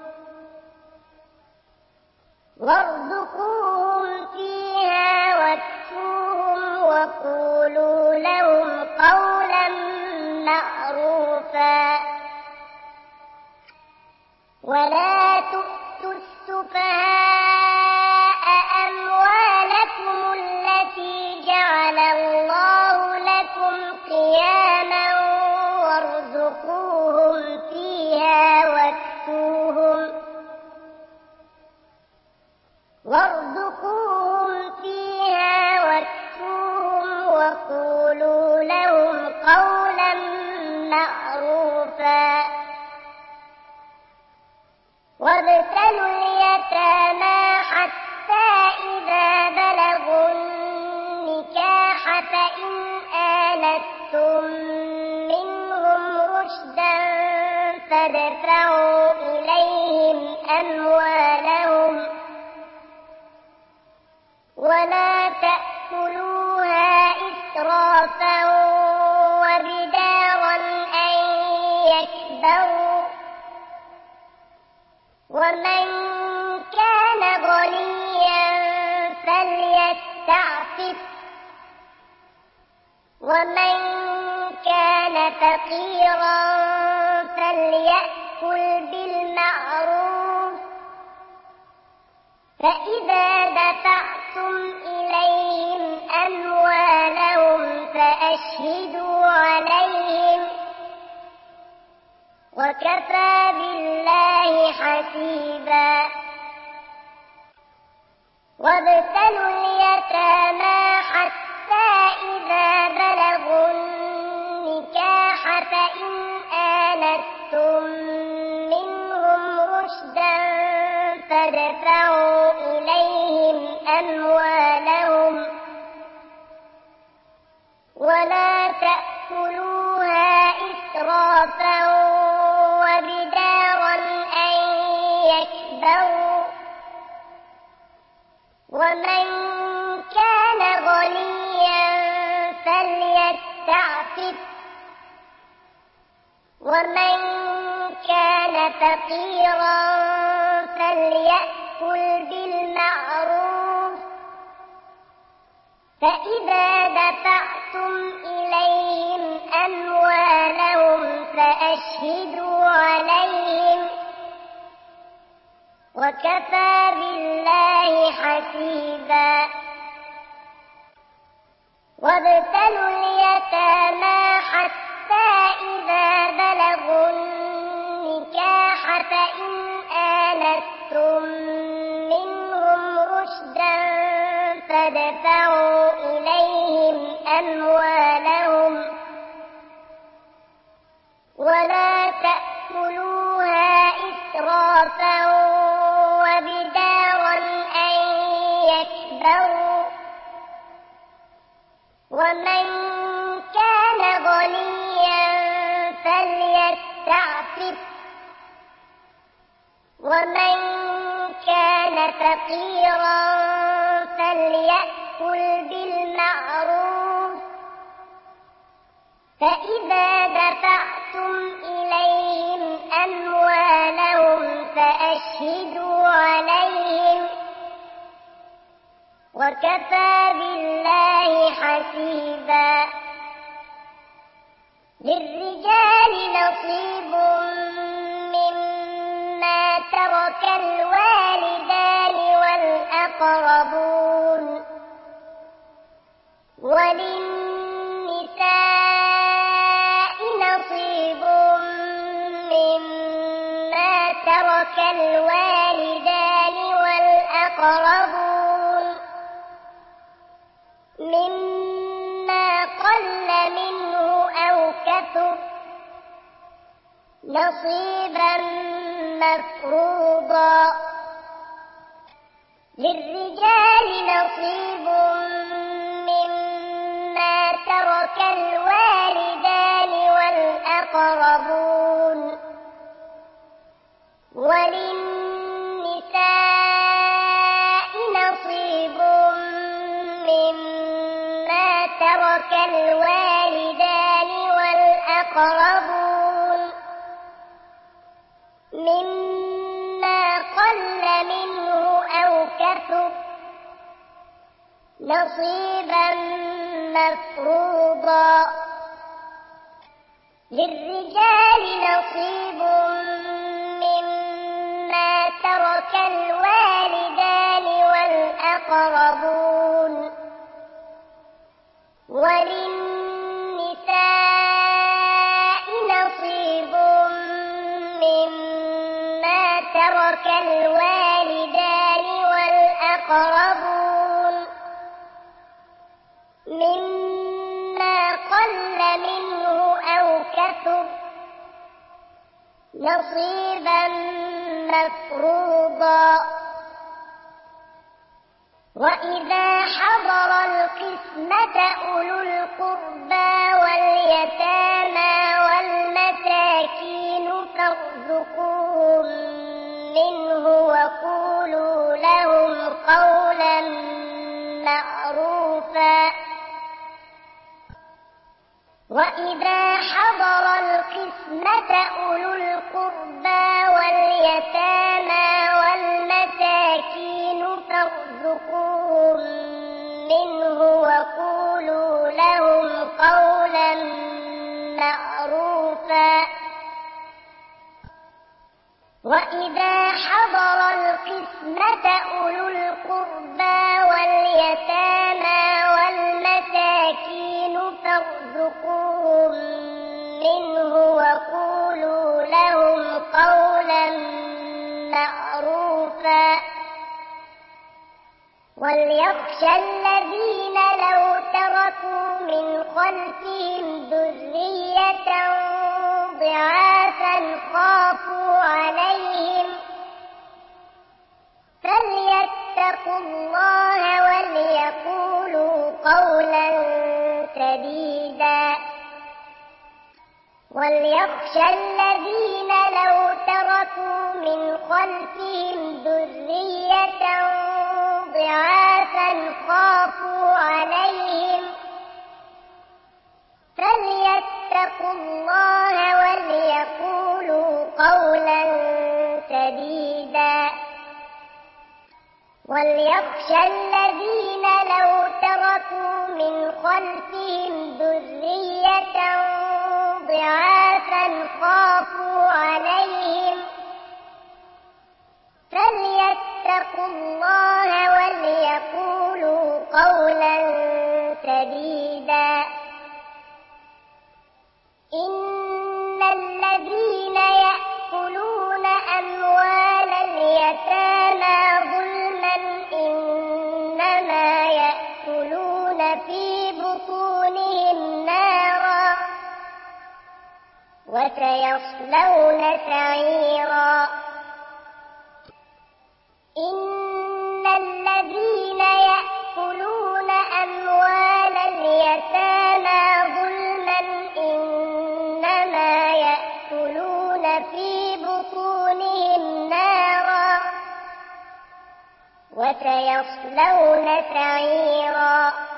S1: وارزقوهم فيها واكسوهم وقولوا لهم قولا معروفا ولا تؤتوا السفهاء أموالكم التي جعل الله لكم قياما وارزقوهم فيها واكسوهم وارزقوهم فيها واكسوهم وقولوا لهم قولا معروفا وابتلوا اليتامى حتى إذا بلغوا النكاح فإن آنستم منهم رشدا فادفعوا إليهم أموالهم ولا تأكلوها إسرافا وبدارا أن يكبروا ومن كان غنيا فليستعفف ومن كان فقيرا فليأكل بالمعروف فإذا دفعتم إليهم أموالهم فأشهدوا على وكفى بالله حسيبا وابتلوا اليتامى حتى إذا بلغوا النكاح فإن آنستم منهم رشدا فادفعوا إليهم أموالهم ولا تأكلوها إسرافا وبدارا أن يكبروا ومن كان غنيا فليستعفف ومن كان فقيرا فليأكل بالمعروف فإذا دفعتم إليهم أموالهم فأشهدوا عليهم وكفى بالله حسيبا وابتلوا اليتامى حتى إذا بلغوا النكاح فإن آنستم منهم رشدا فادفعوا إليهم أموالهم ولا تأكلوها إسرافا وبدارا أن يكبروا ومن كان غنيا فليستعفف ومن كان فقيرا فليأكل بالمعروف فإذا دفعتم إليهم أموالهم فأشهدوا عليهم وكفى بالله حسيبا للرجال نصيب مما ترك الوالدان والأقربون وللنساء نصيب مما ترك الوالدان والأقربون مما قل منه أو كثر نصيبا مفروضا للرجال نصيب مما ترك الوالدان والأقربون وللنساء نصيب مما ترك الوالدان والأقربون مما قل منه أو كثر نصيبا مفروضا للرجال نصيب مما ترك الوالدان والأقربون وللنساء نصيب مما ترك الوالدان والأقربون مما قل منه أو كثر نصيبا مفروضا وإذا حضر القسمة أولو القربى واليتامى والمساكين فارزقوهم منه وقولوا لهم قولا معروفا وإذا حضر القسمة أولو القربى واليتامى والمساكين فارزقوهم منه وقولوا لهم قولا معروفا وإذا حضر القسمة أولو القربى واليتامى والمساكين فارزقوهم منه وقولوا لهم وليخشى الذين لو تركوا من خلفهم ذرية ضعافا خافوا عليهم فليتقوا الله وليقولوا قولا سديدا وليخشى الذين لو تركوا من خلفهم ذرية ضعافا خافوا عليهم فليتقوا الله وليقولوا قولا سديدا وليخشى الذين لو تركوا من خلفهم ذرية ضعافا خافوا عليهم فليتقوا الله وليقولوا قولا سديدا إن الذين يأكلون أموال اليتامى ظلما إنما يأكلون في بطونهم نارا وسيصلون سعيرا إن الذين يأكلون أموال اليتامى ظلما إنما يأكلون في بطونهم نارا وسيصلون سعيرا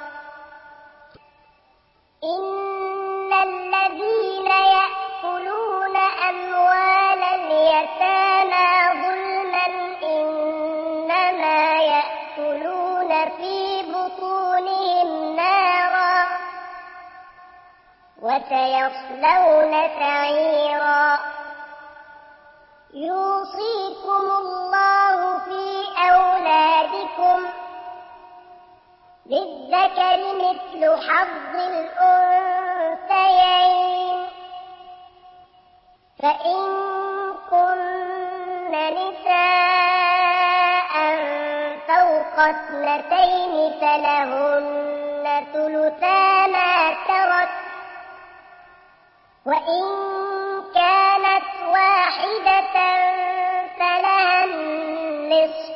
S1: إن الذين يأكلون أموال اليتامى ظلما إنما يأكلون في بطونهم نارا وسيصلون سعيرا يوصيكم الله في أولادكم للذكر مثل حظ الأنثيين فإن كن نساء فوق اثنتين فلهن ثلثا ما ترك وإن كانت واحدة فلها النصف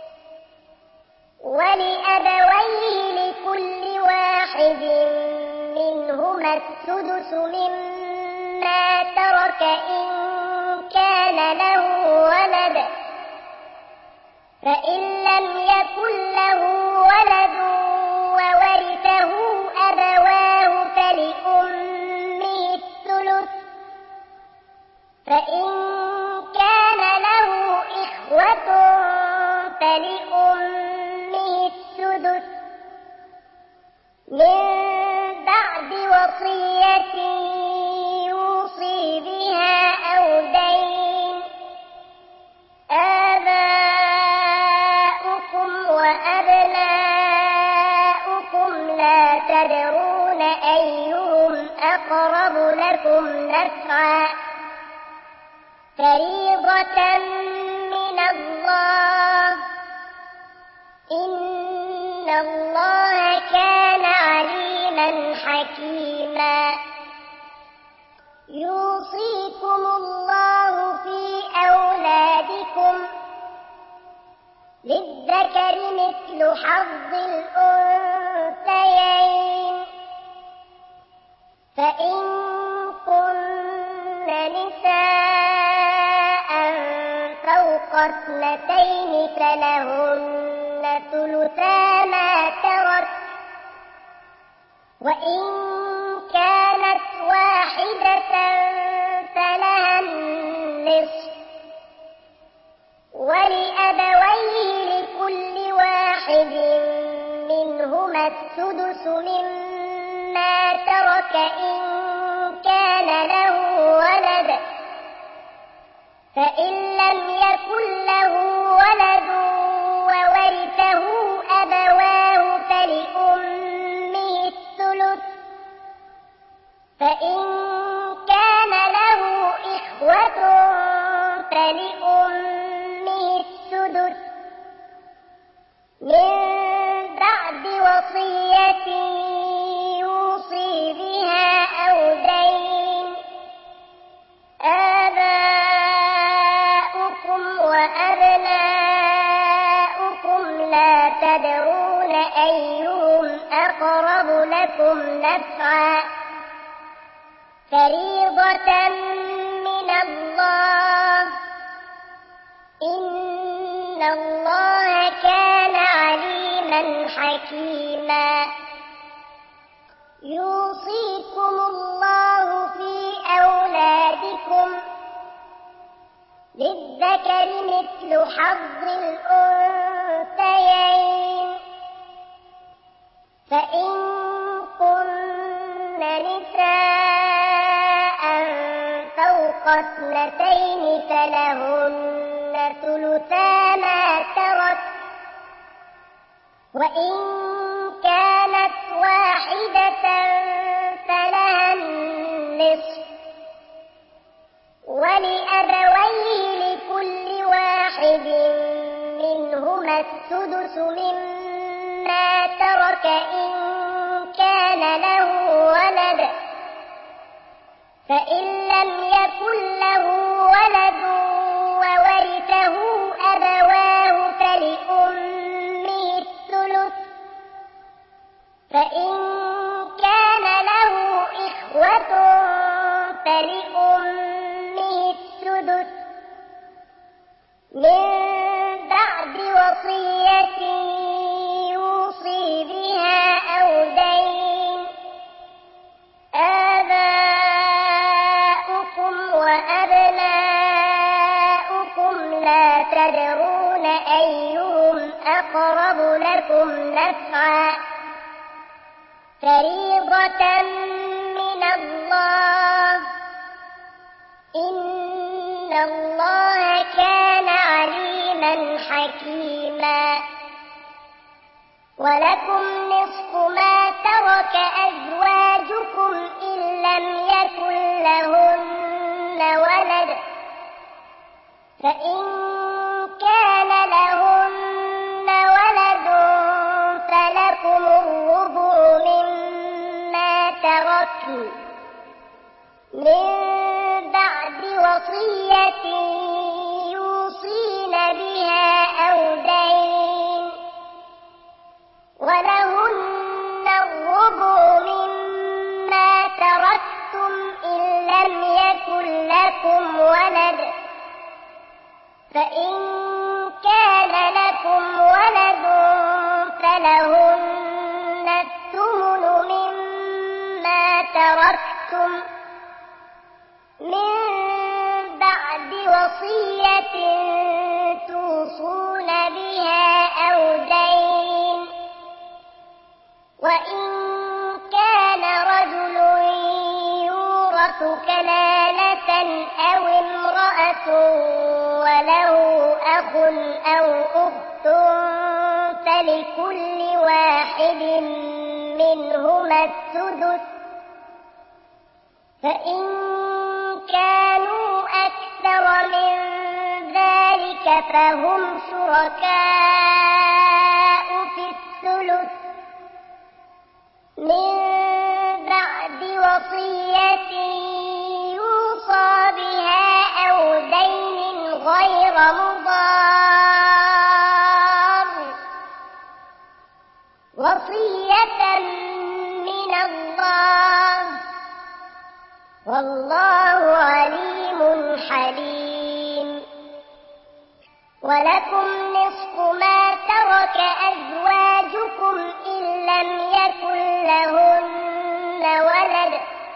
S1: ولأبويه لكل واحد منهما السدس مما ترك إن كان له ولد فإن لم يكن له ولد وورثه أبواه فلأمه الثلث فإن كان له إخوة فلأمه السدس من بعد وصية يوصي بها أو دين آباؤكم وأبناؤكم لا تدرون أيهم أقرب لكم نفعا فريضة من الله إن الله كان عليما حكيما يوصيكم الله في أولادكم للذكر مثل حظ الأنثيين فإن كن نساء فوق اثنتين فلهن ثلثا ما ترك وإن كانت واحدة فلها النصف ولأبويه لكل واحد منهما السدس مما ترك إن كان له ولد فإن لم يكن له ولد وورثه أبواه فلأمه الثلث فإن كان له إخوة فلأمه السدس من تدرون أيهم أقرب لكم نفعا فريضة من الله إن الله كان عليما حكيما يوصيكم الله في أولادكم للذكر مثل حظ الأنثيين فإن كن نساء فوق اثنتين فلهن ثلثا ما ترك وإن كانت واحدة فلها النصف ولأبويه لكل واحد منهما السدس مما ترك إن كان له ولد فإن لم يكن له ولد وورثه أبواه فلأمه الثلث فإن كان له إخوة فلأمه السدس من بعد وصية يوصي بها أو دين آباؤكم وأبناؤكم لا تدرون أيهم أقرب لكم نفعا فريضة من الله إن الله كان عليما حكيما ولكم نصف ما ترك أزواجكم إن لم يكن لهن ولد فإن كان لهن ولد فلكم الربع مما تركن من بعد وصية يوصين بها أو دين ولهن الربع مما تركتم إن لم يكن لكم ولد فإن كان لكم ولد فلهن الثمن مما تركتم من بعد وصية توصون بها أو دين وإن كان رجل يورث كلالة أو امرأة وله أخ أو أخت فلكل واحد منهما السدس فإن كانوا أكثر من ذلك فهم شركاء في الثلث من بعد وصية يوصى بها أو دين غير مضار وصية من الله والله عليم حليم ولكم نصف ما ترك أزواجكم إن لم يكن لهن ولد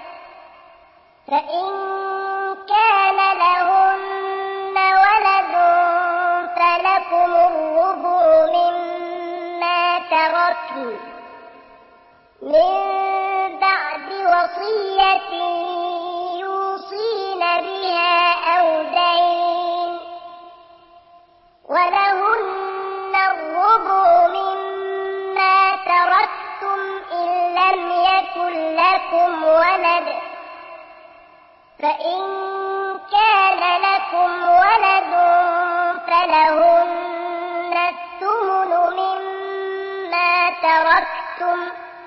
S1: فإن كان لهن ولد فلكم الربع مما تركن من بعد وصية يوصين بها أو دين ولهن الربع مما تركتم إن لم يكن لكم ولد فإن كان لكم ولد فلهن الثمن مما تركتم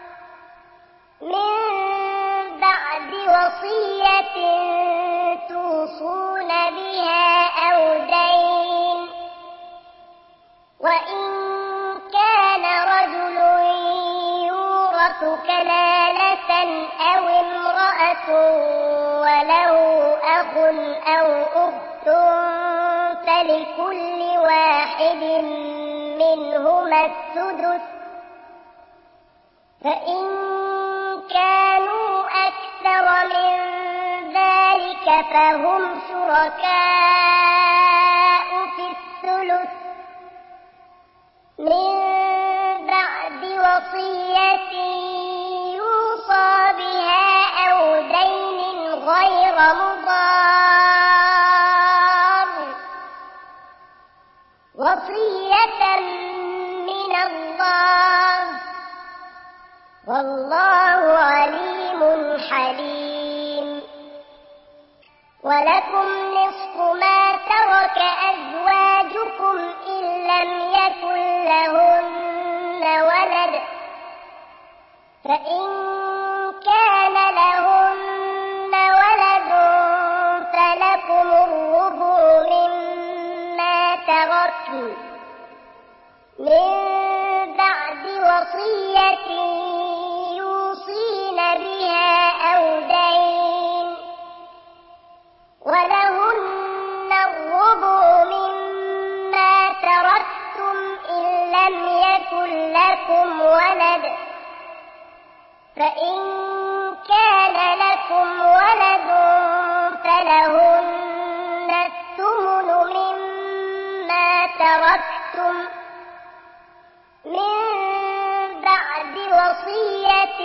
S1: من بعد وصية توصون بها أو دين وإن كان امرأة وله أخ أو أخت فلكل واحد منهما السدس فإن كانوا أكثر من ذلك فهم شركاء في الثلث من بعد وصية يوصى بها أو دين غير مضار وصية من الله والله عليم حليم. ولكم نصف ما ترك أزواجكم إن لم يكن لهن ولد فإن كان لهن ولد فلكم الربع مما تركن من بعد وصية يوصين بها أو دين ولهن الربع مما تركتم إن لم يكن لكم ولد فإن كان لكم ولد فلهن الثمن مما تركتم من بعد وصية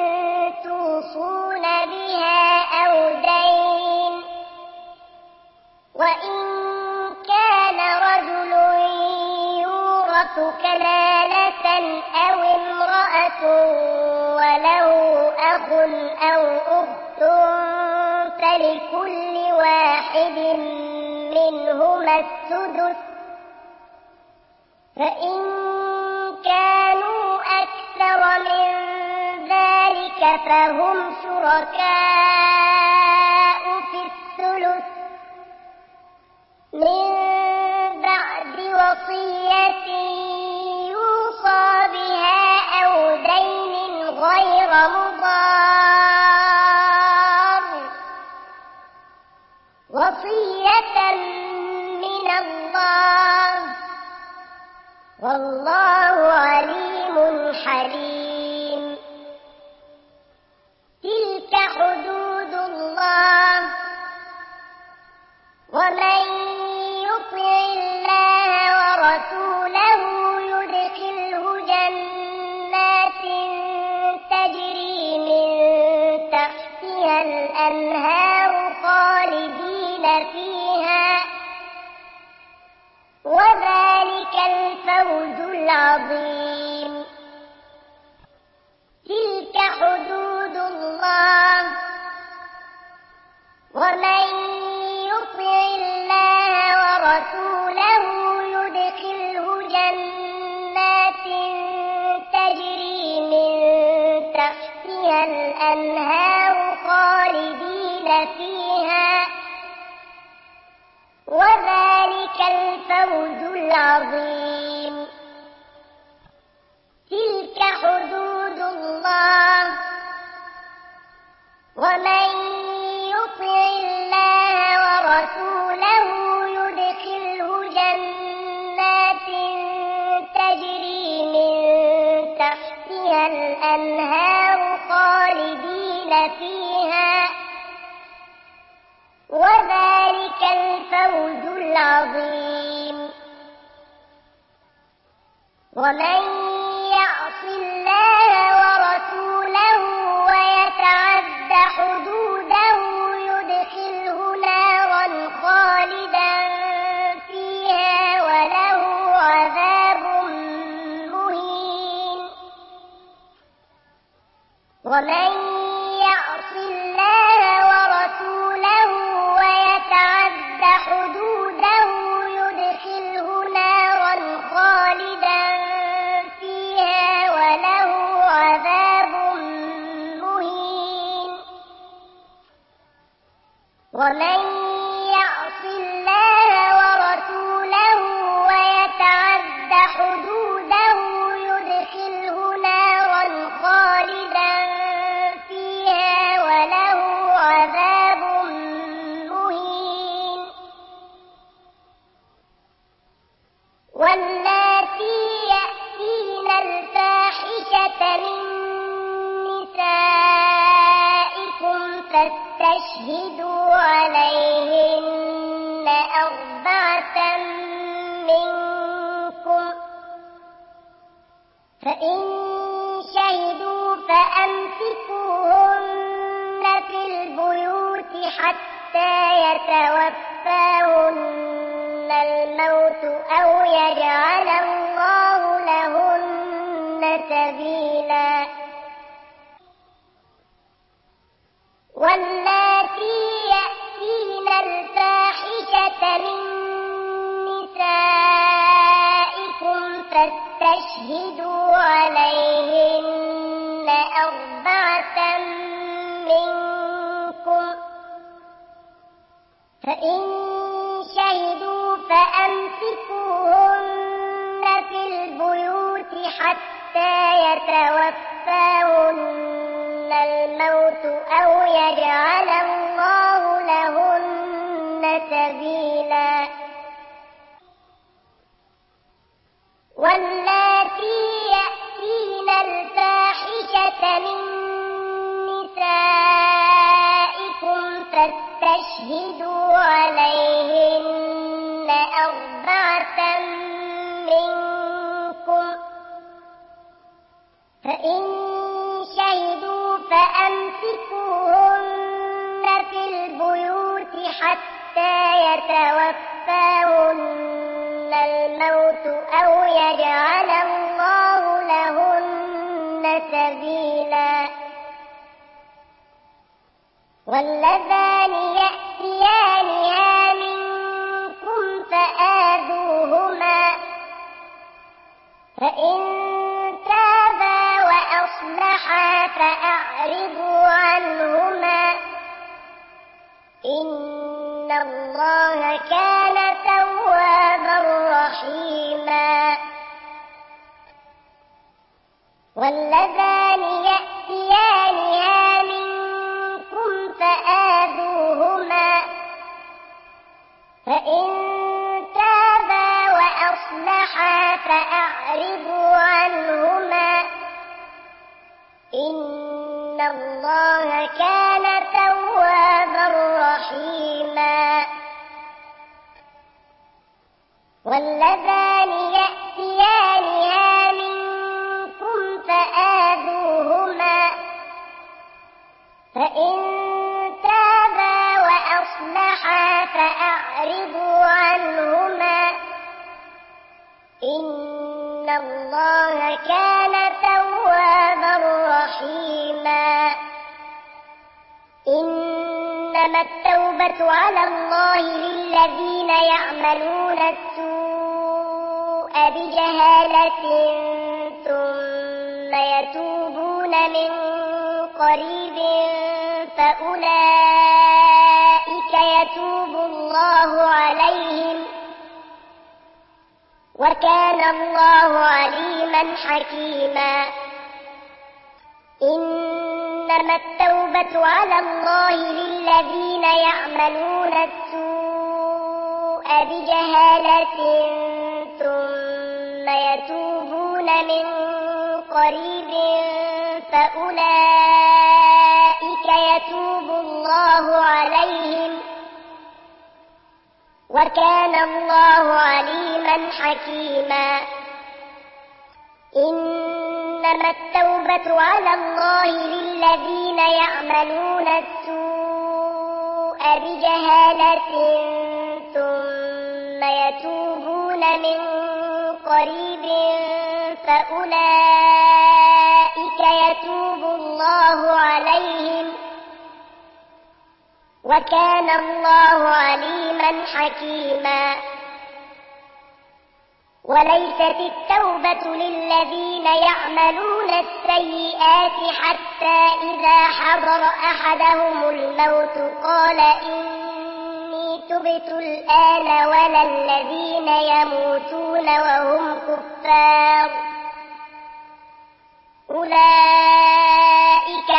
S1: توصون بها أو دين وإن كان رجل يورث كلالة أو امرأة وله أخ أو أخت فلكل واحد منهما السدس فإن كانوا أكثر من ذلك فهم شركاء في الثلث من بعد وصية يوصى بها أو دين غير مضار وصية من الله والله عليم حليم. تلك حدود الله ومن يطع الله ورسوله يدخله جنات تجري من تحتها الأنهار خالدين فيها وذلك الفوز العظيم. تلك حدود الله ومن يطع الله ورسوله يدخله جنات تجري من تحتها الأنهار خالدين فيها وذلك الفوز العظيم. تلك حدود الله ومن يطع الله ورسوله يدخله جنات تجري من تحتها الأنهار خالدين فيها وذلك الفوز العظيم. ومن يعص الله ورسوله ويتعد حدوده يدخله نارا خالدا فيها وله عذاب مهين. ومن يعص الله ورسوله ويتعد حدوده يدخله نارا خالدا واللاتي يأتين الفاحشة من نسائكم فاستشهدوا عليهن أربعة منكم فإن شهدوا فأمسكوهن في البيوت حتى يتوفاهن الموت أو يجعل الله لهن سبيلا. واللاتي يأتين الفاحشة من نسائكم فاستشهدوا عليهن أربعة منكم فإن شهدوا فأمسكوهن في البيوت حتى يتوفاهن الموت أو يجعل الله لهن سبيلا. واللاتي يأتين الفاحشة من نسائكم فاستشهدوا عليهن أربعة منكم فإن شهدوا فأمسكوهن في البيوت حتى يتوفاهن الموت أو يجعل الله لهن سبيلا. واللذان يأتيانها منكم فآذوهما فإن تابا وأصلحا فأعرضوا عنهما إن الله كان توابا رحيما. واللذان يأتيانها منكم فآذوهما فإن تابا وأصلحا فأعرضوا عنهما إن الله كان توابا رحيما. واللذان يأتيانها منكم فآذوهما فإن تابا وأصلحا فأعرضوا عنهما إن الله كان توابا رحيما. إنما التوبة على الله للذين يعملون السوء بجهالة ثم يتوبون من قريب فأولئك يتوب الله عليهم وكان الله عليما حكيما. إنما التوبة على الله للذين يعملون السوء بجهالة ثم يتوبون من قريب فأولئك يتوب الله عليهم وكان الله عليما حكيما. إنما التوبة على الله للذين يعملون السوء بجهالة ثم يتوبون من قريب فأولئك يتوب الله عليهم وكان الله عليما حكيما. وليست التوبة للذين يعملون السيئات حتى إذا حضر أحدهم الموت قال إني تبت الآن ولا الذين يموتون وهم كفار أولئك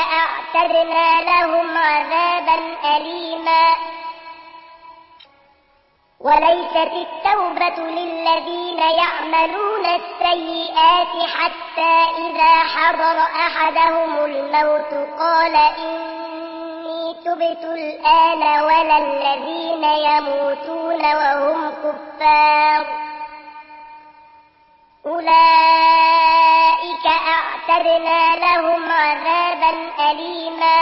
S1: أعتدنا لهم عذابا أليما. وليست التوبة للذين يعملون السيئات حتى إذا حضر أحدهم الموت قال إني تبت الآن ولا الذين يموتون وهم كفار أولئك أعتدنا لهم عذابا أليما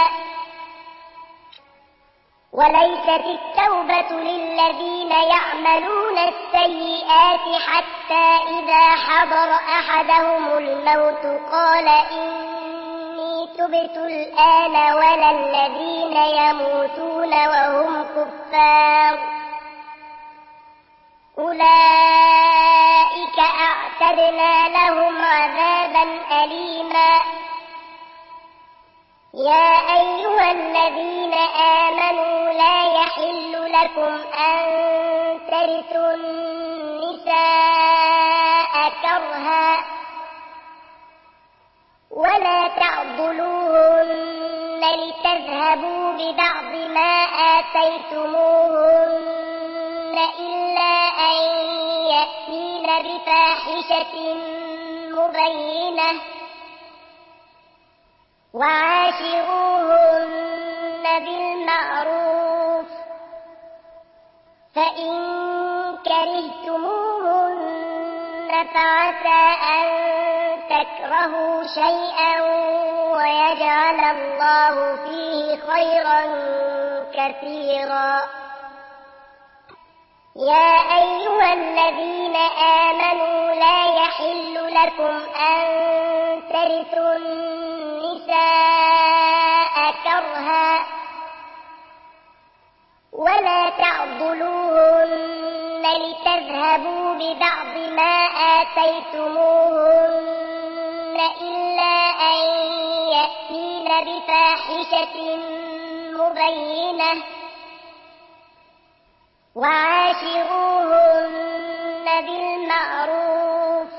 S1: وليست التوبة للذين يعملون السيئات حتى إذا حضر أحدهم الموت قال إني تبت الآن ولا الذين يموتون وهم كفار أولئك أعتدنا لهم عذابا أليما يا أيها الذين آمنوا لا يحل لكم أن ترثوا النساء كرها ولا تعضلوهن لتذهبوا ببعض ما آتيتموهن إلا أن يأتين بفاحشة مبينة وعاشروهن بالمعروف فإن كرهتموهن فعسى أن تكرهوا شيئا ويجعل الله فيه خيرا كثيرا يا أيها الذين آمنوا لا يحل لكم أن ترثوا النساء كرها ولا تعضلوهن لتذهبوا ببعض ما آتيتموهن إلا أن يأتين بفاحشة مبينة وعاشروهن بالمعروف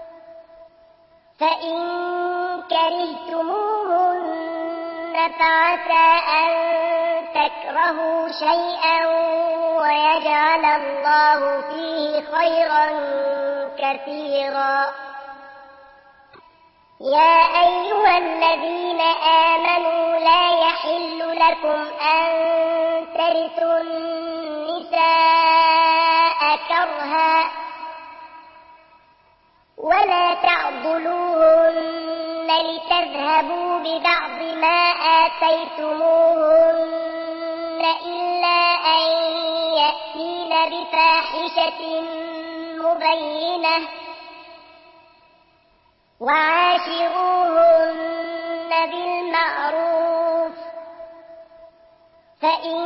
S1: فإن كرهتموهن فعسى أن تكرهوا شيئا ويجعل الله فيه خيرا كثيرا يا أيها الذين آمنوا لا يحل لكم أن ترثوا النساء كرها ولا تعضلوهن لتذهبوا ببعض ما آتيتموهن إلا أن يأتين بفاحشة مبينة وعاشروهن بالمعروف فإن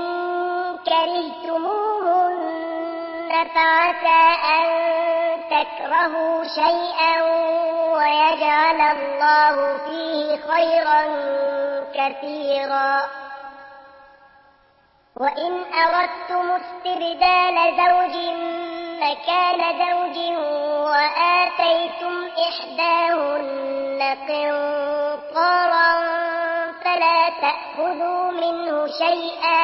S1: كرهتموهن فعسى أن تكرهوا شيئا ويجعل الله فيه خيرا كثيرا وإن أردتم استبدال زوج مكان زوج وآتيتم إحداهن قنطارا فلا تأخذوا منه شيئا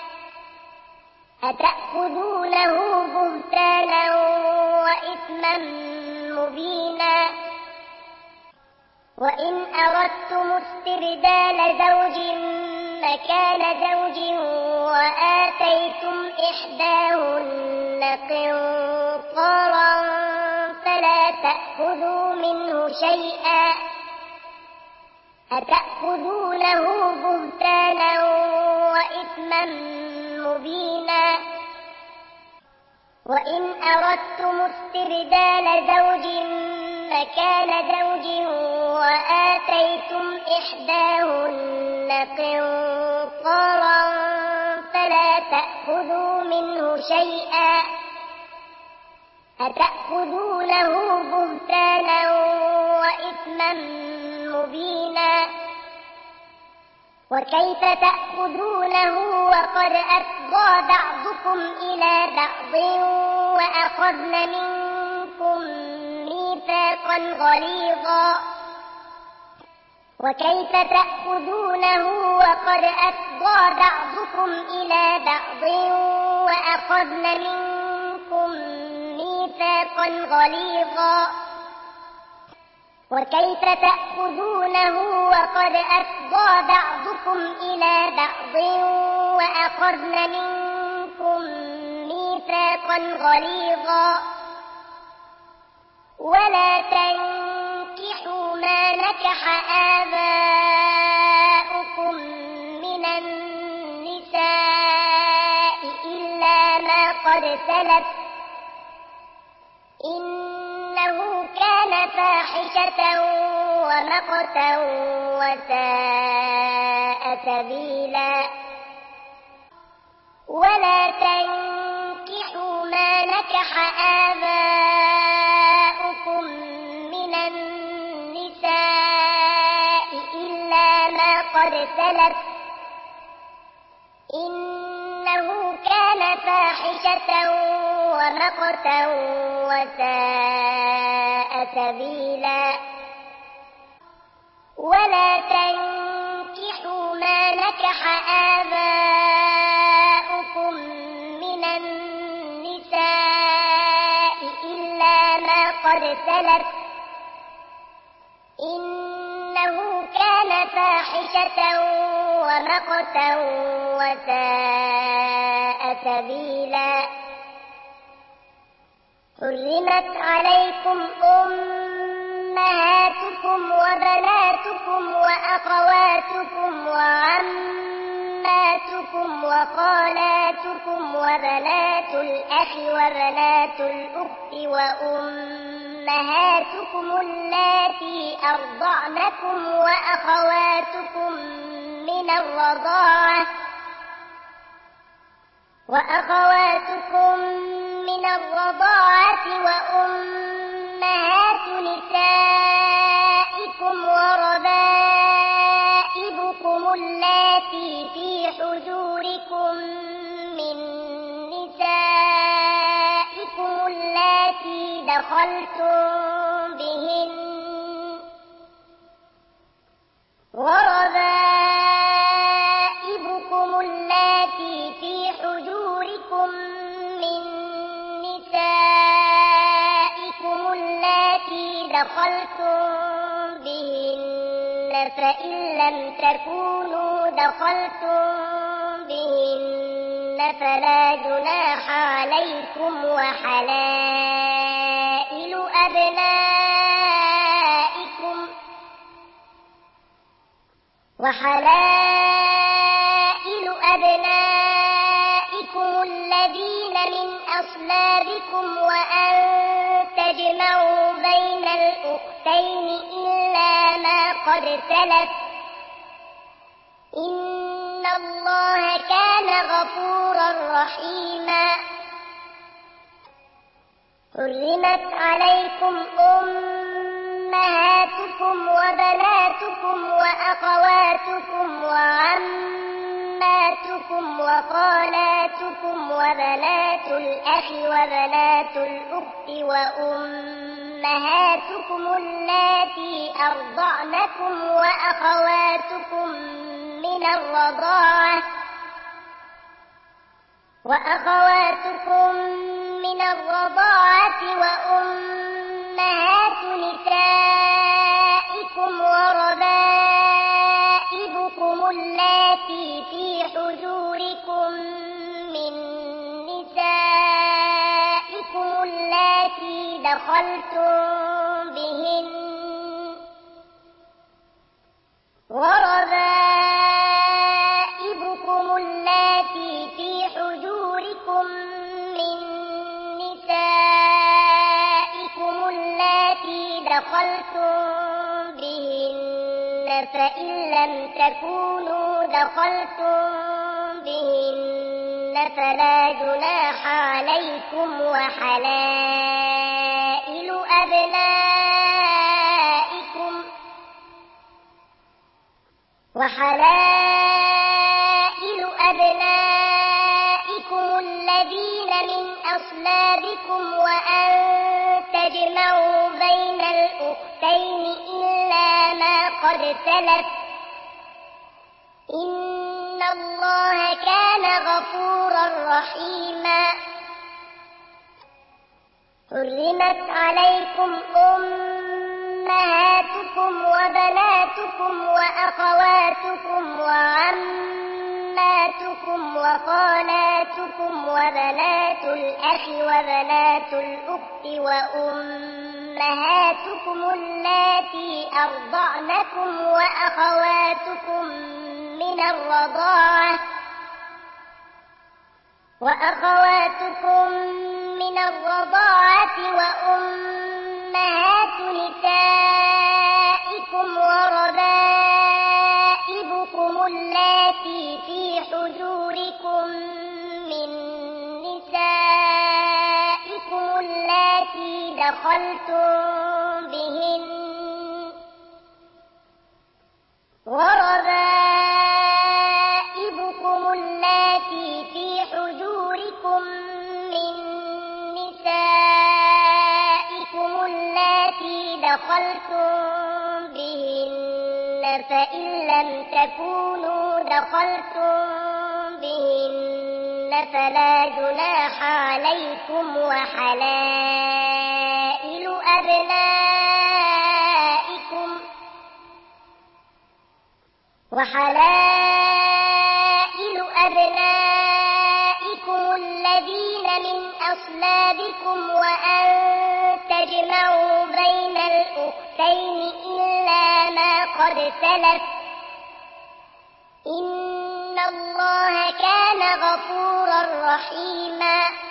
S1: أتأخذونه بهتانا وإثما مبينا وإن أردتم استبدال زوج مكان زوج وآتيتم إحداهن قنطارا فلا تأخذوا منه شيئا أتأخذونه بهتانا وإثما مبينا وإن أردتم استبدال زوج مكان زوج وآتيتم إحداهن قنطارا فلا تأخذوا منه شيئا أتأخذونه بهتانا وإثما مبينا وكيف تأخذونه وقد أفضى بعضكم إلى بعض وأخذن منكم ميثاقا غليظا وكيف تأخذونه وقد أفضى بعضكم إلى بعض وأخذن منكم منكم ميثاقا غليظا وكيف تأخذونه وقد أفضى بعضكم إلى بعض وأخذن منكم ميثاقا غليظا ولا تنكحوا ما نكح آباؤكم من النساء إلا ما قد سلف إنه كان فاحشة ومقتا وساء سبيلا ولا تنكحوا ما نكح آباؤكم من النساء إلا ما قد سلف إنه كان فاحشة ومقتا وساء سبيلا ولا تنكحوا ما نكح آباؤكم من النساء إلا ما قد سلف إنه كان فاحشة ومقتا وساء سبيلا حرمت عليكم أمهاتكم وبناتكم وأخواتكم وعماتكم وخالاتكم وبنات الأخ وبنات الأخت وأمهاتكم اللاتي أرضعنكم وأخواتكم من الرضاعة وأخواتكم من الرضاعة وأمهات نسائكم وربائبكم اللاتي في حجوركم من نسائكم اللاتي دخلتم بهن وربائبكم اللاتي في حجوركم من نسائكم اللاتي دخلتم بهن فإن لم تكونوا دخلتم بهن فلا جناح عليكم وحلائل أبنائكم وحلائل أبنائكم الذين من أصلابكم وأن تجمعوا بين الأختين إلا ما قد سلف إن الله كان غفورا رحيما حرمت عليكم أمهاتكم وبناتكم وأخواتكم وعماتكم وخالاتكم وبنات الأخ وبنات الأخت وأمهاتكم اللاتي أرضعنكم وأخواتكم من الرضاعة وأخواتكم من الرضاعة وأمهات نسائكم وربائبكم اللاتي في حجوركم من نسائكم اللاتي دخلتم بهن وربائبكم اللاتي في حجوركم من نسائكم اللاتي دخلتم بهن فإن لم تكونوا دخلتم بهن فلا جناح عليكم وحلائل أبنائكم وحلائل أبنائكم الذين من أصلابكم وأن تجمعوا بين الأختين إلا ما قد سلف إن الله كان غفورا رحيما حرمت عليكم أمهاتكم وبناتكم وأخواتكم وعماتكم وخالاتكم وبنات الأخ وبنات الأخت وأمهاتكم اللاتي أرضعنكم وأخواتكم من الرضاعة وأخواتكم من الرضاعة وأمهات نسائكم وربائبكم اللاتي في حجوركم من نسائكم اللاتي دخلتم بهن وربائبكم اللاتي في حجوركم من نسائكم اللاتي دخلتم بهن فإن لم تكونوا دخلتم بهن فلا جناح عليكم وحلائل أبنائكم وحلائل أبنائكم الذين من أصلابكم وأن تجمعوا بين الأختين إلا ما قد سلف إن الله كان غفورا رحيما